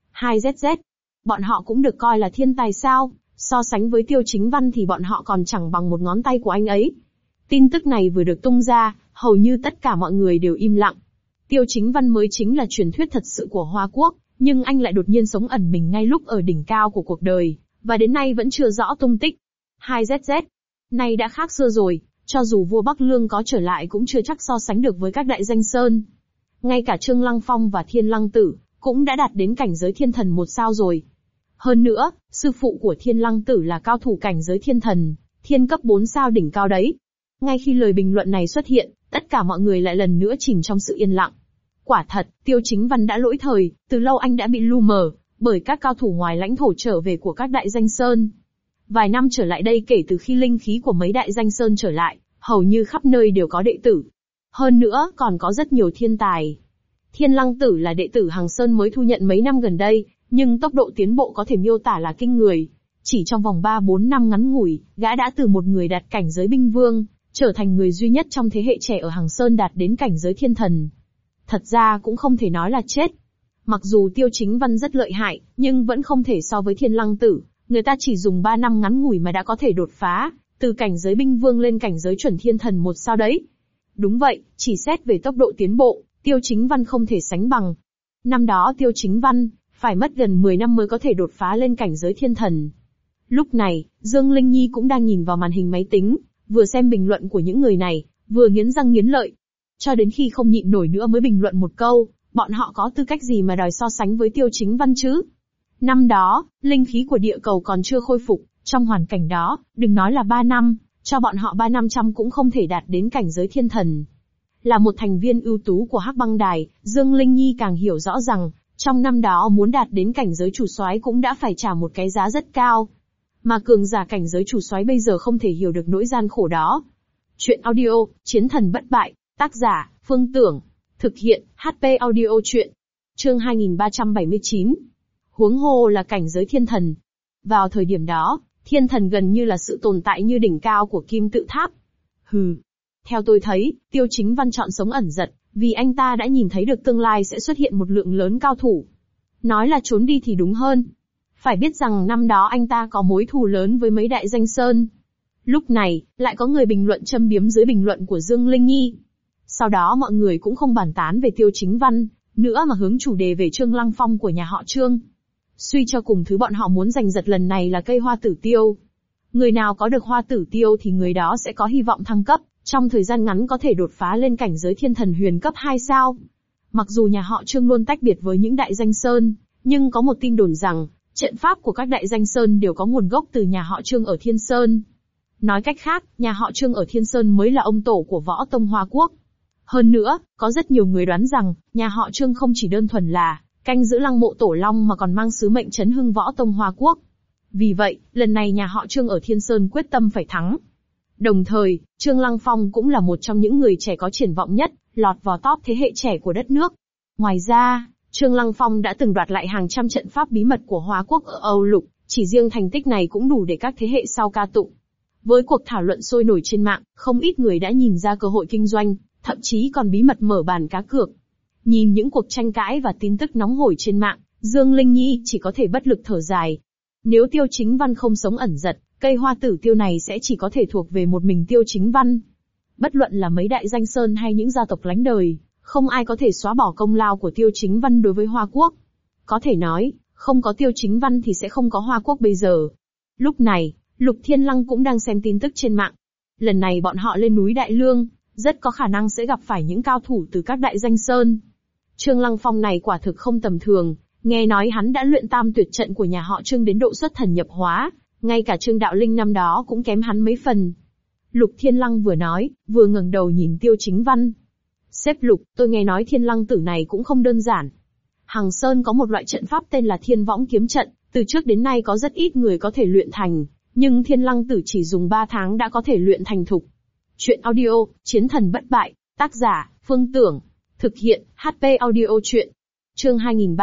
2ZZ, bọn họ cũng được coi là thiên tài sao? So sánh với Tiêu Chính Văn thì bọn họ còn chẳng bằng một ngón tay của anh ấy. Tin tức này vừa được tung ra, hầu như tất cả mọi người đều im lặng. Tiêu Chính Văn mới chính là truyền thuyết thật sự của Hoa Quốc, nhưng anh lại đột nhiên sống ẩn mình ngay lúc ở đỉnh cao của cuộc đời, và đến nay vẫn chưa rõ tung tích. 2ZZ, nay đã khác xưa rồi, cho dù vua Bắc Lương có trở lại cũng chưa chắc so sánh được với các đại danh sơn. Ngay cả Trương Lăng Phong và Thiên Lăng Tử cũng đã đạt đến cảnh giới thiên thần 1 sao rồi. Hơn nữa, sư phụ của Thiên Lăng Tử là cao thủ cảnh giới thiên thần, thiên cấp 4 sao đỉnh cao đấy. Ngay khi lời bình luận này xuất hiện, tất cả mọi người lại lần nữa chìm trong sự yên lặng. Quả thật, Tiêu Chính Văn đã lỗi thời, từ lâu anh đã bị lu mờ bởi các cao thủ ngoài lãnh thổ trở về của các đại danh sơn. Vài năm trở lại đây, kể từ khi linh khí của mấy đại danh sơn trở lại, hầu như khắp nơi đều có đệ tử. Hơn nữa, còn có rất nhiều thiên tài. Thiên Lăng Tử là đệ tử Hằng Sơn mới thu nhận mấy năm gần đây, nhưng tốc độ tiến bộ có thể miêu tả là kinh người. Chỉ trong vòng 3-4 năm ngắn ngủi, gã đã từ một người đạt cảnh giới binh vương, trở thành người duy nhất trong thế hệ trẻ ở Hằng Sơn đạt đến cảnh giới thiên thần. Thật ra cũng không thể nói là chết. Mặc dù Tiêu Chính Văn rất lợi hại, nhưng vẫn không thể so với Thiên Lăng Tử. Người ta chỉ dùng 3 năm ngắn ngủi mà đã có thể đột phá, từ cảnh giới binh vương lên cảnh giới chuẩn thiên thần 1 sao đấy. Đúng vậy, chỉ xét về tốc độ tiến bộ, Tiêu Chính Văn không thể sánh bằng. Năm đó Tiêu Chính Văn phải mất gần 10 năm mới có thể đột phá lên cảnh giới thiên thần. Lúc này, Dương Linh Nhi cũng đang nhìn vào màn hình máy tính, vừa xem bình luận của những người này, vừa nghiến răng nghiến lợi. Cho đến khi không nhịn nổi nữa mới bình luận một câu, bọn họ có tư cách gì mà đòi so sánh với Tiêu Chính Văn chứ? Năm đó, linh khí của địa cầu còn chưa khôi phục, trong hoàn cảnh đó, đừng nói là 3 năm, cho bọn họ 3-500 cũng không thể đạt đến cảnh giới thiên thần. Là một thành viên ưu tú của Hắc Băng Đài, Dương Linh Nhi càng hiểu rõ rằng, trong năm đó muốn đạt đến cảnh giới chủ soái cũng đã phải trả một cái giá rất cao. Mà cường giả cảnh giới chủ soái bây giờ không thể hiểu được nỗi gian khổ đó. Chuyện audio, Chiến thần bất bại, tác giả, Phương Tưởng, thực hiện, HP Audio Chuyện. Chương 2379. Huống hồ là cảnh giới thiên thần. Vào thời điểm đó, thiên thần gần như là sự tồn tại như đỉnh cao của kim tự tháp. Hừ. Theo tôi thấy, Tiêu Chính Văn chọn sống ẩn giật, vì anh ta đã nhìn thấy được tương lai sẽ xuất hiện một lượng lớn cao thủ. Nói là trốn đi thì đúng hơn. Phải biết rằng năm đó anh ta có mối thù lớn với mấy đại danh sơn. Lúc này, lại có người bình luận châm biếm dưới bình luận của Dương Linh Nhi. Sau đó mọi người cũng không bàn tán về Tiêu Chính Văn, nữa mà hướng chủ đề về Trương Lăng Phong của nhà họ Trương. Suy cho cùng thứ bọn họ muốn giành giật lần này là cây hoa tử tiêu. Người nào có được hoa tử tiêu thì người đó sẽ có hy vọng thăng cấp, trong thời gian ngắn có thể đột phá lên cảnh giới thiên thần huyền cấp 2 sao. Mặc dù nhà họ Trương luôn tách biệt với những đại danh sơn, nhưng có một tin đồn rằng, trận pháp của các đại danh sơn đều có nguồn gốc từ nhà họ Trương ở Thiên Sơn. Nói cách khác, nhà họ Trương ở Thiên Sơn mới là ông tổ của võ tông Hoa Quốc. Hơn nữa, có rất nhiều người đoán rằng, nhà họ Trương không chỉ đơn thuần là canh giữ lăng mộ tổ long mà còn mang sứ mệnh chấn hưng võ tông Hoa Quốc. Vì vậy, lần này nhà họ Trương ở Thiên Sơn quyết tâm phải thắng. Đồng thời, Trương Lăng Phong cũng là một trong những người trẻ có triển vọng nhất, lọt vào top thế hệ trẻ của đất nước. Ngoài ra, Trương Lăng Phong đã từng đoạt lại hàng trăm trận pháp bí mật của Hoa Quốc ở Âu Lục, chỉ riêng thành tích này cũng đủ để các thế hệ sau ca tụng. Với cuộc thảo luận sôi nổi trên mạng, không ít người đã nhìn ra cơ hội kinh doanh, thậm chí còn bí mật mở bàn cá cược. Nhìn những cuộc tranh cãi và tin tức nóng hổi trên mạng, Dương Linh Nhi chỉ có thể bất lực thở dài. Nếu Tiêu Chính Văn không sống ẩn giật, cây hoa tử tiêu này sẽ chỉ có thể thuộc về một mình Tiêu Chính Văn. Bất luận là mấy đại danh sơn hay những gia tộc lánh đời, không ai có thể xóa bỏ công lao của Tiêu Chính Văn đối với Hoa Quốc. Có thể nói, không có Tiêu Chính Văn thì sẽ không có Hoa Quốc bây giờ. Lúc này, Lục Thiên Lăng cũng đang xem tin tức trên mạng. Lần này bọn họ lên núi Đại Lương, rất có khả năng sẽ gặp phải những cao thủ từ các đại danh sơn. Trương Lăng Phong này quả thực không tầm thường, nghe nói hắn đã luyện tam tuyệt trận của nhà họ Trương đến độ xuất thần nhập hóa, ngay cả Trương Đạo Linh năm đó cũng kém hắn mấy phần. Lục Thiên Lăng vừa nói, vừa ngẩng đầu nhìn Tiêu Chính Văn. Sếp Lục, tôi nghe nói Thiên Lăng tử này cũng không đơn giản. Hằng Sơn có một loại trận pháp tên là Thiên Võng Kiếm Trận, từ trước đến nay có rất ít người có thể luyện thành, nhưng Thiên Lăng tử chỉ dùng 3 tháng đã có thể luyện thành thục. Chuyện audio, Chiến thần bất bại, tác giả, Phương Tưởng. Thực hiện, HP audio chuyện. Chương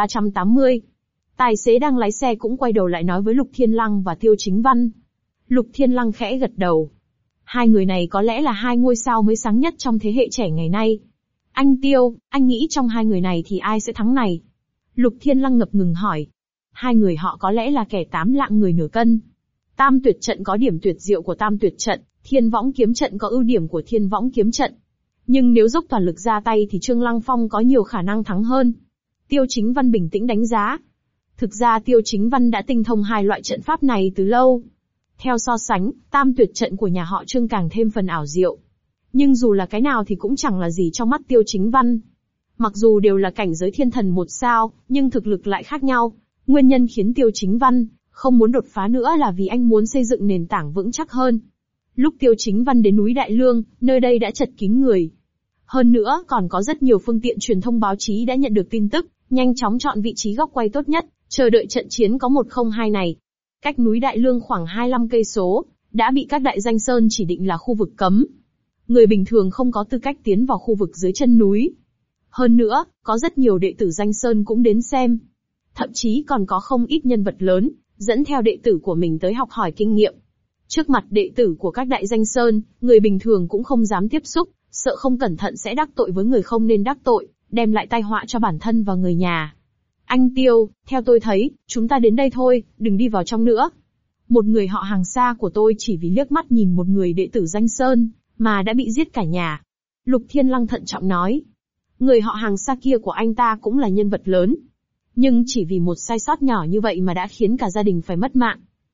2380. Tài xế đang lái xe cũng quay đầu lại nói với Lục Thiên Lăng và Tiêu Chính Văn. Lục Thiên Lăng khẽ gật đầu. Hai người này có lẽ là hai ngôi sao mới sáng nhất trong thế hệ trẻ ngày nay. Anh Tiêu, anh nghĩ trong hai người này thì ai sẽ thắng này? Lục Thiên Lăng ngập ngừng hỏi. Hai người họ có lẽ là kẻ 8 lạng người nửa cân. Tam tuyệt trận có điểm tuyệt diệu của tam tuyệt trận, Thiên Võng Kiếm Trận có ưu điểm của Thiên Võng Kiếm Trận. Nhưng nếu dốc toàn lực ra tay thì Trương Lăng Phong có nhiều khả năng thắng hơn. Tiêu Chính Văn bình tĩnh đánh giá. Thực ra Tiêu Chính Văn đã tinh thông hai loại trận pháp này từ lâu. Theo so sánh, tam tuyệt trận của nhà họ Trương càng thêm phần ảo diệu. Nhưng dù là cái nào thì cũng chẳng là gì trong mắt Tiêu Chính Văn. Mặc dù đều là cảnh giới thiên thần 1 sao, nhưng thực lực lại khác nhau. Nguyên nhân khiến Tiêu Chính Văn không muốn đột phá nữa là vì anh muốn xây dựng nền tảng vững chắc hơn. Lúc Tiêu Chính Văn đến núi Đại Lương, nơi đây đã chật kín người. Hơn nữa, còn có rất nhiều phương tiện truyền thông báo chí đã nhận được tin tức, nhanh chóng chọn vị trí góc quay tốt nhất, chờ đợi trận chiến có 102 này. Cách núi Đại Lương khoảng 25 cây số, đã bị các đại danh sơn chỉ định là khu vực cấm. Người bình thường không có tư cách tiến vào khu vực dưới chân núi. Hơn nữa, có rất nhiều đệ tử danh sơn cũng đến xem. Thậm chí còn có không ít nhân vật lớn, dẫn theo đệ tử của mình tới học hỏi kinh nghiệm. Trước mặt đệ tử của các đại danh sơn, người bình thường cũng không dám tiếp xúc, sợ không cẩn thận sẽ đắc tội với người không nên đắc tội, đem lại tai họa cho bản thân và người nhà. Anh Tiêu, theo tôi thấy, chúng ta đến đây thôi, đừng đi vào trong nữa. Một người họ hàng xa của tôi chỉ vì liếc mắt nhìn một người đệ tử danh sơn, mà đã bị giết cả nhà. Lục Thiên Lăng thận trọng nói. Người họ hàng xa kia của anh ta cũng là nhân vật lớn. Nhưng chỉ vì một sai sót nhỏ như vậy mà đã khiến cả gia đình phải mất mạng.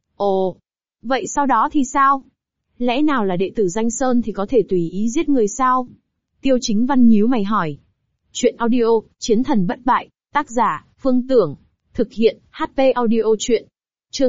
Ồ, vậy sau đó thì sao? Lẽ nào là đệ tử danh sơn thì có thể tùy ý giết người sao? Tiêu Chính Văn nhíu mày hỏi. Chuyện audio, Chiến thần bất bại, tác giả, Phương Tưởng. Thực hiện, HP audio chuyện. Chương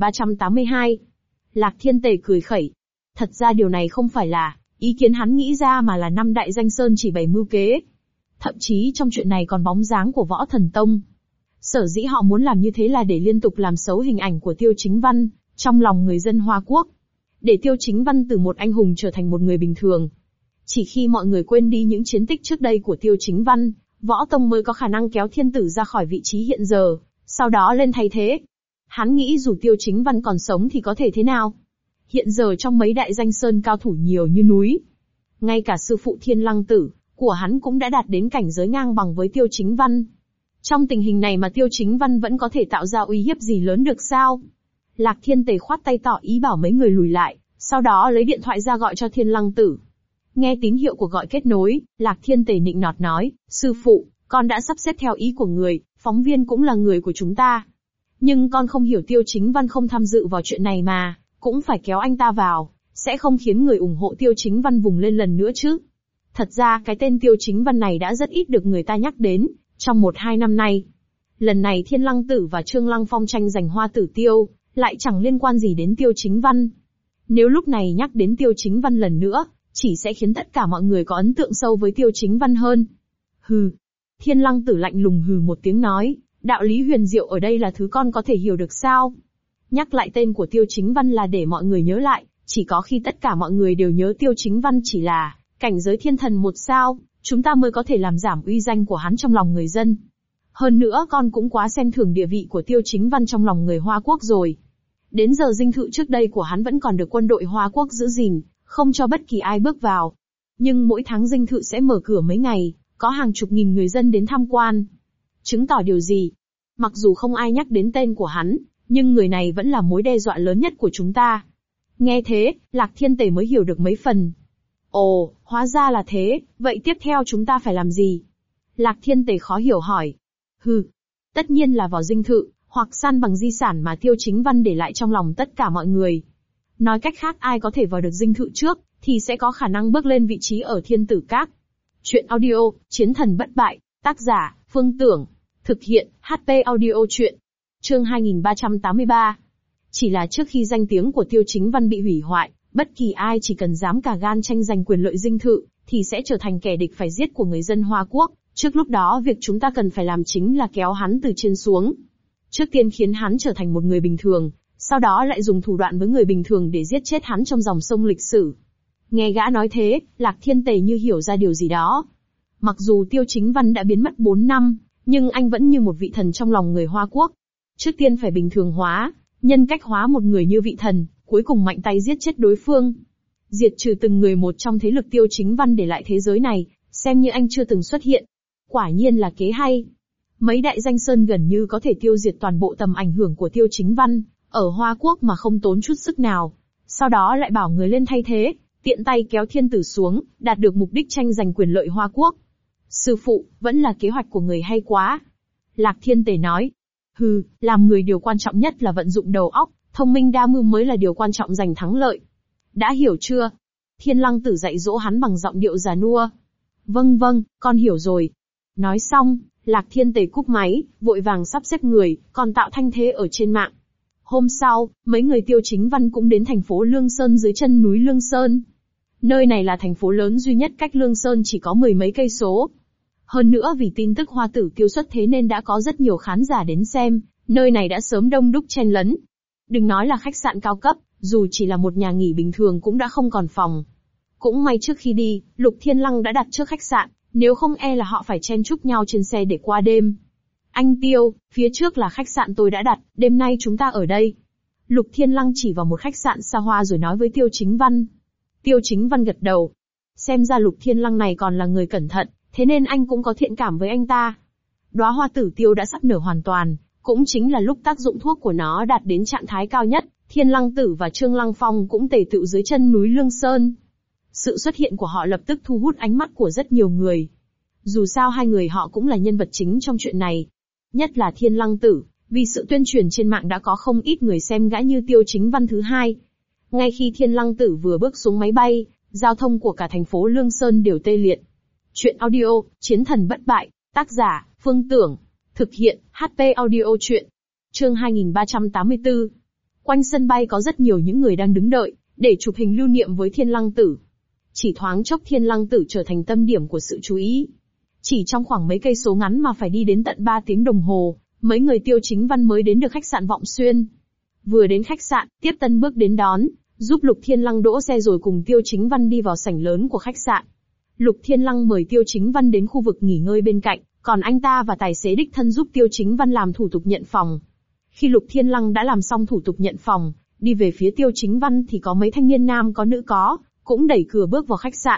2382. Lạc Thiên Tề cười khẩy. Thật ra điều này không phải là ý kiến hắn nghĩ ra mà là 5 đại danh sơn chỉ bày mưu kế. Thậm chí trong chuyện này còn bóng dáng của Võ Thần Tông. Sở dĩ họ muốn làm như thế là để liên tục làm xấu hình ảnh của Tiêu Chính Văn trong lòng người dân Hoa Quốc. Để Tiêu Chính Văn từ một anh hùng trở thành một người bình thường. Chỉ khi mọi người quên đi những chiến tích trước đây của Tiêu Chính Văn, Võ Tông mới có khả năng kéo thiên tử ra khỏi vị trí hiện giờ, sau đó lên thay thế. Hắn nghĩ dù Tiêu Chính Văn còn sống thì có thể thế nào? Hiện giờ trong mấy đại danh sơn cao thủ nhiều như núi, Ngay cả sư phụ Thiên Lăng Tử của hắn cũng đã đạt đến cảnh giới ngang bằng với Tiêu Chính Văn. Trong tình hình này mà Tiêu Chính Văn vẫn có thể tạo ra uy hiếp gì lớn được sao? Lạc Thiên Tề khoát tay tỏ ý bảo mấy người lùi lại, sau đó lấy điện thoại ra gọi cho Thiên Lăng Tử. Nghe tín hiệu của gọi kết nối, Lạc Thiên Tề nịnh nọt nói, sư phụ, con đã sắp xếp theo ý của người, phóng viên cũng là người của chúng ta. Nhưng con không hiểu Tiêu Chính Văn không tham dự vào chuyện này mà, cũng phải kéo anh ta vào, sẽ không khiến người ủng hộ Tiêu Chính Văn vùng lên lần nữa chứ. Thật ra cái tên Tiêu Chính Văn này đã rất ít được người ta nhắc đến, trong 1-2 năm nay. Lần này Thiên Lăng Tử và Trương Lăng Phong tranh giành Hoa Tử Tiêu, lại chẳng liên quan gì đến Tiêu Chính Văn. Nếu lúc này nhắc đến Tiêu Chính Văn lần nữa, chỉ sẽ khiến tất cả mọi người có ấn tượng sâu với Tiêu Chính Văn hơn. Hừ. Thiên Lăng Tử lạnh lùng hừ một tiếng nói, đạo lý huyền diệu ở đây là thứ con có thể hiểu được sao? Nhắc lại tên của Tiêu Chính Văn là để mọi người nhớ lại, chỉ có khi tất cả mọi người đều nhớ Tiêu Chính Văn chỉ là cảnh giới thiên thần 1 sao, chúng ta mới có thể làm giảm uy danh của hắn trong lòng người dân. Hơn nữa con cũng quá xem thường địa vị của Tiêu Chính Văn trong lòng người Hoa Quốc rồi. Đến giờ dinh thự trước đây của hắn vẫn còn được quân đội Hoa Quốc giữ gìn, không cho bất kỳ ai bước vào. Nhưng mỗi tháng dinh thự sẽ mở cửa mấy ngày, có hàng chục nghìn người dân đến tham quan. Chứng tỏ điều gì? Mặc dù không ai nhắc đến tên của hắn, nhưng người này vẫn là mối đe dọa lớn nhất của chúng ta. Nghe thế, Lạc Thiên Tề mới hiểu được mấy phần. Ồ, hóa ra là thế, vậy tiếp theo chúng ta phải làm gì? Lạc Thiên Tề khó hiểu hỏi. Tất nhiên là vào dinh thự, hoặc san bằng di sản mà Tiêu Chính Văn để lại trong lòng tất cả mọi người. Nói cách khác ai có thể vào được dinh thự trước, thì sẽ có khả năng bước lên vị trí ở Thiên Tử Các. Chuyện audio, Chiến Thần Bất Bại, tác giả, Phương Tưởng. Thực hiện, HP Audio Chuyện. Chương 2383. Chỉ là trước khi danh tiếng của Tiêu Chính Văn bị hủy hoại, bất kỳ ai chỉ cần dám cả gan tranh giành quyền lợi dinh thự, thì sẽ trở thành kẻ địch phải giết của người dân Hoa Quốc. Trước lúc đó việc chúng ta cần phải làm chính là kéo hắn từ trên xuống. Trước tiên khiến hắn trở thành một người bình thường, sau đó lại dùng thủ đoạn với người bình thường để giết chết hắn trong dòng sông lịch sử. Nghe gã nói thế, Lạc Thiên Tề như hiểu ra điều gì đó. Mặc dù Tiêu Chính Văn đã biến mất 4 năm, nhưng anh vẫn như một vị thần trong lòng người Hoa Quốc. Trước tiên phải bình thường hóa, nhân cách hóa một người như vị thần, cuối cùng mạnh tay giết chết đối phương. Diệt trừ từng người một trong thế lực Tiêu Chính Văn để lại thế giới này, xem như anh chưa từng xuất hiện. Quả nhiên là kế hay. Mấy đại danh sơn gần như có thể tiêu diệt toàn bộ tầm ảnh hưởng của Tiêu Chính Văn, ở Hoa Quốc mà không tốn chút sức nào. Sau đó lại bảo người lên thay thế, tiện tay kéo thiên tử xuống, đạt được mục đích tranh giành quyền lợi Hoa Quốc. Sư phụ, vẫn là kế hoạch của người hay quá. Lạc Thiên Tề nói. Làm người điều quan trọng nhất là vận dụng đầu óc, thông minh đa mưu mới là điều quan trọng giành thắng lợi. Đã hiểu chưa? Thiên Lăng Tử dạy dỗ hắn bằng giọng điệu già nua. Vâng, con hiểu rồi. Nói xong, Lạc Thiên Tề cúp máy, vội vàng sắp xếp người, còn tạo thanh thế ở trên mạng. Hôm sau, mấy người Tiêu Chính Văn cũng đến thành phố Lương Sơn dưới chân núi Lương Sơn. Nơi này là thành phố lớn duy nhất cách Lương Sơn chỉ có 10 mấy cây số. Hơn nữa vì tin tức Hoa Tử Tiêu xuất thế nên đã có rất nhiều khán giả đến xem, nơi này đã sớm đông đúc chen lấn. Đừng nói là khách sạn cao cấp, dù chỉ là một nhà nghỉ bình thường cũng đã không còn phòng. Cũng may trước khi đi, Lục Thiên Lăng đã đặt trước khách sạn, nếu không e là họ phải chen chúc nhau trên xe để qua đêm. Anh Tiêu, phía trước là khách sạn tôi đã đặt, đêm nay chúng ta ở đây. Lục Thiên Lăng chỉ vào một khách sạn xa hoa rồi nói với Tiêu Chính Văn. Tiêu Chính Văn gật đầu. Xem ra Lục Thiên Lăng này còn là người cẩn thận, thế nên anh cũng có thiện cảm với anh ta. Đóa hoa tử tiêu đã sắp nở hoàn toàn, cũng chính là lúc tác dụng thuốc của nó đạt đến trạng thái cao nhất, Thiên Lăng Tử và Trương Lăng Phong cũng tề tựu dưới chân núi Lương Sơn. Sự xuất hiện của họ lập tức thu hút ánh mắt của rất nhiều người. Dù sao hai người họ cũng là nhân vật chính trong chuyện này. Nhất là Thiên Lăng Tử, vì sự tuyên truyền trên mạng đã có không ít người xem gã như Tiêu Chính Văn thứ hai. Ngay khi Thiên Lăng Tử vừa bước xuống máy bay, giao thông của cả thành phố Lương Sơn đều tê liệt. Chuyện audio, Chiến Thần Bất Bại, tác giả, Phương Tưởng. Thực hiện, HP Audio Chuyện. Chương 2384. Quanh sân bay có rất nhiều những người đang đứng đợi, để chụp hình lưu niệm với Thiên Lăng Tử. Chỉ thoáng chốc Thiên Lăng Tử trở thành tâm điểm của sự chú ý. Chỉ trong khoảng mấy cây số ngắn mà phải đi đến tận 3 tiếng đồng hồ, mấy người Tiêu Chính Văn mới đến được khách sạn Vọng Xuyên. Vừa đến khách sạn, Tiếp Tân bước đến đón, giúp Lục Thiên Lăng đỗ xe rồi cùng Tiêu Chính Văn đi vào sảnh lớn của khách sạn. Lục Thiên Lăng mời Tiêu Chính Văn đến khu vực nghỉ ngơi bên cạnh, còn anh ta và tài xế đích thân giúp Tiêu Chính Văn làm thủ tục nhận phòng. Khi Lục Thiên Lăng đã làm xong thủ tục nhận phòng, đi về phía Tiêu Chính Văn thì có mấy thanh niên nam có nữ cũng đẩy cửa bước vào khách sạn.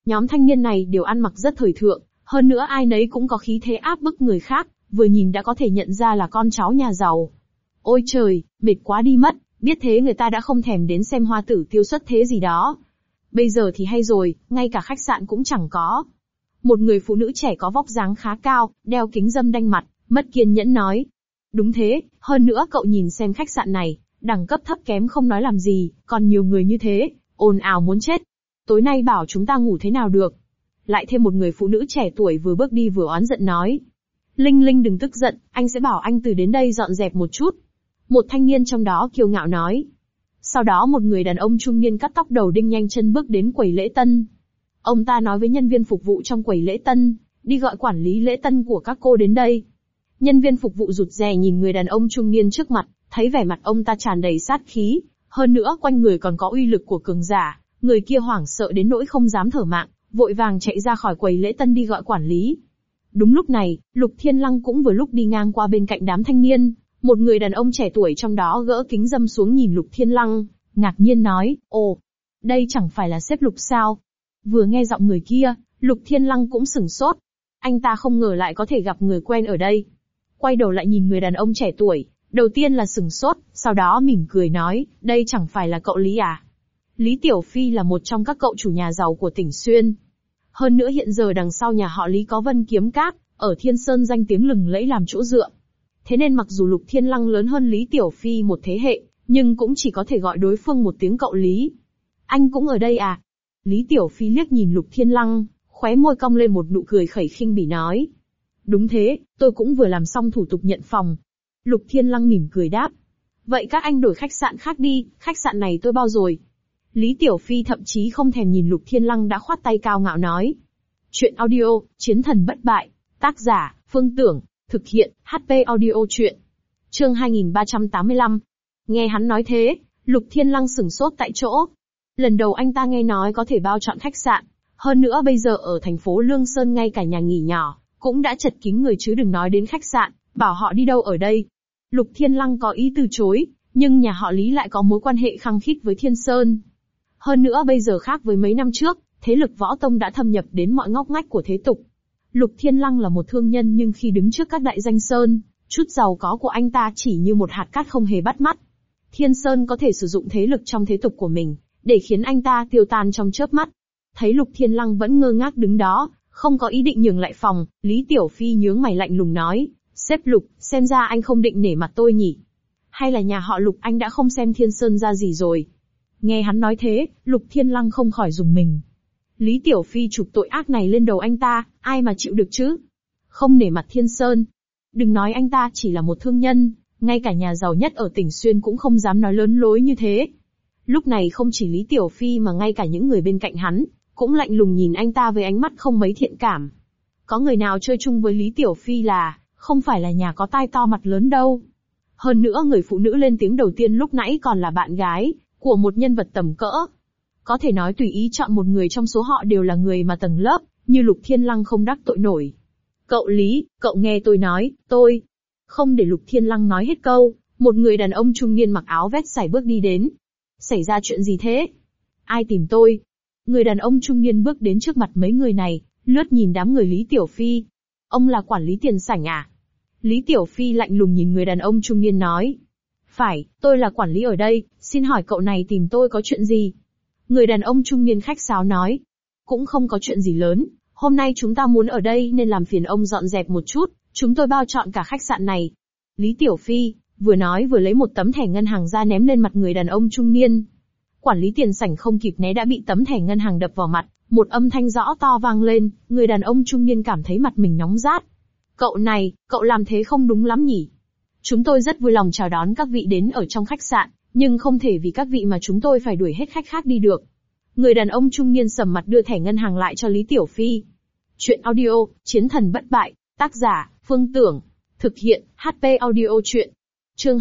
Nhóm thanh niên này đều ăn mặc rất thời thượng, hơn nữa ai nấy cũng có khí thế áp bức người khác, vừa nhìn đã có thể nhận ra là con cháu nhà giàu. Ôi trời, mệt quá đi mất, biết thế người ta đã không thèm đến xem hoa tử tiêu xuất thế gì đó. Bây giờ thì hay rồi, ngay cả khách sạn cũng chẳng có. Một người phụ nữ trẻ có vóc dáng khá cao, đeo kính râm đanh mặt, mất kiên nhẫn nói. Đúng thế, hơn nữa cậu nhìn xem khách sạn này, đẳng cấp thấp kém không nói làm gì, còn nhiều người như thế, ồn ào muốn chết. Tối nay bảo chúng ta ngủ thế nào được? Lại thêm một người phụ nữ trẻ tuổi vừa bước đi vừa oán giận nói. Linh Linh đừng tức giận, anh sẽ bảo anh từ đến đây dọn dẹp một chút. Một thanh niên trong đó kiêu ngạo nói. Sau đó một người đàn ông trung niên cắt tóc đầu đinh nhanh chân bước đến quầy lễ tân. Ông ta nói với nhân viên phục vụ trong quầy lễ tân, đi gọi quản lý lễ tân của các cô đến đây. Nhân viên phục vụ rụt rè nhìn người đàn ông trung niên trước mặt, thấy vẻ mặt ông ta tràn đầy sát khí, hơn nữa quanh người còn có uy lực của cường giả, người kia hoảng sợ đến nỗi không dám thở mạng, vội vàng chạy ra khỏi quầy lễ tân đi gọi quản lý. Đúng lúc này, Lục Thiên Lăng cũng vừa lúc đi ngang qua bên cạnh đám thanh niên, một người đàn ông trẻ tuổi trong đó gỡ kính râm xuống nhìn Lục Thiên Lăng, ngạc nhiên nói, ồ, đây chẳng phải là sếp Lục sao? Vừa nghe giọng người kia, Lục Thiên Lăng cũng sửng sốt. Anh ta không ngờ lại có thể gặp người quen ở đây. Quay đầu lại nhìn người đàn ông trẻ tuổi, đầu tiên là sửng sốt, sau đó mỉm cười nói, đây chẳng phải là cậu Lý à? Lý Tiểu Phi là một trong các cậu chủ nhà giàu của tỉnh Xuyên. Hơn nữa hiện giờ đằng sau nhà họ Lý có Vân Kiếm Các, ở Thiên Sơn danh tiếng lừng lẫy làm chỗ dựa. Thế nên mặc dù Lục Thiên Lăng lớn hơn Lý Tiểu Phi một thế hệ, nhưng cũng chỉ có thể gọi đối phương một tiếng cậu Lý. Anh cũng ở đây à? Lý Tiểu Phi liếc nhìn Lục Thiên Lăng, khóe môi cong lên một nụ cười khẩy khinh bỉ nói. Đúng thế, tôi cũng vừa làm xong thủ tục nhận phòng. Lục Thiên Lăng mỉm cười đáp. Vậy các anh đổi khách sạn khác đi, khách sạn này tôi bao rồi. Lý Tiểu Phi thậm chí không thèm nhìn Lục Thiên Lăng đã khoát tay cao ngạo nói. Chuyện audio, Chiến thần bất bại, tác giả, Phương Tưởng, thực hiện, HP audio chuyện. Chương 2385. Nghe hắn nói thế, Lục Thiên Lăng sửng sốt tại chỗ. Lần đầu anh ta nghe nói có thể bao chọn khách sạn, hơn nữa bây giờ ở thành phố Lương Sơn ngay cả nhà nghỉ nhỏ, cũng đã chật kín người chứ đừng nói đến khách sạn, bảo họ đi đâu ở đây. Lục Thiên Lăng có ý từ chối, nhưng nhà họ Lý lại có mối quan hệ khăng khít với Thiên Sơn. Hơn nữa bây giờ khác với mấy năm trước, thế lực võ tông đã thâm nhập đến mọi ngóc ngách của thế tục. Lục Thiên Lăng là một thương nhân nhưng khi đứng trước các đại danh sơn, chút giàu có của anh ta chỉ như một hạt cát không hề bắt mắt. Thiên Sơn có thể sử dụng thế lực trong thế tục của mình, để khiến anh ta tiêu tan trong chớp mắt. Thấy Lục Thiên Lăng vẫn ngơ ngác đứng đó, không có ý định nhường lại phòng, Lý Tiểu Phi nhướng mày lạnh lùng nói, sếp Lục, xem ra anh không định nể mặt tôi nhỉ? Hay là nhà họ Lục anh đã không xem Thiên Sơn ra gì rồi? Nghe hắn nói thế, Lục Thiên Lăng không khỏi rùng mình. Lý Tiểu Phi chụp tội ác này lên đầu anh ta, ai mà chịu được chứ? Không nể mặt Thiên Sơn. Đừng nói anh ta chỉ là một thương nhân, ngay cả nhà giàu nhất ở tỉnh Xuyên cũng không dám nói lớn lối như thế. Lúc này không chỉ Lý Tiểu Phi mà ngay cả những người bên cạnh hắn, cũng lạnh lùng nhìn anh ta với ánh mắt không mấy thiện cảm. Có người nào chơi chung với Lý Tiểu Phi là, không phải là nhà có tai to mặt lớn đâu. Hơn nữa người phụ nữ lên tiếng đầu tiên lúc nãy còn là bạn gái của một nhân vật tầm cỡ. Có thể nói tùy ý chọn một người trong số họ đều là người mà tầng lớp, như Lục Thiên Lăng không đắc tội nổi. Cậu Lý, cậu nghe tôi nói, tôi... Không để Lục Thiên Lăng nói hết câu, một người đàn ông trung niên mặc áo vest sải bước đi đến. Xảy ra chuyện gì thế? Ai tìm tôi? Người đàn ông trung niên bước đến trước mặt mấy người này, lướt nhìn đám người Lý Tiểu Phi. Ông là quản lý tiền sảnh à? Lý Tiểu Phi lạnh lùng nhìn người đàn ông trung niên nói. Phải, tôi là quản lý ở đây, xin hỏi cậu này tìm tôi có chuyện gì? Người đàn ông trung niên khách sáo nói. Cũng không có chuyện gì lớn, hôm nay chúng ta muốn ở đây nên làm phiền ông dọn dẹp một chút, chúng tôi bao trọn cả khách sạn này. Lý Tiểu Phi, vừa nói vừa lấy một tấm thẻ ngân hàng ra ném lên mặt người đàn ông trung niên. Quản lý tiền sảnh không kịp né đã bị tấm thẻ ngân hàng đập vào mặt, một âm thanh rõ to vang lên, người đàn ông trung niên cảm thấy mặt mình nóng rát. Cậu này, cậu làm thế không đúng lắm nhỉ? Chúng tôi rất vui lòng chào đón các vị đến ở trong khách sạn, nhưng không thể vì các vị mà chúng tôi phải đuổi hết khách khác đi được. Người đàn ông trung niên sầm mặt đưa thẻ ngân hàng lại cho Lý Tiểu Phi. Chuyện audio, Chiến thần bất bại, tác giả, Phương Tưởng, thực hiện, HP audio chuyện. Chương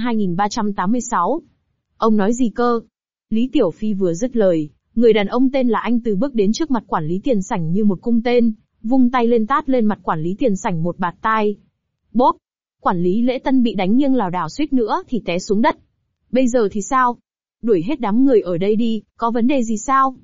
2386. Ông nói gì cơ? Lý Tiểu Phi vừa dứt lời, người đàn ông tên là Anh Từ bước đến trước mặt quản lý tiền sảnh như một cung tên, vung tay lên tát lên mặt quản lý tiền sảnh một bạt tai. Bốp! Quản lý lễ tân bị đánh nghiêng lảo đảo suýt nữa thì té xuống đất. Bây giờ thì sao? Đuổi hết đám người ở đây đi, có vấn đề gì sao?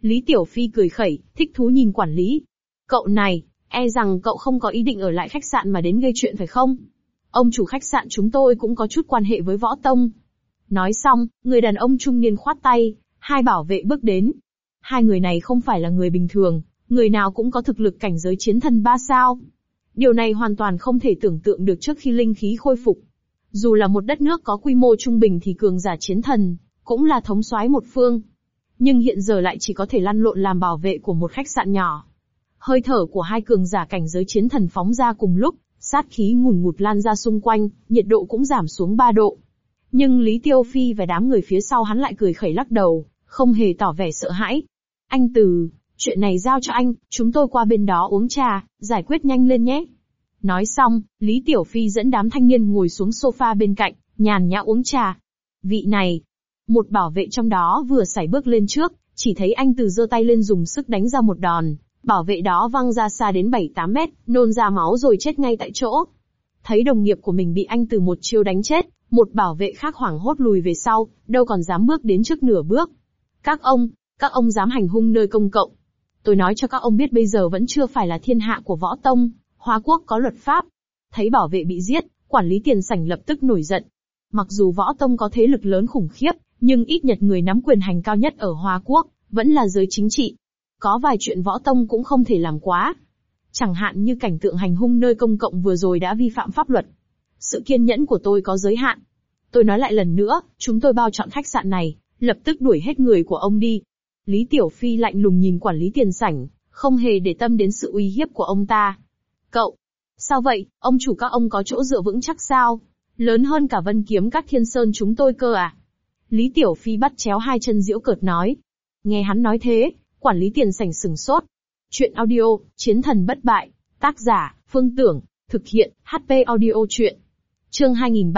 Lý Tiểu Phi cười khẩy, thích thú nhìn quản lý. Cậu này, e rằng cậu không có ý định ở lại khách sạn mà đến gây chuyện phải không? Ông chủ khách sạn chúng tôi cũng có chút quan hệ với Võ Tông. Nói xong, người đàn ông trung niên khoát tay, hai bảo vệ bước đến. Hai người này không phải là người bình thường, người nào cũng có thực lực cảnh giới chiến thần 3 sao. Điều này hoàn toàn không thể tưởng tượng được trước khi linh khí khôi phục. Dù là một đất nước có quy mô trung bình thì cường giả chiến thần, cũng là thống soái một phương. Nhưng hiện giờ lại chỉ có thể lăn lộn làm bảo vệ của một khách sạn nhỏ. Hơi thở của hai cường giả cảnh giới chiến thần phóng ra cùng lúc, sát khí ngùn ngụt lan ra xung quanh, nhiệt độ cũng giảm xuống 3 độ. Nhưng Lý Tiêu Phi và đám người phía sau hắn lại cười khẩy lắc đầu, không hề tỏ vẻ sợ hãi. Anh Từ, chuyện này giao cho anh, chúng tôi qua bên đó uống trà, giải quyết nhanh lên nhé. Nói xong, Lý Tiểu Phi dẫn đám thanh niên ngồi xuống sofa bên cạnh, nhàn nhã uống trà. Vị này, một bảo vệ trong đó vừa sải bước lên trước, chỉ thấy anh Từ giơ tay lên dùng sức đánh ra một đòn. Bảo vệ đó văng ra xa đến 7-8 mét, nôn ra máu rồi chết ngay tại chỗ. Thấy đồng nghiệp của mình bị anh Từ một chiêu đánh chết, một bảo vệ khác hoảng hốt lùi về sau, đâu còn dám bước đến trước nửa bước. Các ông dám hành hung nơi công cộng. Tôi nói cho các ông biết bây giờ vẫn chưa phải là thiên hạ của Võ Tông, Hoa Quốc có luật pháp. Thấy bảo vệ bị giết, quản lý tiền sảnh lập tức nổi giận. Mặc dù Võ Tông có thế lực lớn khủng khiếp, nhưng ít nhất người nắm quyền hành cao nhất ở Hoa Quốc, vẫn là giới chính trị. Có vài chuyện Võ Tông cũng không thể làm quá. Chẳng hạn như cảnh tượng hành hung nơi công cộng vừa rồi đã vi phạm pháp luật. Sự kiên nhẫn của tôi có giới hạn. Tôi nói lại lần nữa, chúng tôi bao chọn khách sạn này, lập tức đuổi hết người của ông đi. Lý Tiểu Phi lạnh lùng nhìn quản lý tiền sảnh, không hề để tâm đến sự uy hiếp của ông ta. Cậu, sao vậy, ông chủ các ông có chỗ dựa vững chắc sao? Lớn hơn cả Vân Kiếm Các Thiên Sơn chúng tôi cơ à? Lý Tiểu Phi bắt chéo hai chân giễu cợt nói. Nghe hắn nói thế, quản lý tiền sảnh sửng sốt. Chuyện audio, Chiến thần bất bại, tác giả, Phương Tưởng, thực hiện, HP audio chuyện. Chương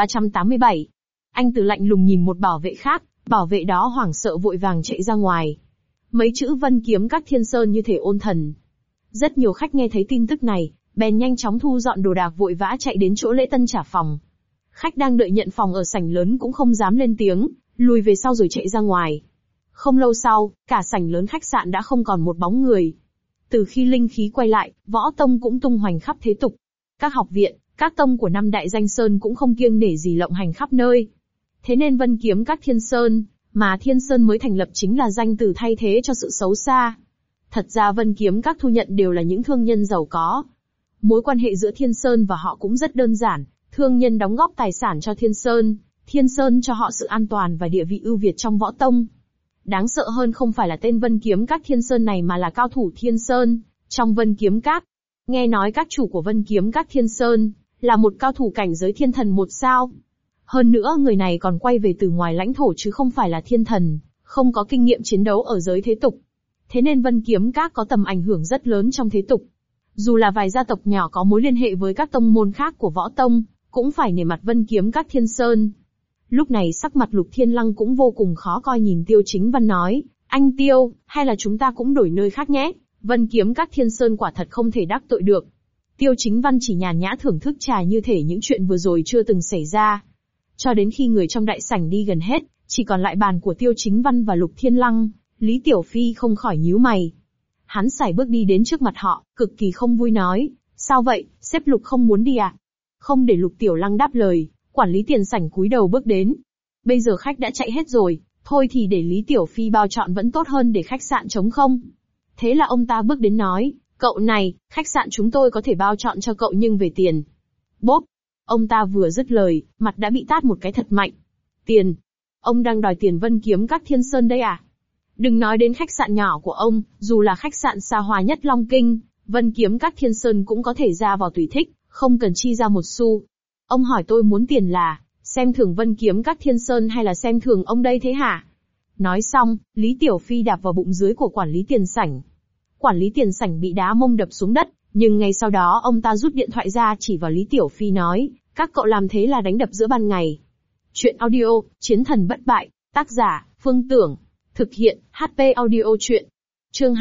2387. Anh Từ lạnh lùng nhìn một bảo vệ khác, bảo vệ đó hoảng sợ vội vàng chạy ra ngoài. Mấy chữ Vân Kiếm Các Thiên Sơn như thể ôn thần. Rất nhiều khách nghe thấy tin tức này, bèn nhanh chóng thu dọn đồ đạc vội vã chạy đến chỗ lễ tân trả phòng. Khách đang đợi nhận phòng ở sảnh lớn cũng không dám lên tiếng, lùi về sau rồi chạy ra ngoài. Không lâu sau, cả sảnh lớn khách sạn đã không còn một bóng người. Từ khi linh khí quay lại, Võ Tông cũng tung hoành khắp thế tục. Các học viện, các tông của năm đại danh sơn cũng không kiêng nể gì lộng hành khắp nơi. Thế nên Vân Kiếm Các Thiên Sơn, mà Thiên Sơn mới thành lập chính là danh từ thay thế cho sự xấu xa. Thật ra Vân Kiếm Các thu nhận đều là những thương nhân giàu có. Mối quan hệ giữa Thiên Sơn và họ cũng rất đơn giản, thương nhân đóng góp tài sản cho Thiên Sơn cho họ sự an toàn và địa vị ưu việt trong Võ Tông. Đáng sợ hơn không phải là tên Vân Kiếm Các Thiên Sơn này mà là cao thủ Thiên Sơn, trong Vân Kiếm Các. Nghe nói các chủ của Vân Kiếm Các Thiên Sơn, là một cao thủ cảnh giới thiên thần 1 sao. Hơn nữa người này còn quay về từ ngoài lãnh thổ chứ không phải là thiên thần, không có kinh nghiệm chiến đấu ở giới thế tục. Thế nên Vân Kiếm Các có tầm ảnh hưởng rất lớn trong thế tục. Dù là vài gia tộc nhỏ có mối liên hệ với các tông môn khác của Võ Tông, cũng phải nể mặt Vân Kiếm Các Thiên Sơn. Lúc này sắc mặt Lục Thiên Lăng cũng vô cùng khó coi nhìn Tiêu Chính Văn nói, anh Tiêu, hay là chúng ta cũng đổi nơi khác nhé, Vân Kiếm Các Thiên Sơn quả thật không thể đắc tội được. Tiêu Chính Văn chỉ nhàn nhã thưởng thức trà như thể những chuyện vừa rồi chưa từng xảy ra. Cho đến khi người trong đại sảnh đi gần hết, chỉ còn lại bàn của Tiêu Chính Văn và Lục Thiên Lăng, Lý Tiểu Phi không khỏi nhíu mày. Hắn sải bước đi đến trước mặt họ, cực kỳ không vui nói, sao vậy, sếp Lục không muốn đi à? Không để Lục Tiểu Lăng đáp lời, quản lý tiền sảnh cúi đầu bước đến. Bây giờ khách đã chạy hết rồi, thôi thì để Lý Tiểu Phi bao chọn vẫn tốt hơn để khách sạn trống không. Thế là ông ta bước đến nói, cậu này, khách sạn chúng tôi có thể bao chọn cho cậu nhưng về tiền. Bốp! Ông ta vừa dứt lời, mặt đã bị tát một cái thật mạnh. Tiền? Ông đang đòi tiền Vân Kiếm Các Thiên Sơn đây à? Đừng nói đến khách sạn nhỏ của ông, dù là khách sạn xa hoa nhất Long Kinh, Vân Kiếm Các Thiên Sơn cũng có thể ra vào tùy thích, không cần chi ra một xu. Ông hỏi tôi muốn tiền là, xem thường Vân Kiếm Các Thiên Sơn hay là xem thường ông đây thế hả? Nói xong, Lý Tiểu Phi đạp vào bụng dưới của quản lý tiền sảnh. Quản lý tiền sảnh bị đá mông đập xuống đất, nhưng ngay sau đó ông ta rút điện thoại ra chỉ vào Lý Tiểu Phi nói, các cậu làm thế là đánh đập giữa ban ngày. Chuyện audio, Chiến thần bất bại, tác giả, Phương Tưởng, thực hiện, HP audio chuyện. Chương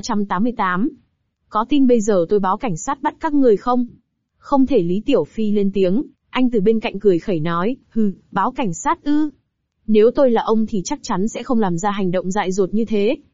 2388. Có tin bây giờ tôi báo cảnh sát bắt các người không? Không thể. Lý Tiểu Phi lên tiếng, anh từ bên cạnh cười khẩy nói, hừ, báo cảnh sát ư? Nếu tôi là ông thì chắc chắn sẽ không làm ra hành động dại dột như thế.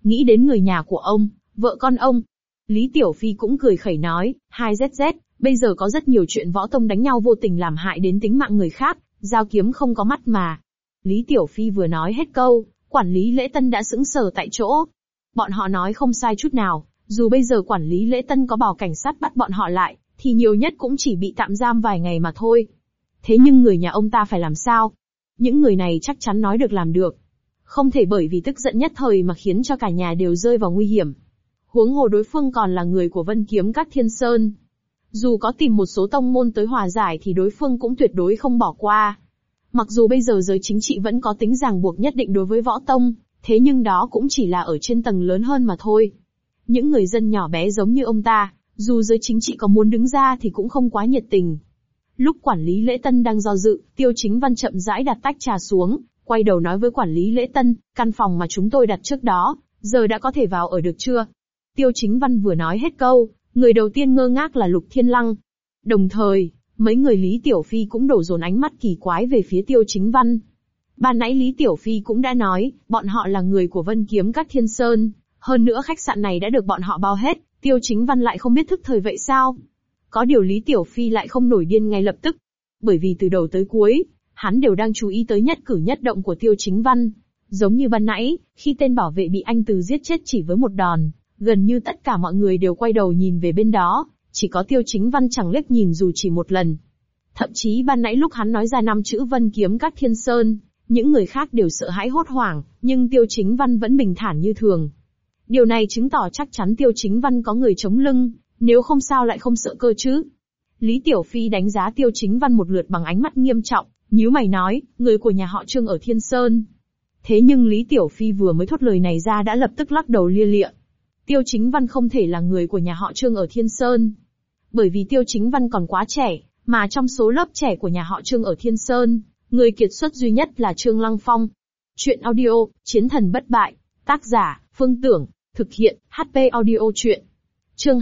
nghĩ đến người nhà của ông, vợ con ông. Lý Tiểu Phi cũng cười khẩy nói, 2ZZ, bây giờ có rất nhiều chuyện võ tông đánh nhau vô tình làm hại đến tính mạng người khác, dao kiếm không có mắt mà. Lý Tiểu Phi vừa nói hết câu, quản lý lễ tân đã sững sờ tại chỗ. Bọn họ nói không sai chút nào, dù bây giờ quản lý lễ tân có bảo cảnh sát bắt bọn họ lại, thì nhiều nhất cũng chỉ bị tạm giam vài ngày mà thôi. Thế nhưng người nhà ông ta phải làm sao? Những người này chắc chắn nói được làm được. Không thể bởi vì tức giận nhất thời mà khiến cho cả nhà đều rơi vào nguy hiểm. Huống hồ đối phương còn là người của Vân Kiếm Các Thiên Sơn. Dù có tìm một số tông môn tới hòa giải thì đối phương cũng tuyệt đối không bỏ qua. Mặc dù bây giờ giới chính trị vẫn có tính ràng buộc nhất định đối với võ tông, thế nhưng đó cũng chỉ là ở trên tầng lớn hơn mà thôi. Những người dân nhỏ bé giống như ông ta, dù giới chính trị có muốn đứng ra thì cũng không quá nhiệt tình. Lúc quản lý lễ tân đang do dự, Tiêu Chính Văn chậm rãi đặt tách trà xuống, quay đầu nói với quản lý lễ tân, căn phòng mà chúng tôi đặt trước đó, giờ đã có thể vào ở được chưa? Tiêu Chính Văn vừa nói hết câu, người đầu tiên ngơ ngác là Lục Thiên Lăng. Đồng thời, mấy người Lý Tiểu Phi cũng đổ dồn ánh mắt kỳ quái về phía Tiêu Chính Văn. Ban nãy Lý Tiểu Phi cũng đã nói, bọn họ là người của Vân Kiếm Các Thiên Sơn, hơn nữa khách sạn này đã được bọn họ bao hết, Tiêu Chính Văn lại không biết thức thời vậy sao? Có điều Lý Tiểu Phi lại không nổi điên ngay lập tức, bởi vì từ đầu tới cuối, hắn đều đang chú ý tới nhất cử nhất động của Tiêu Chính Văn. Giống như ban nãy, khi tên bảo vệ bị anh Từ giết chết chỉ với một đòn, gần như tất cả mọi người đều quay đầu nhìn về bên đó, chỉ có Tiêu Chính Văn chẳng liếc nhìn dù chỉ một lần. Thậm chí ban nãy lúc hắn nói ra 5 chữ Vân Kiếm Các Thiên Sơn, những người khác đều sợ hãi hốt hoảng, nhưng Tiêu Chính Văn vẫn bình thản như thường. Điều này chứng tỏ chắc chắn Tiêu Chính Văn có người chống lưng, nếu không sao lại không sợ cơ chứ. Lý Tiểu Phi đánh giá Tiêu Chính Văn một lượt bằng ánh mắt nghiêm trọng, nhíu mày nói, người của nhà họ Trương ở Thiên Sơn. Thế nhưng Lý Tiểu Phi vừa mới thốt lời này ra đã lập tức lắc đầu lia lịa. Tiêu Chính Văn không thể là người của nhà họ Trương ở Thiên Sơn. Bởi vì Tiêu Chính Văn còn quá trẻ, mà trong số lớp trẻ của nhà họ Trương ở Thiên Sơn, người kiệt xuất duy nhất là Trương Lăng Phong. Chuyện audio, Chiến Thần Bất Bại, tác giả, Phương Tưởng, thực hiện, HP Audio Chuyện. Chương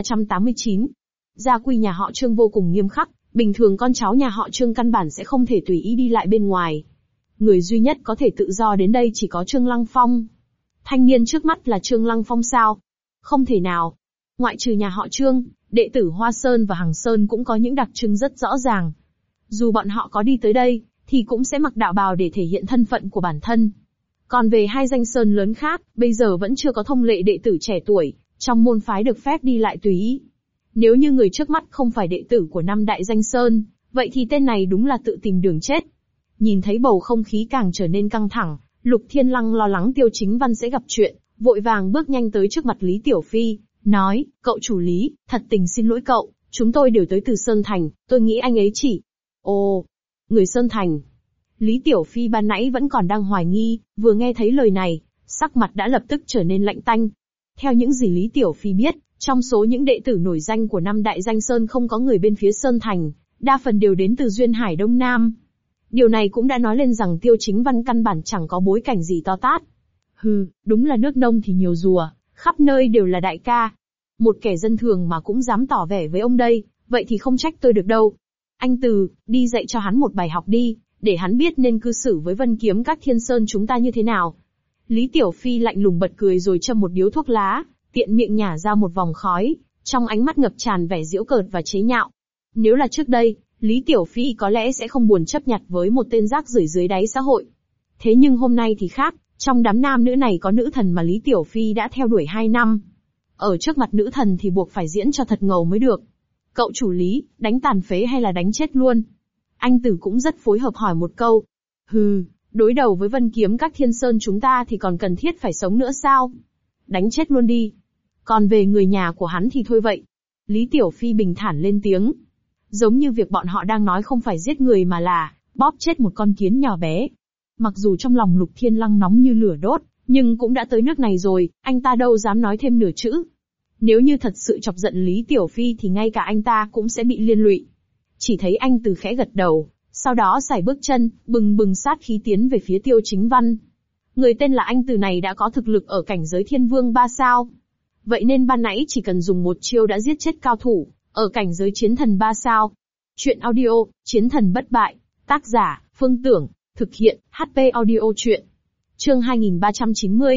2389. Gia quy nhà họ Trương vô cùng nghiêm khắc, bình thường con cháu nhà họ Trương căn bản sẽ không thể tùy ý đi lại bên ngoài. Người duy nhất có thể tự do đến đây chỉ có Trương Lăng Phong. Thanh niên trước mắt là Trương Lăng Phong sao? Không thể nào. Ngoại trừ nhà họ Trương, đệ tử Hoa Sơn và Hằng Sơn cũng có những đặc trưng rất rõ ràng. Dù bọn họ có đi tới đây, thì cũng sẽ mặc đạo bào để thể hiện thân phận của bản thân. Còn về hai danh sơn lớn khác, bây giờ vẫn chưa có thông lệ đệ tử trẻ tuổi, trong môn phái được phép đi lại tùy ý. Nếu như người trước mắt không phải đệ tử của 5 đại danh sơn, vậy thì tên này đúng là tự tìm đường chết. Nhìn thấy bầu không khí càng trở nên căng thẳng, Lục Thiên Lăng lo lắng Tiêu Chính Văn sẽ gặp chuyện, vội vàng bước nhanh tới trước mặt Lý Tiểu Phi, nói, cậu chủ Lý, thật tình xin lỗi cậu, chúng tôi đều tới từ Sơn Thành, tôi nghĩ anh ấy chỉ... Ồ, người Sơn Thành. Lý Tiểu Phi ban nãy vẫn còn đang hoài nghi, vừa nghe thấy lời này, sắc mặt đã lập tức trở nên lạnh tanh. Theo những gì Lý Tiểu Phi biết, trong số những đệ tử nổi danh của 5 đại danh sơn không có người bên phía Sơn Thành, đa phần đều đến từ Duyên Hải Đông Nam. Điều này cũng đã nói lên rằng Tiêu Chính Văn căn bản chẳng có bối cảnh gì to tát. Hừ, đúng là nước nông thì nhiều rùa, khắp nơi đều là đại ca. Một kẻ dân thường mà cũng dám tỏ vẻ với ông đây, vậy thì không trách tôi được đâu. Anh Từ, đi dạy cho hắn một bài học đi, để hắn biết nên cư xử với Vân Kiếm Các Thiên Sơn chúng ta như thế nào. Lý Tiểu Phi lạnh lùng bật cười rồi châm một điếu thuốc lá, tiện miệng nhả ra một vòng khói, trong ánh mắt ngập tràn vẻ giễu cợt và chế nhạo. Nếu là trước đây, Lý Tiểu Phi có lẽ sẽ không buồn chấp nhặt với một tên rác rưởi dưới đáy xã hội. Thế nhưng hôm nay thì khác, trong đám nam nữ này có nữ thần mà Lý Tiểu Phi đã theo đuổi 2 năm. Ở trước mặt nữ thần thì buộc phải diễn cho thật ngầu mới được. Cậu chủ Lý, đánh tàn phế hay là đánh chết luôn? Anh Tử cũng rất phối hợp hỏi một câu. Hừ, đối đầu với Vân Kiếm Các Thiên Sơn chúng ta thì còn cần thiết phải sống nữa sao? Đánh chết luôn đi. Còn về người nhà của hắn thì thôi vậy. Lý Tiểu Phi bình thản lên tiếng. Giống như việc bọn họ đang nói không phải giết người mà là bóp chết một con kiến nhỏ bé. Mặc dù trong lòng Lục Thiên Lăng nóng như lửa đốt, nhưng cũng đã tới nước này rồi, anh ta đâu dám nói thêm nửa chữ. Nếu như thật sự chọc giận Lý Tiểu Phi thì ngay cả anh ta cũng sẽ bị liên lụy. Chỉ thấy anh Từ khẽ gật đầu, sau đó sải bước chân, bừng bừng sát khí tiến về phía Tiêu Chính Văn. Người tên là anh Từ này đã có thực lực ở cảnh giới Thiên Vương 3 sao. Vậy nên ban nãy chỉ cần dùng một chiêu đã giết chết cao thủ, ở cảnh giới Chiến Thần 3 sao. Chuyện audio, Chiến Thần Bất Bại, tác giả, Phương Tưởng, thực hiện, HP Audio Chuyện. Chương 2390.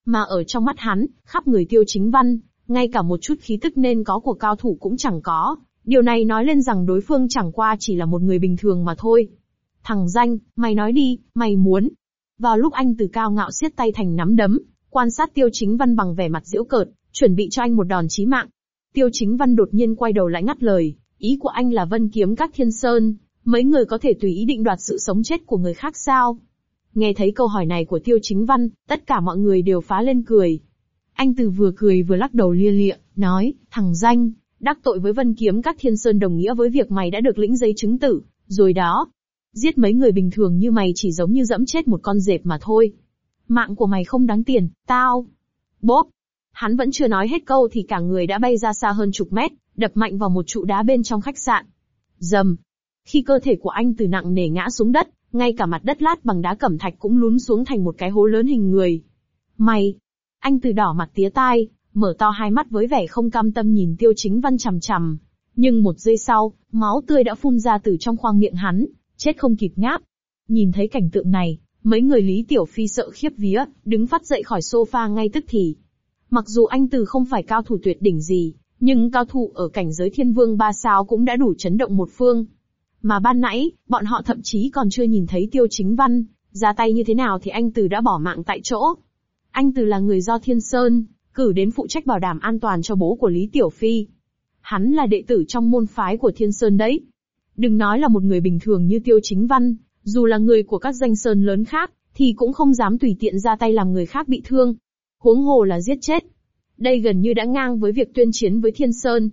Mà ở trong mắt hắn, khắp người Tiêu Chính Văn, ngay cả một chút khí tức nên có của cao thủ cũng chẳng có. Điều này nói lên rằng đối phương chẳng qua chỉ là một người bình thường mà thôi. Thằng danh, mày nói đi, mày muốn. Vào lúc anh Từ cao ngạo siết tay thành nắm đấm, quan sát Tiêu Chính Văn bằng vẻ mặt giễu cợt, chuẩn bị cho anh một đòn chí mạng. Tiêu Chính Văn đột nhiên quay đầu lại ngắt lời, ý của anh là Vân Kiếm Các Thiên Sơn, mấy người có thể tùy ý định đoạt sự sống chết của người khác sao? Nghe thấy câu hỏi này của Tiêu Chính Văn, tất cả mọi người đều phá lên cười. Anh Từ vừa cười vừa lắc đầu lia lịa, nói, thằng danh, đắc tội với Vân Kiếm Các Thiên Sơn đồng nghĩa với việc mày đã được lĩnh giấy chứng tử, rồi đó. Giết mấy người bình thường như mày chỉ giống như dẫm chết một con dẹp mà thôi. Mạng của mày không đáng tiền, tao. Bốp. Hắn vẫn chưa nói hết câu thì cả người đã bay ra xa hơn chục mét, đập mạnh vào một trụ đá bên trong khách sạn. Rầm. Khi cơ thể của anh Từ nặng nề ngã xuống đất, ngay cả mặt đất lát bằng đá cẩm thạch cũng lún xuống thành một cái hố lớn hình người. Mày. Anh Từ đỏ mặt tía tai, mở to hai mắt với vẻ không cam tâm nhìn Tiêu Chính Văn chằm chằm. Nhưng một giây sau, máu tươi đã phun ra từ trong khoang miệng hắn, chết không kịp ngáp. Nhìn thấy cảnh tượng này, mấy người Lý Tiểu Phi sợ khiếp vía, đứng phắt dậy khỏi sofa ngay tức thì. Mặc dù anh Từ không phải cao thủ tuyệt đỉnh gì, nhưng cao thủ ở cảnh giới Thiên Vương 3 sao cũng đã đủ chấn động một phương. Mà ban nãy, bọn họ thậm chí còn chưa nhìn thấy Tiêu Chính Văn ra tay như thế nào thì anh Từ đã bỏ mạng tại chỗ. Anh Từ là người do Thiên Sơn cử đến phụ trách bảo đảm an toàn cho bố của Lý Tiểu Phi. Hắn là đệ tử trong môn phái của Thiên Sơn đấy. Đừng nói là một người bình thường như Tiêu Chính Văn, dù là người của các danh sơn lớn khác, thì cũng không dám tùy tiện ra tay làm người khác bị thương. Huống hồ là giết chết. Đây gần như đã ngang với việc tuyên chiến với Thiên Sơn.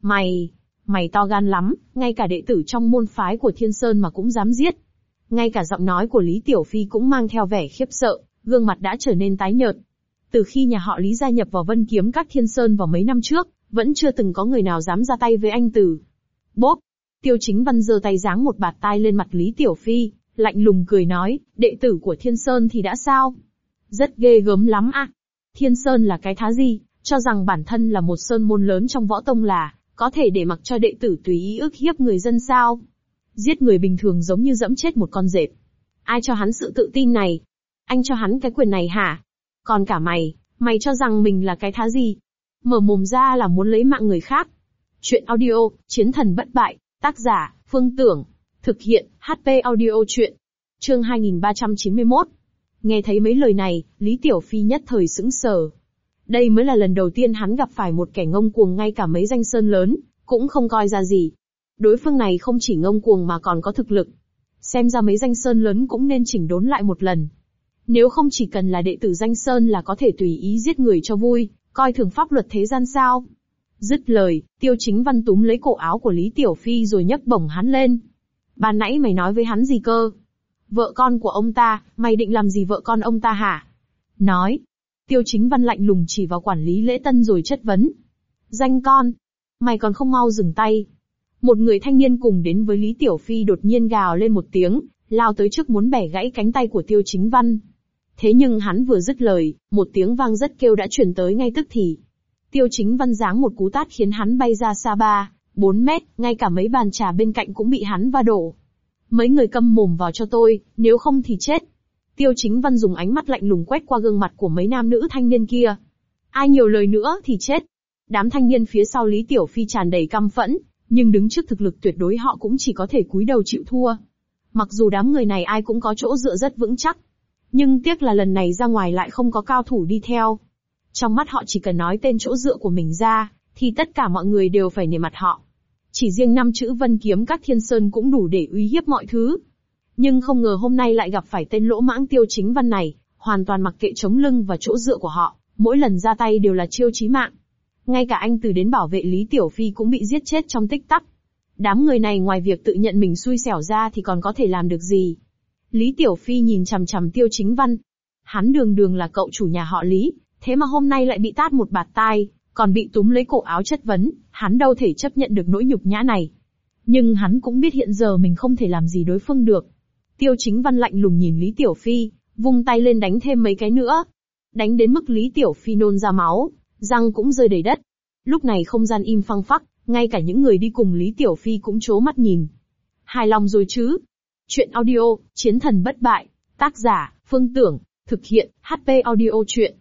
Mày to gan lắm, ngay cả đệ tử trong môn phái của Thiên Sơn mà cũng dám giết. Ngay cả giọng nói của Lý Tiểu Phi cũng mang theo vẻ khiếp sợ, gương mặt đã trở nên tái nhợt. Từ khi nhà họ Lý gia nhập vào Vân Kiếm Các Thiên Sơn vào mấy năm trước, vẫn chưa từng có người nào dám ra tay với anh Từ. Bốp! Tiêu Chính Văn giơ tay giáng một bạt tai lên mặt Lý Tiểu Phi, lạnh lùng cười nói, đệ tử của Thiên Sơn thì đã sao? Rất ghê gớm lắm à? Thiên Sơn là cái thá gì, cho rằng bản thân là một sơn môn lớn trong võ tông là, có thể để mặc cho đệ tử tùy ý ức hiếp người dân sao? Giết người bình thường giống như dẫm chết một con dẹp. Ai cho hắn sự tự tin này? Anh cho hắn cái quyền này hả? Còn cả mày cho rằng mình là cái thá gì? Mở mồm ra là muốn lấy mạng người khác. Chuyện audio, Chiến Thần Bất Bại, tác giả, Phương Tưởng. Thực hiện, HP Audio Chuyện. Chương 2391. Nghe thấy mấy lời này, Lý Tiểu Phi nhất thời sững sờ. Đây mới là lần đầu tiên hắn gặp phải một kẻ ngông cuồng ngay cả mấy danh sơn lớn, cũng không coi ra gì. Đối phương này không chỉ ngông cuồng mà còn có thực lực. Xem ra mấy danh sơn lớn cũng nên chỉnh đốn lại một lần. Nếu không chỉ cần là đệ tử danh sơn là có thể tùy ý giết người cho vui, coi thường pháp luật thế gian sao. Dứt lời, Tiêu Chính Văn túm lấy cổ áo của Lý Tiểu Phi rồi nhấc bổng hắn lên. Ban nãy mày nói với hắn gì cơ? Vợ con của ông ta, mày định làm gì vợ con ông ta hả? Nói. Tiêu Chính Văn lạnh lùng chỉ vào quản lý lễ tân rồi chất vấn. Danh con. Mày còn không mau dừng tay. Một người thanh niên cùng đến với Lý Tiểu Phi đột nhiên gào lên một tiếng, lao tới trước muốn bẻ gãy cánh tay của Tiêu Chính Văn. Thế nhưng hắn vừa dứt lời, một tiếng vang rất kêu đã truyền tới ngay tức thì. Tiêu Chính Văn giáng một cú tát khiến hắn bay ra xa 3-4 mét, ngay cả mấy bàn trà bên cạnh cũng bị hắn va đổ. Mấy người câm mồm vào cho tôi, nếu không thì chết. Tiêu Chính Văn dùng ánh mắt lạnh lùng quét qua gương mặt của mấy nam nữ thanh niên kia. Ai nhiều lời nữa thì chết. Đám thanh niên phía sau Lý Tiểu Phi tràn đầy căm phẫn, nhưng đứng trước thực lực tuyệt đối họ cũng chỉ có thể cúi đầu chịu thua. Mặc dù đám người này ai cũng có chỗ dựa rất vững chắc, nhưng tiếc là lần này ra ngoài lại không có cao thủ đi theo. Trong mắt họ chỉ cần nói tên chỗ dựa của mình ra, thì tất cả mọi người đều phải nể mặt họ. Chỉ riêng 5 chữ Vân Kiếm Các Thiên Sơn cũng đủ để uy hiếp mọi thứ. Nhưng không ngờ hôm nay lại gặp phải tên lỗ mãng Tiêu Chính Văn này, hoàn toàn mặc kệ chống lưng và chỗ dựa của họ, mỗi lần ra tay đều là chiêu chí mạng. Ngay cả anh Từ đến bảo vệ Lý Tiểu Phi cũng bị giết chết trong tích tắc. Đám người này ngoài việc tự nhận mình xui xẻo ra thì còn có thể làm được gì? Lý Tiểu Phi nhìn chằm chằm Tiêu Chính Văn. Hắn đường đường là cậu chủ nhà họ Lý, thế mà hôm nay lại bị tát một bạt tai, còn bị túm lấy cổ áo chất vấn, hắn đâu thể chấp nhận được nỗi nhục nhã này. Nhưng hắn cũng biết hiện giờ mình không thể làm gì đối phương được. Tiêu Chính Văn lạnh lùng nhìn Lý Tiểu Phi, vung tay lên đánh thêm mấy cái nữa. Đánh đến mức Lý Tiểu Phi nôn ra máu, răng cũng rơi đầy đất. Lúc này không gian im phăng phắc, ngay cả những người đi cùng Lý Tiểu Phi cũng trố mắt nhìn. Hài lòng rồi chứ? Chuyện audio, Chiến Thần Bất Bại, tác giả, Phương Tưởng, thực hiện, HP Audio Chuyện.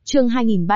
Chương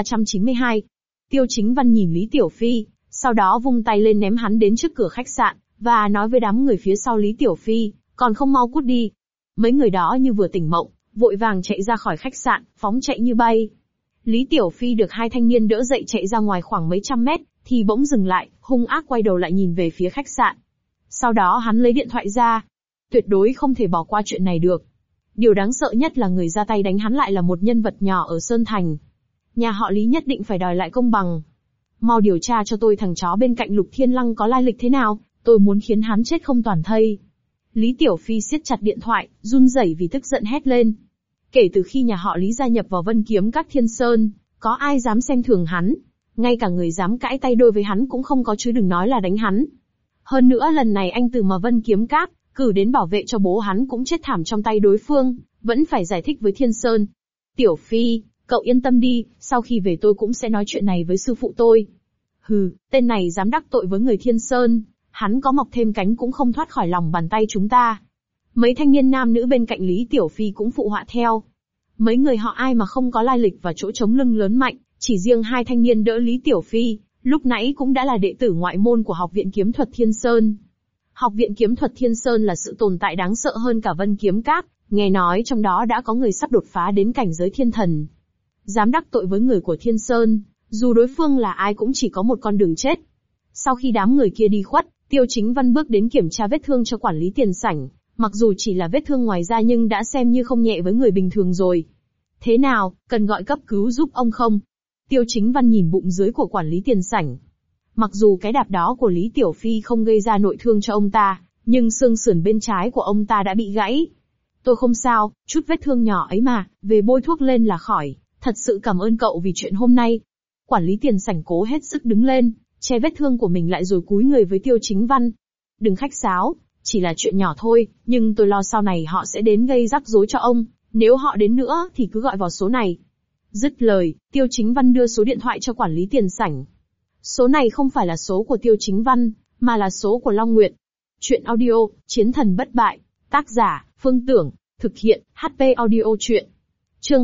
2392. Tiêu Chính Văn nhìn Lý Tiểu Phi, sau đó vung tay lên ném hắn đến trước cửa khách sạn, và nói với đám người phía sau Lý Tiểu Phi, còn không mau cút đi. Mấy người đó như vừa tỉnh mộng, vội vàng chạy ra khỏi khách sạn, phóng chạy như bay. Lý Tiểu Phi được hai thanh niên đỡ dậy chạy ra ngoài khoảng mấy trăm mét, thì bỗng dừng lại, hung ác quay đầu lại nhìn về phía khách sạn. Sau đó hắn lấy điện thoại ra. Tuyệt đối không thể bỏ qua chuyện này được. Điều đáng sợ nhất là người ra tay đánh hắn lại là một nhân vật nhỏ ở Sơn Thành. Nhà họ Lý nhất định phải đòi lại công bằng. Mau điều tra cho tôi thằng chó bên cạnh Lục Thiên Lăng có lai lịch thế nào, tôi muốn khiến hắn chết không toàn thây. Lý Tiểu Phi siết chặt điện thoại, run rẩy vì tức giận hét lên. Kể từ khi nhà họ Lý gia nhập vào Vân Kiếm Các Thiên Sơn, có ai dám xem thường hắn? Ngay cả người dám cãi tay đôi với hắn cũng không có, chứ đừng nói là đánh hắn. Hơn nữa lần này anh từ mà Vân Kiếm Các cử đến bảo vệ cho bố hắn cũng chết thảm trong tay đối phương, vẫn phải giải thích với Thiên Sơn. Tiểu Phi, cậu yên tâm đi, sau khi về tôi cũng sẽ nói chuyện này với sư phụ tôi. Hừ, tên này dám đắc tội với người Thiên Sơn, hắn có mọc thêm cánh cũng không thoát khỏi lòng bàn tay chúng ta. Mấy thanh niên nam nữ bên cạnh Lý Tiểu Phi cũng phụ họa theo. Mấy người họ ai mà không có lai lịch và chỗ chống lưng lớn mạnh, chỉ riêng hai thanh niên đỡ Lý Tiểu Phi, lúc nãy cũng đã là đệ tử ngoại môn của Học viện Kiếm thuật Thiên Sơn. Học viện Kiếm thuật Thiên Sơn là sự tồn tại đáng sợ hơn cả Vân Kiếm Các, nghe nói trong đó đã có người sắp đột phá đến cảnh giới thiên thần. Dám đắc tội với người của Thiên Sơn, dù đối phương là ai cũng chỉ có một con đường chết. Sau khi đám người kia đi khuất, Tiêu Chính Văn bước đến kiểm tra vết thương cho quản lý tiền sảnh, mặc dù chỉ là vết thương ngoài da nhưng đã xem như không nhẹ với người bình thường rồi. Thế nào, cần gọi cấp cứu giúp ông không? Tiêu Chính Văn nhìn bụng dưới của quản lý tiền sảnh. Mặc dù cái đạp đó của Lý Tiểu Phi không gây ra nội thương cho ông ta, nhưng xương sườn bên trái của ông ta đã bị gãy. Tôi không sao, chút vết thương nhỏ ấy mà, về bôi thuốc lên là khỏi, thật sự cảm ơn cậu vì chuyện hôm nay. Quản lý tiền sảnh cố hết sức đứng lên, che vết thương của mình lại rồi cúi người với Tiêu Chính Văn. Đừng khách sáo, chỉ là chuyện nhỏ thôi, nhưng tôi lo sau này họ sẽ đến gây rắc rối cho ông, nếu họ đến nữa thì cứ gọi vào số này. Dứt lời, Tiêu Chính Văn đưa số điện thoại cho quản lý tiền sảnh. Số này không phải là số của Tiêu Chính Văn, mà là số của Long Nguyệt. Chuyện audio, Chiến thần bất bại, tác giả, Phương Tưởng, thực hiện, HP audio chuyện. Chương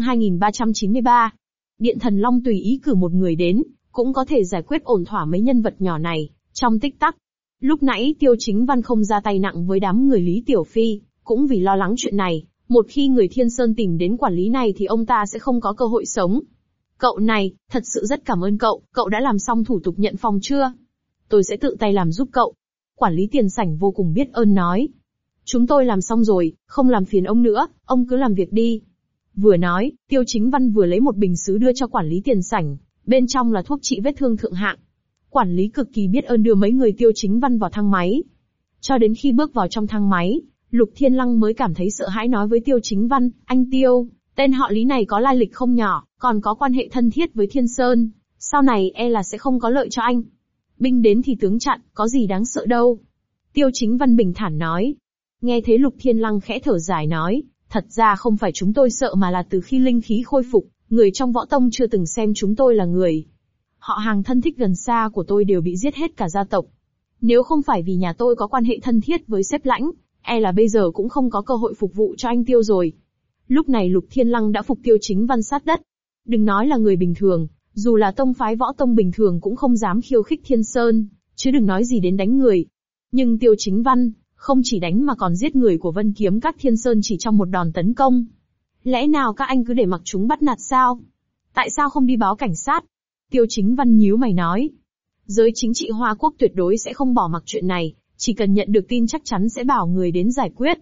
2393. Điện thần Long tùy ý cử một người đến, cũng có thể giải quyết ổn thỏa mấy nhân vật nhỏ này, trong tích tắc. Lúc nãy Tiêu Chính Văn không ra tay nặng với đám người Lý Tiểu Phi, cũng vì lo lắng chuyện này, một khi người Thiên Sơn tìm đến quản lý này thì ông ta sẽ không có cơ hội sống. Cậu này, thật sự rất cảm ơn cậu, cậu đã làm xong thủ tục nhận phòng chưa? Tôi sẽ tự tay làm giúp cậu. Quản lý tiền sảnh vô cùng biết ơn nói. Chúng tôi làm xong rồi, không làm phiền ông nữa, ông cứ làm việc đi. Vừa nói, Tiêu Chính Văn vừa lấy một bình sứ đưa cho quản lý tiền sảnh, bên trong là thuốc trị vết thương thượng hạng. Quản lý cực kỳ biết ơn đưa mấy người Tiêu Chính Văn vào thang máy. Cho đến khi bước vào trong thang máy, Lục Thiên Lăng mới cảm thấy sợ hãi nói với Tiêu Chính Văn, anh Tiêu, tên họ Lý này có lai lịch không nhỏ, còn có quan hệ thân thiết với Thiên Sơn, sau này e là sẽ không có lợi cho anh. Binh đến thì tướng chặn, có gì đáng sợ đâu. Tiêu Chính Văn bình thản nói. Nghe thế Lục Thiên Lăng khẽ thở dài nói, thật ra không phải chúng tôi sợ mà là từ khi linh khí khôi phục, người trong võ tông chưa từng xem chúng tôi là người. Họ hàng thân thích gần xa của tôi đều bị giết hết cả gia tộc. Nếu không phải vì nhà tôi có quan hệ thân thiết với sếp Lãnh, e là bây giờ cũng không có cơ hội phục vụ cho anh Tiêu rồi. Lúc này Lục Thiên Lăng đã phục Tiêu Chính Văn sát đất. Đừng nói là người bình thường, dù là tông phái võ tông bình thường cũng không dám khiêu khích Thiên Sơn, chứ đừng nói gì đến đánh người. Nhưng Tiêu Chính Văn, không chỉ đánh mà còn giết người của Vân Kiếm Các Thiên Sơn chỉ trong một đòn tấn công. Lẽ nào các anh cứ để mặc chúng bắt nạt sao? Tại sao không đi báo cảnh sát? Tiêu Chính Văn nhíu mày nói. Giới chính trị Hoa Quốc tuyệt đối sẽ không bỏ mặc chuyện này, chỉ cần nhận được tin chắc chắn sẽ bảo người đến giải quyết.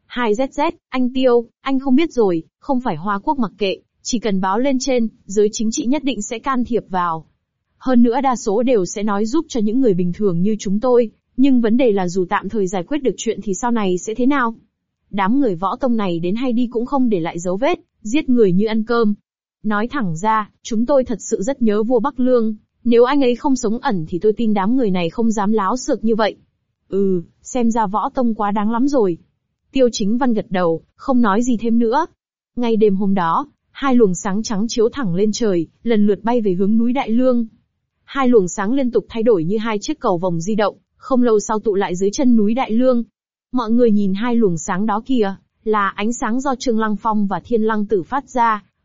2ZZ, anh Tiêu, anh không biết rồi, không phải Hoa Quốc mặc kệ, chỉ cần báo lên trên, giới chính trị nhất định sẽ can thiệp vào. Hơn nữa đa số đều sẽ nói giúp cho những người bình thường như chúng tôi, nhưng vấn đề là dù tạm thời giải quyết được chuyện thì sau này sẽ thế nào? Đám người võ tông này đến hay đi cũng không để lại dấu vết, giết người như ăn cơm. Nói thẳng ra, chúng tôi thật sự rất nhớ vua Bắc Lương, nếu anh ấy không sống ẩn thì tôi tin đám người này không dám láo xược như vậy. Xem ra võ tông quá đáng lắm rồi. Tiêu Chính Văn gật đầu, không nói gì thêm nữa. Ngay đêm hôm đó, hai luồng sáng trắng chiếu thẳng lên trời, lần lượt bay về hướng núi Đại Lương. Hai luồng sáng liên tục thay đổi như hai chiếc cầu vồng di động, không lâu sau tụ lại dưới chân núi Đại Lương. Mọi người nhìn hai luồng sáng đó kìa, là ánh sáng do Trương Lăng Phong và Thiên Lăng Tử phát ra,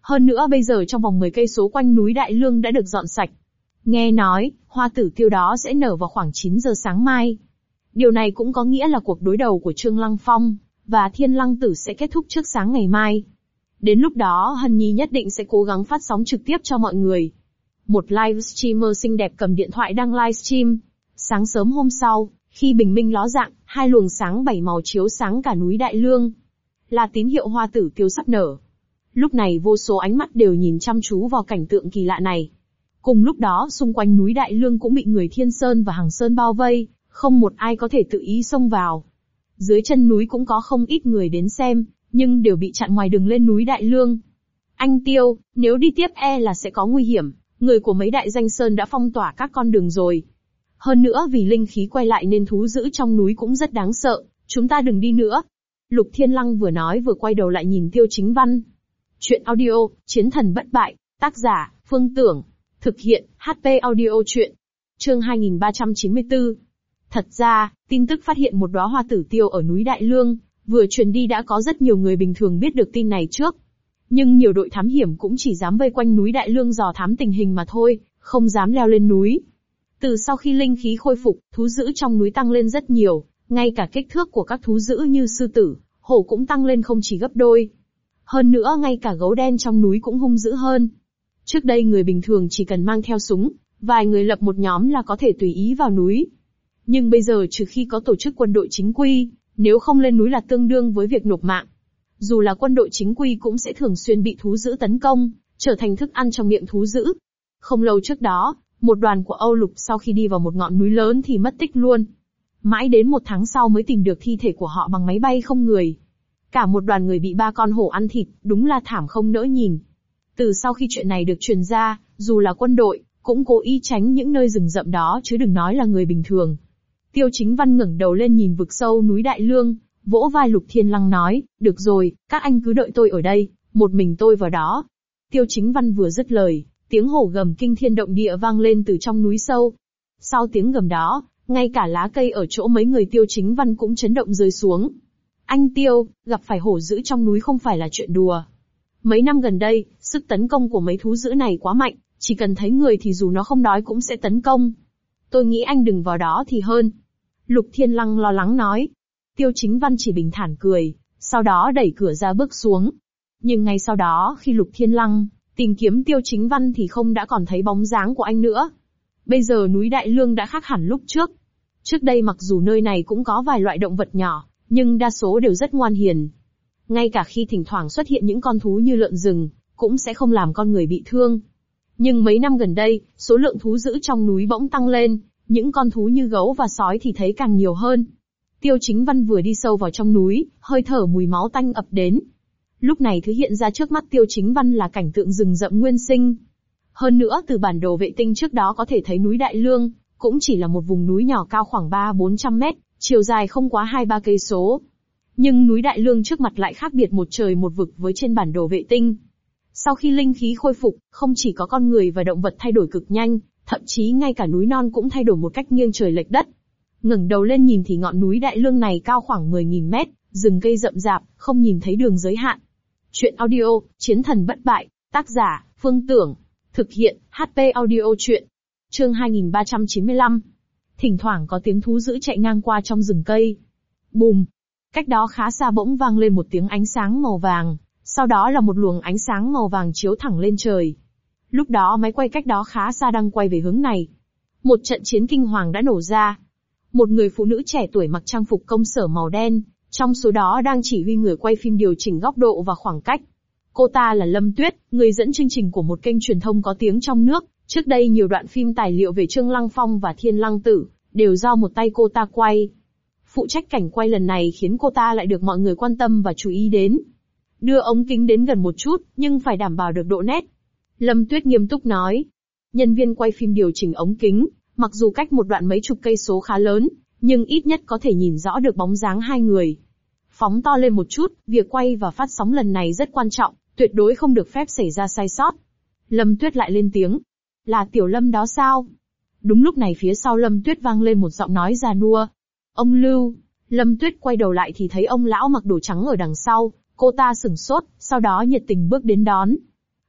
Hơn nữa bây giờ trong vòng 10 cây số quanh núi Đại Lương đã được dọn sạch. Nghe nói, hoa tử tiêu đó sẽ nở vào khoảng 9 giờ sáng mai. Điều này cũng có nghĩa là cuộc đối đầu của Trương Lăng Phong và Thiên Lăng Tử sẽ kết thúc trước sáng ngày mai. Đến lúc đó Hân Nhi nhất định sẽ cố gắng phát sóng trực tiếp cho mọi người. Một livestreamer xinh đẹp cầm điện thoại đang livestream. Sáng sớm hôm sau, khi bình minh ló dạng, hai luồng sáng 7 màu chiếu sáng cả núi Đại Lương. Là tín hiệu hoa tử tiêu sắp nở. Lúc này vô số ánh mắt đều nhìn chăm chú vào cảnh tượng kỳ lạ này. Cùng lúc đó xung quanh núi Đại Lương cũng bị người Thiên Sơn và Hằng Sơn bao vây, không một ai có thể tự ý xông vào. Dưới chân núi cũng có không ít người đến xem, nhưng đều bị chặn ngoài đường lên núi Đại Lương. Anh Tiêu, nếu đi tiếp là sẽ có nguy hiểm, người của mấy đại danh sơn đã phong tỏa các con đường rồi. Hơn nữa vì linh khí quay lại nên thú dữ trong núi cũng rất đáng sợ, chúng ta đừng đi nữa. Lục Thiên Lăng vừa nói vừa quay đầu lại nhìn Tiêu Chính Văn. Chuyện audio, Chiến thần bất bại, tác giả, Phương Tưởng. Thực hiện, HP audio chuyện. Chương 2394. Thật ra, tin tức phát hiện một đóa hoa tử tiêu ở núi Đại Lương, vừa truyền đi đã có rất nhiều người bình thường biết được tin này trước. Nhưng nhiều đội thám hiểm cũng chỉ dám vây quanh núi Đại Lương dò thám tình hình mà thôi, không dám leo lên núi. Từ sau khi linh khí khôi phục, thú dữ trong núi tăng lên rất nhiều, ngay cả kích thước của các thú dữ như sư tử, hổ cũng tăng lên không chỉ gấp đôi. Hơn nữa ngay cả gấu đen trong núi cũng hung dữ hơn. Trước đây người bình thường chỉ cần mang theo súng, vài người lập một nhóm là có thể tùy ý vào núi. Nhưng bây giờ trừ khi có tổ chức quân đội chính quy, nếu không lên núi là tương đương với việc nộp mạng. Dù là quân đội chính quy cũng sẽ thường xuyên bị thú dữ tấn công, trở thành thức ăn trong miệng thú dữ. Không lâu trước đó, một đoàn của Âu Lục sau khi đi vào một ngọn núi lớn thì mất tích luôn. Mãi đến 1 tháng sau mới tìm được thi thể của họ bằng máy bay không người. Cả một đoàn người bị 3 con hổ ăn thịt, đúng là thảm không nỡ nhìn. Từ sau khi chuyện này được truyền ra, dù là quân đội, cũng cố ý tránh những nơi rừng rậm đó chứ đừng nói là người bình thường. Tiêu Chính Văn ngẩng đầu lên nhìn vực sâu núi Đại Lương, vỗ vai Lục Thiên Lăng nói, được rồi, các anh cứ đợi tôi ở đây, một mình tôi vào đó. Tiêu Chính Văn vừa dứt lời, tiếng hổ gầm kinh thiên động địa vang lên từ trong núi sâu. Sau tiếng gầm đó, ngay cả lá cây ở chỗ mấy người Tiêu Chính Văn cũng chấn động rơi xuống. Anh Tiêu, gặp phải hổ dữ trong núi không phải là chuyện đùa. Mấy năm gần đây, sức tấn công của mấy thú dữ này quá mạnh, chỉ cần thấy người thì dù nó không đói cũng sẽ tấn công. Tôi nghĩ anh đừng vào đó thì hơn. Lục Thiên Lăng lo lắng nói. Tiêu Chính Văn chỉ bình thản cười, sau đó đẩy cửa ra bước xuống. Nhưng ngay sau đó khi Lục Thiên Lăng tìm kiếm Tiêu Chính Văn thì không đã còn thấy bóng dáng của anh nữa. Bây giờ núi Đại Lương đã khác hẳn lúc trước. Trước đây mặc dù nơi này cũng có vài loại động vật nhỏ, nhưng đa số đều rất ngoan hiền. Ngay cả khi thỉnh thoảng xuất hiện những con thú như lợn rừng, cũng sẽ không làm con người bị thương. Nhưng mấy năm gần đây, số lượng thú dữ trong núi bỗng tăng lên, những con thú như gấu và sói thì thấy càng nhiều hơn. Tiêu Chính Văn vừa đi sâu vào trong núi, hơi thở mùi máu tanh ập đến. Lúc này thứ hiện ra trước mắt Tiêu Chính Văn là cảnh tượng rừng rậm nguyên sinh. Hơn nữa từ bản đồ vệ tinh trước đó có thể thấy núi Đại Lương, cũng chỉ là một vùng núi nhỏ cao khoảng 300-400 mét, chiều dài không quá 2-3 cây số. Nhưng núi Đại Lương trước mặt lại khác biệt một trời một vực với trên bản đồ vệ tinh. Sau khi linh khí khôi phục, không chỉ có con người và động vật thay đổi cực nhanh, thậm chí ngay cả núi non cũng thay đổi một cách nghiêng trời lệch đất. Ngẩng đầu lên nhìn thì ngọn núi Đại Lương này cao khoảng 10.000 mét, rừng cây rậm rạp, không nhìn thấy đường giới hạn. Chuyện audio, Chiến thần bất bại, tác giả, Phương Tưởng. Thực hiện, HP audio chuyện. Chương 2395. Thỉnh thoảng có tiếng thú dữ chạy ngang qua trong rừng cây. Bùm! Cách đó khá xa bỗng vang lên một tiếng ánh sáng màu vàng, sau đó là một luồng ánh sáng màu vàng chiếu thẳng lên trời. Lúc đó máy quay cách đó khá xa đang quay về hướng này. Một trận chiến kinh hoàng đã nổ ra. Một người phụ nữ trẻ tuổi mặc trang phục công sở màu đen, trong số đó đang chỉ huy người quay phim điều chỉnh góc độ và khoảng cách. Cô ta là Lâm Tuyết, người dẫn chương trình của một kênh truyền thông có tiếng trong nước. Trước đây nhiều đoạn phim tài liệu về Trương Lăng Phong và Thiên Lăng Tử, đều do một tay cô ta quay. Phụ trách cảnh quay lần này khiến cô ta lại được mọi người quan tâm và chú ý đến. Đưa ống kính đến gần một chút, nhưng phải đảm bảo được độ nét. Lâm Tuyết nghiêm túc nói. Nhân viên quay phim điều chỉnh ống kính, mặc dù cách một đoạn mấy chục cây số khá lớn, nhưng ít nhất có thể nhìn rõ được bóng dáng hai người. Phóng to lên một chút, việc quay và phát sóng lần này rất quan trọng, tuyệt đối không được phép xảy ra sai sót. Lâm Tuyết lại lên tiếng. Là Tiểu Lâm đó sao? Đúng lúc này phía sau Lâm Tuyết vang lên một giọng nói già nua. Ông Lưu. Lâm Tuyết quay đầu lại thì thấy ông lão mặc đồ trắng ở đằng sau, cô ta sửng sốt, sau đó nhiệt tình bước đến đón.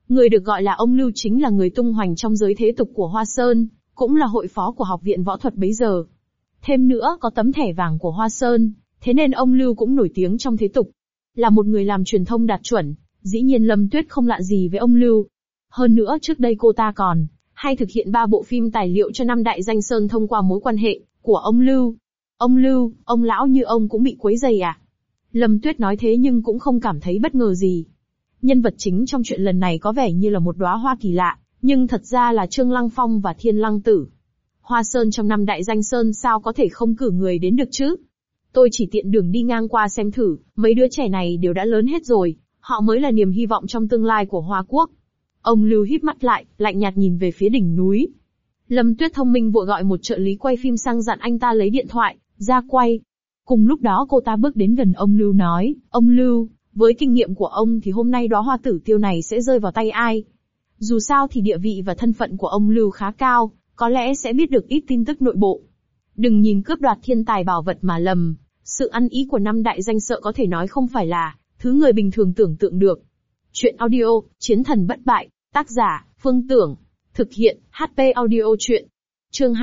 Người được gọi là ông Lưu chính là người tung hoành trong giới thế tục của Hoa Sơn, cũng là hội phó của học viện võ thuật bấy giờ. Thêm nữa có tấm thẻ vàng của Hoa Sơn, thế nên ông Lưu cũng nổi tiếng trong thế tục. Là một người làm truyền thông đạt chuẩn, dĩ nhiên Lâm Tuyết không lạ gì với ông Lưu. Hơn nữa trước đây cô ta còn hay thực hiện 3 bộ phim tài liệu cho 5 đại danh sơn thông qua mối quan hệ của ông Lưu. Ông Lưu, ông lão như ông cũng bị quấy rầy à? Lâm Tuyết nói thế nhưng cũng không cảm thấy bất ngờ gì. Nhân vật chính trong chuyện lần này có vẻ như là một đóa hoa kỳ lạ, nhưng thật ra là Trương Lăng Phong và Thiên Lăng Tử. Hoa Sơn trong 5 đại danh sơn sao có thể không cử người đến được chứ? Tôi chỉ tiện đường đi ngang qua xem thử, mấy đứa trẻ này đều đã lớn hết rồi, họ mới là niềm hy vọng trong tương lai của Hoa Quốc. Ông Lưu híp mắt lại, lạnh nhạt nhìn về phía đỉnh núi. Lâm Tuyết thông minh vội gọi một trợ lý quay phim sang dặn anh ta lấy điện thoại, ra quay. Cùng lúc đó cô ta bước đến gần ông Lưu nói, ông Lưu, với kinh nghiệm của ông thì hôm nay đóa hoa tử tiêu này sẽ rơi vào tay ai? Dù sao thì địa vị và thân phận của ông Lưu khá cao, có lẽ sẽ biết được ít tin tức nội bộ. Đừng nhìn cướp đoạt thiên tài bảo vật mà lầm, sự ăn ý của 5 đại danh sợ có thể nói không phải là thứ người bình thường tưởng tượng được. Chuyện audio, Chiến thần bất bại, tác giả, Phương Tưởng, thực hiện, HP audio chuyện. Chương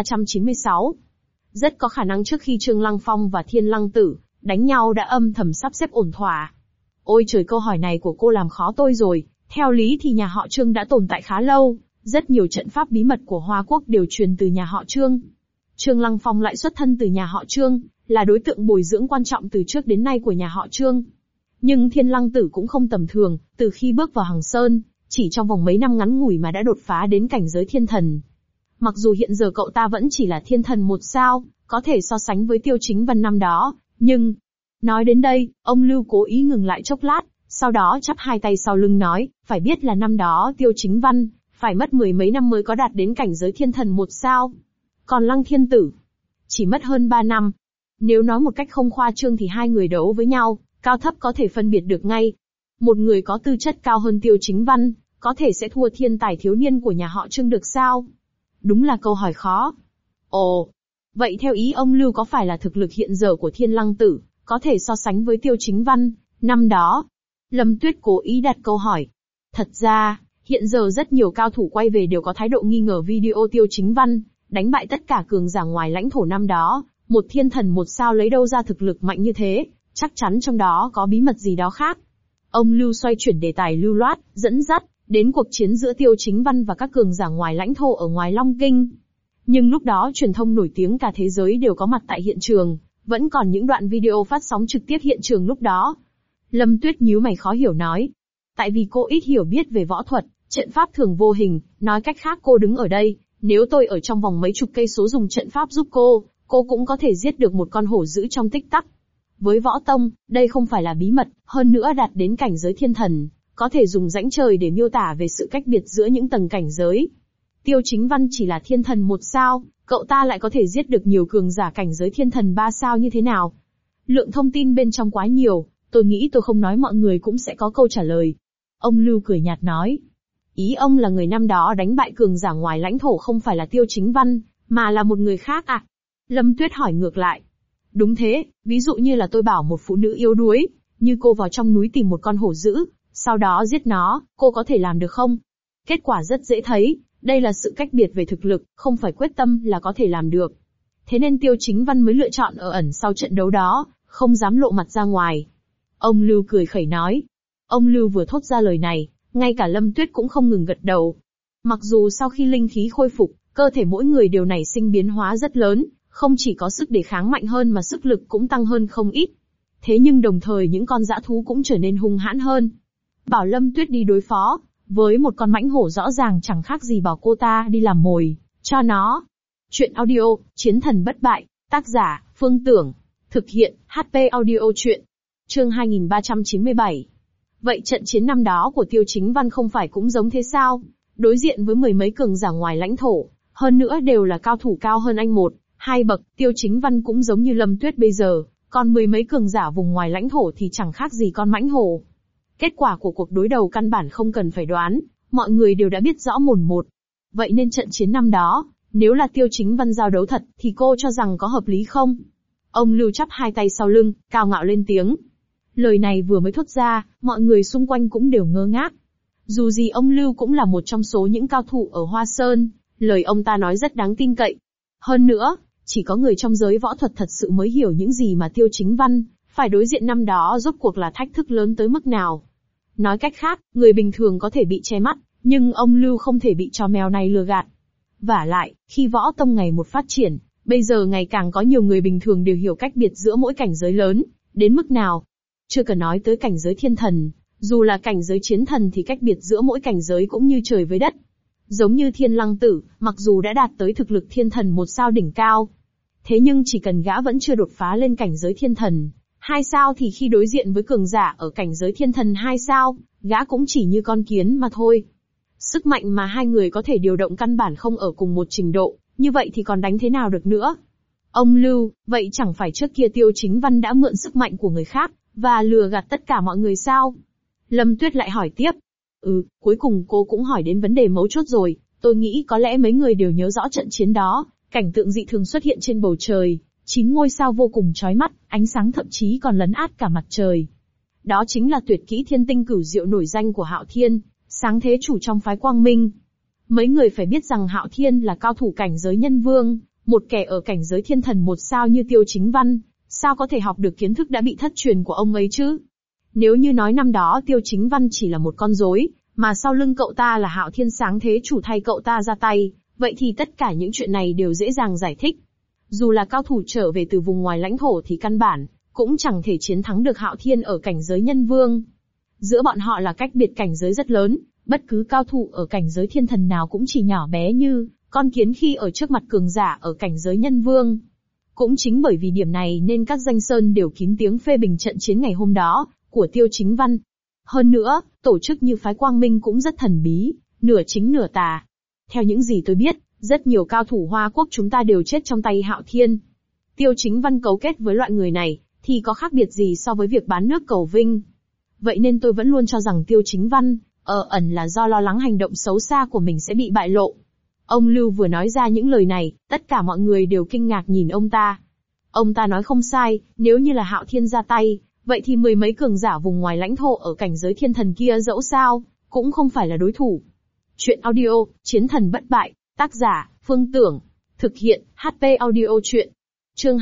2396. Rất có khả năng trước khi Trương Lăng Phong và Thiên Lăng Tử đánh nhau đã âm thầm sắp xếp ổn thỏa. Ôi trời, câu hỏi này của cô làm khó tôi rồi. Theo lý thì nhà họ Trương đã tồn tại khá lâu, rất nhiều trận pháp bí mật của Hoa Quốc đều truyền từ nhà họ Trương. Trương Lăng Phong lại xuất thân từ nhà họ Trương, là đối tượng bồi dưỡng quan trọng từ trước đến nay của nhà họ Trương. Nhưng Thiên Lăng Tử cũng không tầm thường, từ khi bước vào Hằng Sơn, chỉ trong vòng mấy năm ngắn ngủi mà đã đột phá đến cảnh giới thiên thần. Mặc dù hiện giờ cậu ta vẫn chỉ là thiên thần 1 sao, có thể so sánh với Tiêu Chính Văn năm đó, nhưng... Nói đến đây, ông Lưu cố ý ngừng lại chốc lát, sau đó chắp hai tay sau lưng nói, phải biết là năm đó Tiêu Chính Văn, phải mất 10 mấy năm mới có đạt đến cảnh giới thiên thần 1 sao. Còn Lăng Thiên Tử, chỉ mất hơn 3 năm. Nếu nói một cách không khoa trương thì hai người đấu với nhau, cao thấp có thể phân biệt được ngay. Một người có tư chất cao hơn Tiêu Chính Văn, có thể sẽ thua thiên tài thiếu niên của nhà họ Trương được sao? Đúng là câu hỏi khó. Ồ, vậy theo ý ông Lưu có phải là thực lực hiện giờ của Thiên Lăng Tử có thể so sánh với Tiêu Chính Văn năm đó? Lâm Tuyết cố ý đặt câu hỏi. Thật ra, hiện giờ rất nhiều cao thủ quay về đều có thái độ nghi ngờ video Tiêu Chính Văn đánh bại tất cả cường giả ngoài lãnh thổ năm đó, một thiên thần 1 sao lấy đâu ra thực lực mạnh như thế, chắc chắn trong đó có bí mật gì đó khác. Ông Lưu xoay chuyển đề tài lưu loát, dẫn dắt đến cuộc chiến giữa Tiêu Chính Văn và các cường giả ngoài lãnh thổ ở ngoài Long Kinh. Nhưng lúc đó truyền thông nổi tiếng cả thế giới đều có mặt tại hiện trường, vẫn còn những đoạn video phát sóng trực tiếp hiện trường lúc đó. Lâm Tuyết nhíu mày khó hiểu nói. Tại vì cô ít hiểu biết về võ thuật, trận pháp thường vô hình, nói cách khác cô đứng ở đây, nếu tôi ở trong vòng mấy chục cây số dùng trận pháp giúp cô cũng có thể giết được một con hổ dữ trong tích tắc. Với võ tông, đây không phải là bí mật, hơn nữa đạt đến cảnh giới thiên thần, có thể dùng rãnh trời để miêu tả về sự cách biệt giữa những tầng cảnh giới. Tiêu Chính Văn chỉ là thiên thần 1 sao, cậu ta lại có thể giết được nhiều cường giả cảnh giới thiên thần 3 sao như thế nào? Lượng thông tin bên trong quá nhiều, tôi nghĩ tôi không nói mọi người cũng sẽ có câu trả lời. Ông Lưu cười nhạt nói. Ý ông là người năm đó đánh bại cường giả ngoài lãnh thổ không phải là Tiêu Chính Văn, mà là một người khác à? Lâm Tuyết hỏi ngược lại. Đúng thế, ví dụ như là tôi bảo một phụ nữ yếu đuối, như cô vào trong núi tìm một con hổ dữ, sau đó giết nó, cô có thể làm được không? Kết quả rất dễ thấy, đây là sự cách biệt về thực lực, không phải quyết tâm là có thể làm được. Thế nên Tiêu Chính Văn mới lựa chọn ở ẩn sau trận đấu đó, không dám lộ mặt ra ngoài. Ông Lưu cười khẩy nói. Ông Lưu vừa thốt ra lời này, ngay cả Lâm Tuyết cũng không ngừng gật đầu. Mặc dù sau khi linh khí khôi phục, cơ thể mỗi người đều nảy sinh biến hóa rất lớn, không chỉ có sức đề kháng mạnh hơn mà sức lực cũng tăng hơn không ít. Thế nhưng đồng thời những con dã thú cũng trở nên hung hãn hơn. Bảo Lâm Tuyết đi đối phó với một con mãnh hổ rõ ràng chẳng khác gì bảo cô ta đi làm mồi cho nó. Chuyện audio, Chiến thần bất bại, tác giả, Phương Tưởng, thực hiện, HP audio chuyện. Chương 2397. Vậy trận chiến năm đó của Tiêu Chính Văn không phải cũng giống thế sao? Đối diện với 10 mấy cường giả ngoài lãnh thổ, hơn nữa đều là cao thủ cao hơn anh 1-2 bậc, Tiêu Chính Văn cũng giống như Lâm Tuyết bây giờ, còn 10 mấy cường giả vùng ngoài lãnh thổ thì chẳng khác gì con mãnh hổ. Kết quả của cuộc đối đầu căn bản không cần phải đoán, mọi người đều đã biết rõ mồn một. Vậy nên trận chiến năm đó, nếu là Tiêu Chính Văn giao đấu thật, thì cô cho rằng có hợp lý không? Ông Lưu chắp hai tay sau lưng, cao ngạo lên tiếng. Lời này vừa mới thốt ra, mọi người xung quanh cũng đều ngơ ngác. Dù gì ông Lưu cũng là một trong số những cao thủ ở Hoa Sơn, lời ông ta nói rất đáng tin cậy. Hơn nữa, chỉ có người trong giới võ thuật thật sự mới hiểu những gì mà Tiêu Chính Văn phải đối diện năm đó rốt cuộc là thách thức lớn tới mức nào. Nói cách khác, người bình thường có thể bị che mắt, nhưng ông Lưu không thể bị trò mèo này lừa gạt. Vả lại, khi võ tông ngày một phát triển, bây giờ ngày càng có nhiều người bình thường đều hiểu cách biệt giữa mỗi cảnh giới lớn, đến mức nào. Chưa cần nói tới cảnh giới thiên thần, dù là cảnh giới chiến thần thì cách biệt giữa mỗi cảnh giới cũng như trời với đất. Giống như Thiên Lăng Tử, mặc dù đã đạt tới thực lực thiên thần 1 sao đỉnh cao, thế nhưng chỉ cần gã vẫn chưa đột phá lên cảnh giới thiên thần 2 sao thì khi đối diện với cường giả ở cảnh giới thiên thần 2 sao, gã cũng chỉ như con kiến mà thôi. Sức mạnh mà hai người có thể điều động căn bản không ở cùng một trình độ, như vậy thì còn đánh thế nào được nữa. Ông Lưu, vậy chẳng phải trước kia Tiêu Chính Văn đã mượn sức mạnh của người khác, và lừa gạt tất cả mọi người sao? Lâm Tuyết lại hỏi tiếp. Cuối cùng cô cũng hỏi đến vấn đề mấu chốt rồi, tôi nghĩ có lẽ mấy người đều nhớ rõ trận chiến đó, cảnh tượng dị thường xuất hiện trên bầu trời, 9 ngôi sao vô cùng chói mắt, ánh sáng thậm chí còn lấn át cả mặt trời. Đó chính là tuyệt kỹ thiên tinh cửu diệu nổi danh của Hạo Thiên, sáng thế chủ trong phái Quang Minh. Mấy người phải biết rằng Hạo Thiên là cao thủ cảnh giới nhân vương, một kẻ ở cảnh giới thiên thần 1 sao như Tiêu Chính Văn, sao có thể học được kiến thức đã bị thất truyền của ông ấy chứ? Nếu như nói năm đó Tiêu Chính Văn chỉ là một con rối, mà sau lưng cậu ta là Hạo Thiên sáng thế chủ thay cậu ta ra tay, vậy thì tất cả những chuyện này đều dễ dàng giải thích. Dù là cao thủ trở về từ vùng ngoài lãnh thổ thì căn bản cũng chẳng thể chiến thắng được Hạo Thiên ở cảnh giới nhân vương. Giữa bọn họ là cách biệt cảnh giới rất lớn, bất cứ cao thủ ở cảnh giới thiên thần nào cũng chỉ nhỏ bé như con kiến khi ở trước mặt cường giả ở cảnh giới nhân vương. Cũng chính bởi vì điểm này nên các danh sơn đều kín tiếng phê bình trận chiến ngày hôm đó của Tiêu Chính Văn. Hơn nữa, tổ chức như phái Quang Minh cũng rất thần bí, nửa chính nửa tà. Theo những gì tôi biết, rất nhiều cao thủ Hoa Quốc chúng ta đều chết trong tay Hạo Thiên. Tiêu Chính Văn cấu kết với loại người này, thì có khác biệt gì so với việc bán nước cầu vinh. Vậy nên tôi vẫn luôn cho rằng Tiêu Chính Văn, ẩn là do lo lắng hành động xấu xa của mình sẽ bị bại lộ. Ông Lưu vừa nói ra những lời này, tất cả mọi người đều kinh ngạc nhìn ông ta. Ông ta nói không sai, nếu như là Hạo Thiên ra tay, vậy thì 10 mấy cường giả vùng ngoài lãnh thổ ở cảnh giới thiên thần kia dẫu sao, cũng không phải là đối thủ. Chuyện audio, Chiến thần bất bại, tác giả, Phương Tưởng. Thực hiện, HP audio chuyện. Chương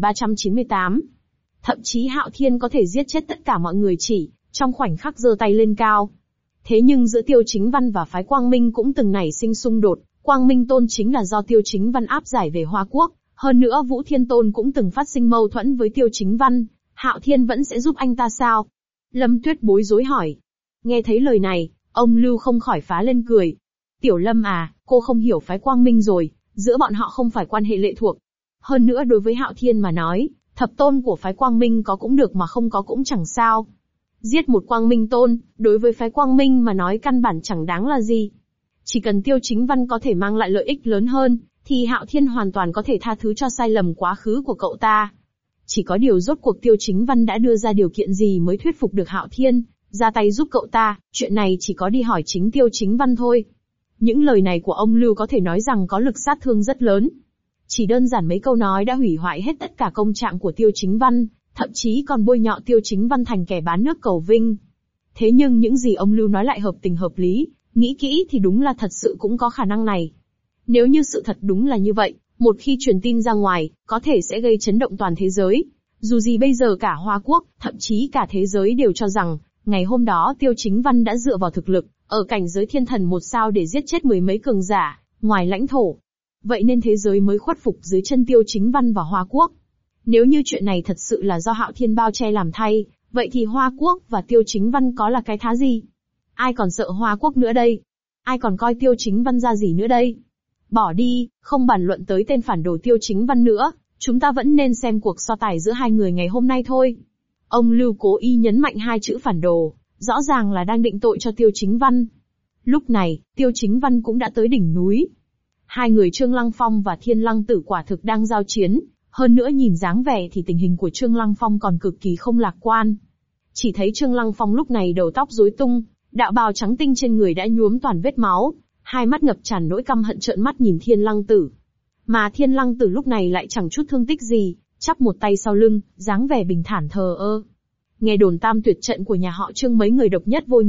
2398. Thậm chí Hạo Thiên có thể giết chết tất cả mọi người chỉ trong khoảnh khắc giơ tay lên cao. Thế nhưng giữa Tiêu Chính Văn và phái Quang Minh cũng từng nảy sinh xung đột, Quang Minh Tôn chính là do Tiêu Chính Văn áp giải về Hoa Quốc, hơn nữa Vũ Thiên Tôn cũng từng phát sinh mâu thuẫn với Tiêu Chính Văn, Hạo Thiên vẫn sẽ giúp anh ta sao? Lâm Tuyết bối rối hỏi. Nghe thấy lời này, ông Lưu không khỏi phá lên cười. Tiểu Lâm à, cô không hiểu phái Quang Minh rồi, giữa bọn họ không phải quan hệ lệ thuộc. Hơn nữa đối với Hạo Thiên mà nói, thập tôn của phái Quang Minh có cũng được mà không có cũng chẳng sao. Giết một Quang Minh Tôn, đối với phái Quang Minh mà nói căn bản chẳng đáng là gì. Chỉ cần Tiêu Chính Văn có thể mang lại lợi ích lớn hơn, thì Hạo Thiên hoàn toàn có thể tha thứ cho sai lầm quá khứ của cậu ta. Chỉ có điều rốt cuộc Tiêu Chính Văn đã đưa ra điều kiện gì mới thuyết phục được Hạo Thiên ra tay giúp cậu ta, chuyện này chỉ có đi hỏi chính Tiêu Chính Văn thôi. Những lời này của ông Lưu có thể nói rằng có lực sát thương rất lớn. Chỉ đơn giản mấy câu nói đã hủy hoại hết tất cả công trạng của Tiêu Chính Văn, thậm chí còn bôi nhọ Tiêu Chính Văn thành kẻ bán nước cầu vinh. Thế nhưng những gì ông Lưu nói lại hợp tình hợp lý, nghĩ kỹ thì đúng là thật sự cũng có khả năng này. Nếu như sự thật đúng là như vậy, một khi truyền tin ra ngoài, có thể sẽ gây chấn động toàn thế giới. Dù gì bây giờ cả Hoa Quốc, thậm chí cả thế giới đều cho rằng, ngày hôm đó Tiêu Chính Văn đã dựa vào thực lực, ở cảnh giới thiên thần 1 sao để giết chết 10 mấy cường giả, ngoài lãnh thổ. Vậy nên thế giới mới khuất phục dưới chân Tiêu Chính Văn và Hoa Quốc. Nếu như chuyện này thật sự là do Hạo Thiên bao che làm thay, vậy thì Hoa Quốc và Tiêu Chính Văn có là cái thá gì? Ai còn sợ Hoa Quốc nữa đây? Ai còn coi Tiêu Chính Văn ra gì nữa đây? Bỏ đi, không bàn luận tới tên phản đồ Tiêu Chính Văn nữa, chúng ta vẫn nên xem cuộc so tài giữa hai người ngày hôm nay thôi. Ông Lưu cố ý nhấn mạnh hai chữ phản đồ, rõ ràng là đang định tội cho Tiêu Chính Văn. Lúc này, Tiêu Chính Văn cũng đã tới đỉnh núi. Hai người Trương Lăng Phong và Thiên Lăng Tử quả thực đang giao chiến, hơn nữa nhìn dáng vẻ thì tình hình của Trương Lăng Phong còn cực kỳ không lạc quan. Chỉ thấy Trương Lăng Phong lúc này đầu tóc rối tung, đạo bào trắng tinh trên người đã nhuốm toàn vết máu, hai mắt ngập tràn nỗi căm hận trợn mắt nhìn Thiên Lăng Tử. Mà Thiên Lăng Tử lúc này lại chẳng chút thương tích gì, chắp một tay sau lưng, dáng vẻ bình thản thờ ơ. Nghe đồn tam tuyệt trận của nhà họ Trương mấy người độc nhất vô nhị,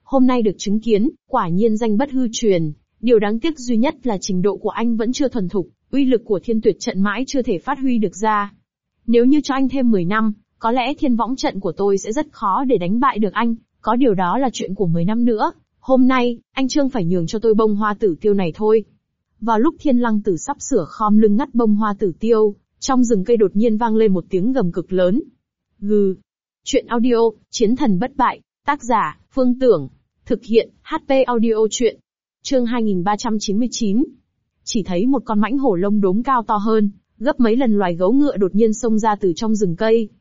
Hôm nay được chứng kiến, quả nhiên danh bất hư truyền. Điều đáng tiếc duy nhất là trình độ của anh vẫn chưa thuần thục, uy lực của Thiên Tuyệt trận mãi chưa thể phát huy được ra. Nếu như cho anh thêm 10 năm, có lẽ Thiên Võng trận của tôi sẽ rất khó để đánh bại được anh, có điều đó là chuyện của 10 năm nữa. Hôm nay, anh Trương phải nhường cho tôi bông hoa tử tiêu này thôi. Vào lúc Thiên Lăng Tử sắp sửa khom lưng ngắt bông hoa tử tiêu, trong rừng cây đột nhiên vang lên một tiếng gầm cực lớn. Gừ. Chuyện audio, Chiến thần bất bại, tác giả, Phương Tưởng. Thực hiện, HP audio chuyện. Chương 2399. Chỉ thấy một con mãnh hổ lông đốm cao to hơn, gấp mấy lần loài gấu ngựa đột nhiên xông ra từ trong rừng cây.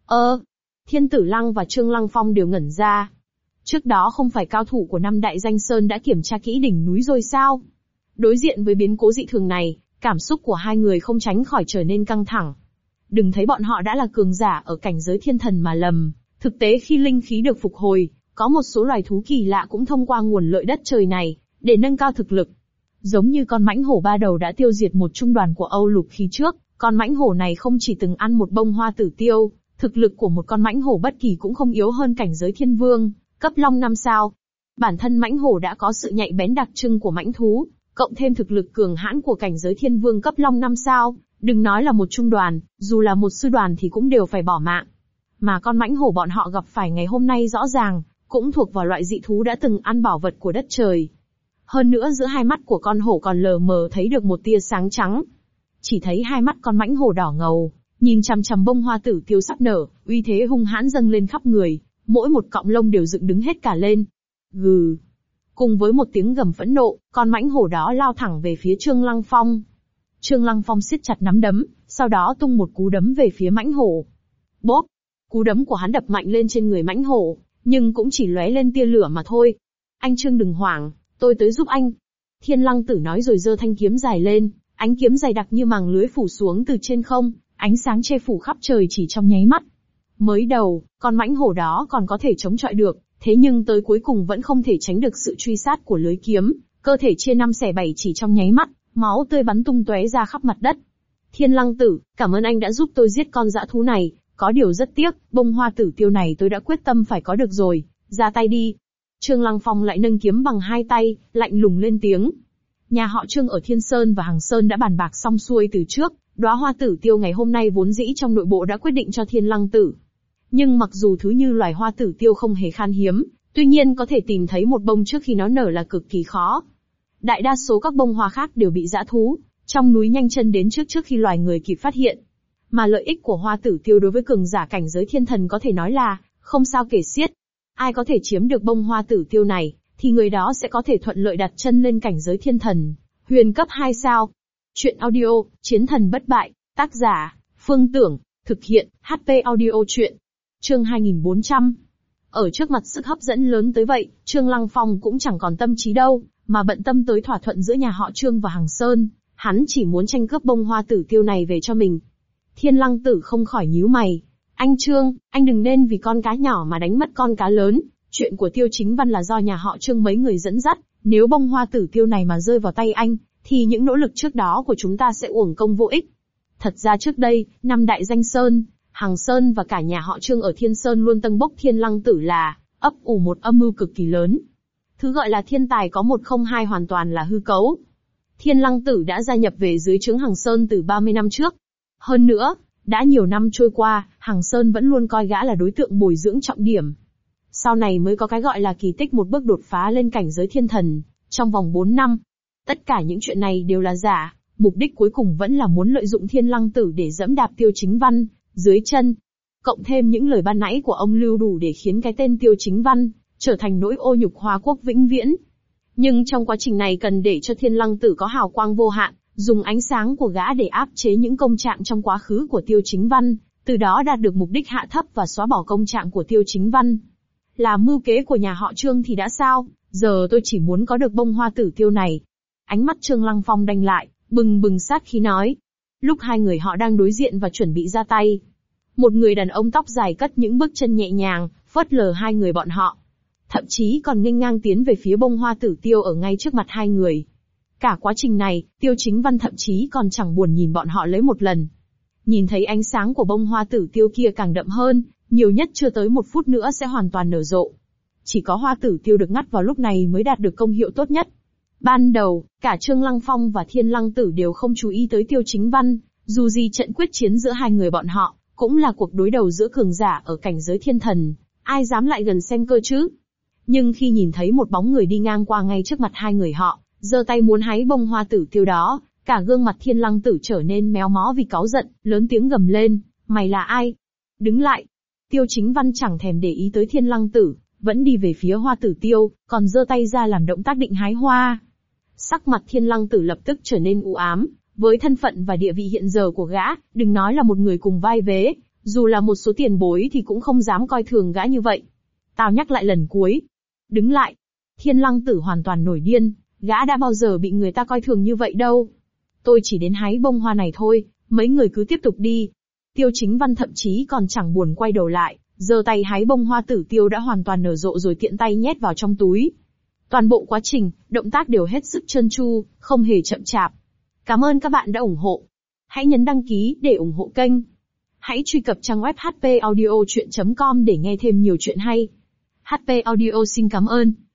Thiên Tử Lăng và Trương Lăng Phong đều ngẩn ra. Trước đó không phải cao thủ của năm đại danh sơn đã kiểm tra kỹ đỉnh núi rồi sao? Đối diện với biến cố dị thường này, cảm xúc của hai người không tránh khỏi trở nên căng thẳng. Đừng thấy bọn họ đã là cường giả ở cảnh giới thiên thần mà lầm, thực tế khi linh khí được phục hồi, có một số loài thú kỳ lạ cũng thông qua nguồn lợi đất trời này, để nâng cao thực lực. Giống như con mãnh hổ ba đầu đã tiêu diệt một trung đoàn của Âu Lục khi trước, con mãnh hổ này không chỉ từng ăn một bông hoa tử tiêu, thực lực của một con mãnh hổ bất kỳ cũng không yếu hơn cảnh giới thiên vương, cấp long 5 sao. Bản thân mãnh hổ đã có sự nhạy bén đặc trưng của mãnh thú, cộng thêm thực lực cường hãn của cảnh giới thiên vương cấp long 5 sao, đừng nói là một trung đoàn, dù là một sư đoàn thì cũng đều phải bỏ mạng. Mà con mãnh hổ bọn họ gặp phải ngày hôm nay rõ ràng, cũng thuộc vào loại dị thú đã từng ăn bảo vật của đất trời. Hơn nữa giữa hai mắt của con hổ còn lờ mờ thấy được một tia sáng trắng. Chỉ thấy hai mắt con mãnh hổ đỏ ngầu, nhìn chằm chằm bông hoa tử tiêu sắp nở, uy thế hung hãn dâng lên khắp người, mỗi một cọng lông đều dựng đứng hết cả lên. Gừ. Cùng với một tiếng gầm phẫn nộ, con mãnh hổ đó lao thẳng về phía Trương Lăng Phong. Trương Lăng Phong siết chặt nắm đấm, sau đó tung một cú đấm về phía mãnh hổ. Bốp! Cú đấm của hắn đập mạnh lên trên người mãnh hổ, nhưng cũng chỉ lóe lên tia lửa mà thôi. Anh Trương đừng hoảng, tôi tới giúp anh. Thiên Lăng Tử nói rồi giơ thanh kiếm dài lên, ánh kiếm dày đặc như màng lưới phủ xuống từ trên không, ánh sáng che phủ khắp trời chỉ trong nháy mắt. Mới đầu, con mãnh hổ đó còn có thể chống chọi được, thế nhưng tới cuối cùng vẫn không thể tránh được sự truy sát của lưới kiếm, cơ thể chia 5 xẻ 7 chỉ trong nháy mắt, máu tươi bắn tung tóe ra khắp mặt đất. Thiên Lăng Tử, cảm ơn anh đã giúp tôi giết con dã thú này, có điều rất tiếc, bông hoa tử tiêu này tôi đã quyết tâm phải có được rồi, ra tay đi. Trương Lăng Phong lại nâng kiếm bằng hai tay, lạnh lùng lên tiếng. Nhà họ Trương ở Thiên Sơn và Hằng Sơn đã bàn bạc xong xuôi từ trước, đóa hoa tử tiêu ngày hôm nay vốn dĩ trong nội bộ đã quyết định cho Thiên Lăng Tử. Nhưng mặc dù thứ như loài hoa tử tiêu không hề khan hiếm, tuy nhiên có thể tìm thấy một bông trước khi nó nở là cực kỳ khó. Đại đa số các bông hoa khác đều bị dã thú trong núi nhanh chân đến trước khi loài người kịp phát hiện. Mà lợi ích của hoa tử tiêu đối với cường giả cảnh giới thiên thần có thể nói là không sao kể xiết. Ai có thể chiếm được bông hoa tử tiêu này, thì người đó sẽ có thể thuận lợi đặt chân lên cảnh giới thiên thần, huyền cấp 2 sao. Chuyện audio, Chiến thần bất bại, tác giả, Phương Tưởng, thực hiện, HP audio chuyện. Chương 2400. Ở trước mặt sức hấp dẫn lớn tới vậy, Trương Lăng Phong cũng chẳng còn tâm trí đâu, mà bận tâm tới thỏa thuận giữa nhà họ Trương và Hằng Sơn, hắn chỉ muốn tranh cướp bông hoa tử tiêu này về cho mình. Thiên Lăng Tử không khỏi nhíu mày. Anh Trương, anh đừng nên vì con cá nhỏ mà đánh mất con cá lớn, chuyện của Tiêu Chính Văn là do nhà họ Trương mấy người dẫn dắt, nếu bông hoa tử tiêu này mà rơi vào tay anh, thì những nỗ lực trước đó của chúng ta sẽ uổng công vô ích. Thật ra trước đây, năm đại danh sơn, Hằng Sơn và cả nhà họ Trương ở Thiên Sơn luôn tâng bốc Thiên Lăng Tử là ấp ủ một âm mưu cực kỳ lớn. Thứ gọi là thiên tài có 102 hoàn toàn là hư cấu. Thiên Lăng Tử đã gia nhập về dưới trướng Hằng Sơn từ 30 năm trước. Hơn nữa, đã nhiều năm trôi qua, Hằng Sơn vẫn luôn coi gã là đối tượng bồi dưỡng trọng điểm. Sau này mới có cái gọi là kỳ tích một bước đột phá lên cảnh giới thiên thần, trong vòng 4 năm. Tất cả những chuyện này đều là giả, mục đích cuối cùng vẫn là muốn lợi dụng Thiên Lăng Tử để dẫm đạp Tiêu Chính Văn dưới chân. Cộng thêm những lời ban nãy của ông lưu đủ để khiến cái tên Tiêu Chính Văn trở thành nỗi ô nhục Hoa Quốc vĩnh viễn. Nhưng trong quá trình này cần để cho Thiên Lăng Tử có hào quang vô hạn, dùng ánh sáng của gã để áp chế những công trạng trong quá khứ của Tiêu Chính Văn, từ đó đạt được mục đích hạ thấp và xóa bỏ công trạng của Tiêu Chính Văn. Là mưu kế của nhà họ Trương thì đã sao, giờ tôi chỉ muốn có được bông hoa tử tiêu này. Ánh mắt Trương Lăng Phong đanh lại, bừng bừng sát khí nói. Lúc hai người họ đang đối diện và chuẩn bị ra tay, một người đàn ông tóc dài cất những bước chân nhẹ nhàng, phớt lờ hai người bọn họ. Thậm chí còn nghênh ngang tiến về phía bông hoa tử tiêu ở ngay trước mặt hai người. Cả quá trình này, Tiêu Chính Văn thậm chí còn chẳng buồn nhìn bọn họ lấy một lần. Nhìn thấy ánh sáng của bông hoa tử tiêu kia càng đậm hơn, nhiều nhất chưa tới 1 phút nữa sẽ hoàn toàn nở rộ. Chỉ có hoa tử tiêu được ngắt vào lúc này mới đạt được công hiệu tốt nhất. Ban đầu, cả Trương Lăng Phong và Thiên Lăng Tử đều không chú ý tới Tiêu Chính Văn, dù gì trận quyết chiến giữa hai người bọn họ, cũng là cuộc đối đầu giữa cường giả ở cảnh giới thiên thần, ai dám lại gần xem cơ chứ. Nhưng khi nhìn thấy một bóng người đi ngang qua ngay trước mặt hai người họ, giơ tay muốn hái bông hoa tử tiêu đó, cả gương mặt Thiên Lăng Tử trở nên méo mó vì cáu giận, lớn tiếng gầm lên, mày là ai? Đứng lại! Tiêu Chính Văn chẳng thèm để ý tới Thiên Lăng Tử, vẫn đi về phía hoa tử tiêu, còn giơ tay ra làm động tác định hái hoa. Sắc mặt Thiên Lăng Tử lập tức trở nên u ám, với thân phận và địa vị hiện giờ của gã, đừng nói là một người cùng vai vế, dù là một số tiền bối thì cũng không dám coi thường gã như vậy. Tao nhắc lại lần cuối. Đứng lại! Thiên Lăng Tử hoàn toàn nổi điên, gã đã bao giờ bị người ta coi thường như vậy đâu. Tôi chỉ đến hái bông hoa này thôi, mấy người cứ tiếp tục đi. Tiêu Chính Văn thậm chí còn chẳng buồn quay đầu lại, giơ tay hái bông hoa tử tiêu đã hoàn toàn nở rộ rồi tiện tay nhét vào trong túi. Toàn bộ quá trình, động tác đều hết sức trơn tru, không hề chậm chạp. Cảm ơn các bạn đã ủng hộ. Hãy nhấn đăng ký để ủng hộ kênh. Hãy truy cập trang web hpaudiochuyen.com để nghe thêm nhiều chuyện hay. HP Audio xin cảm ơn.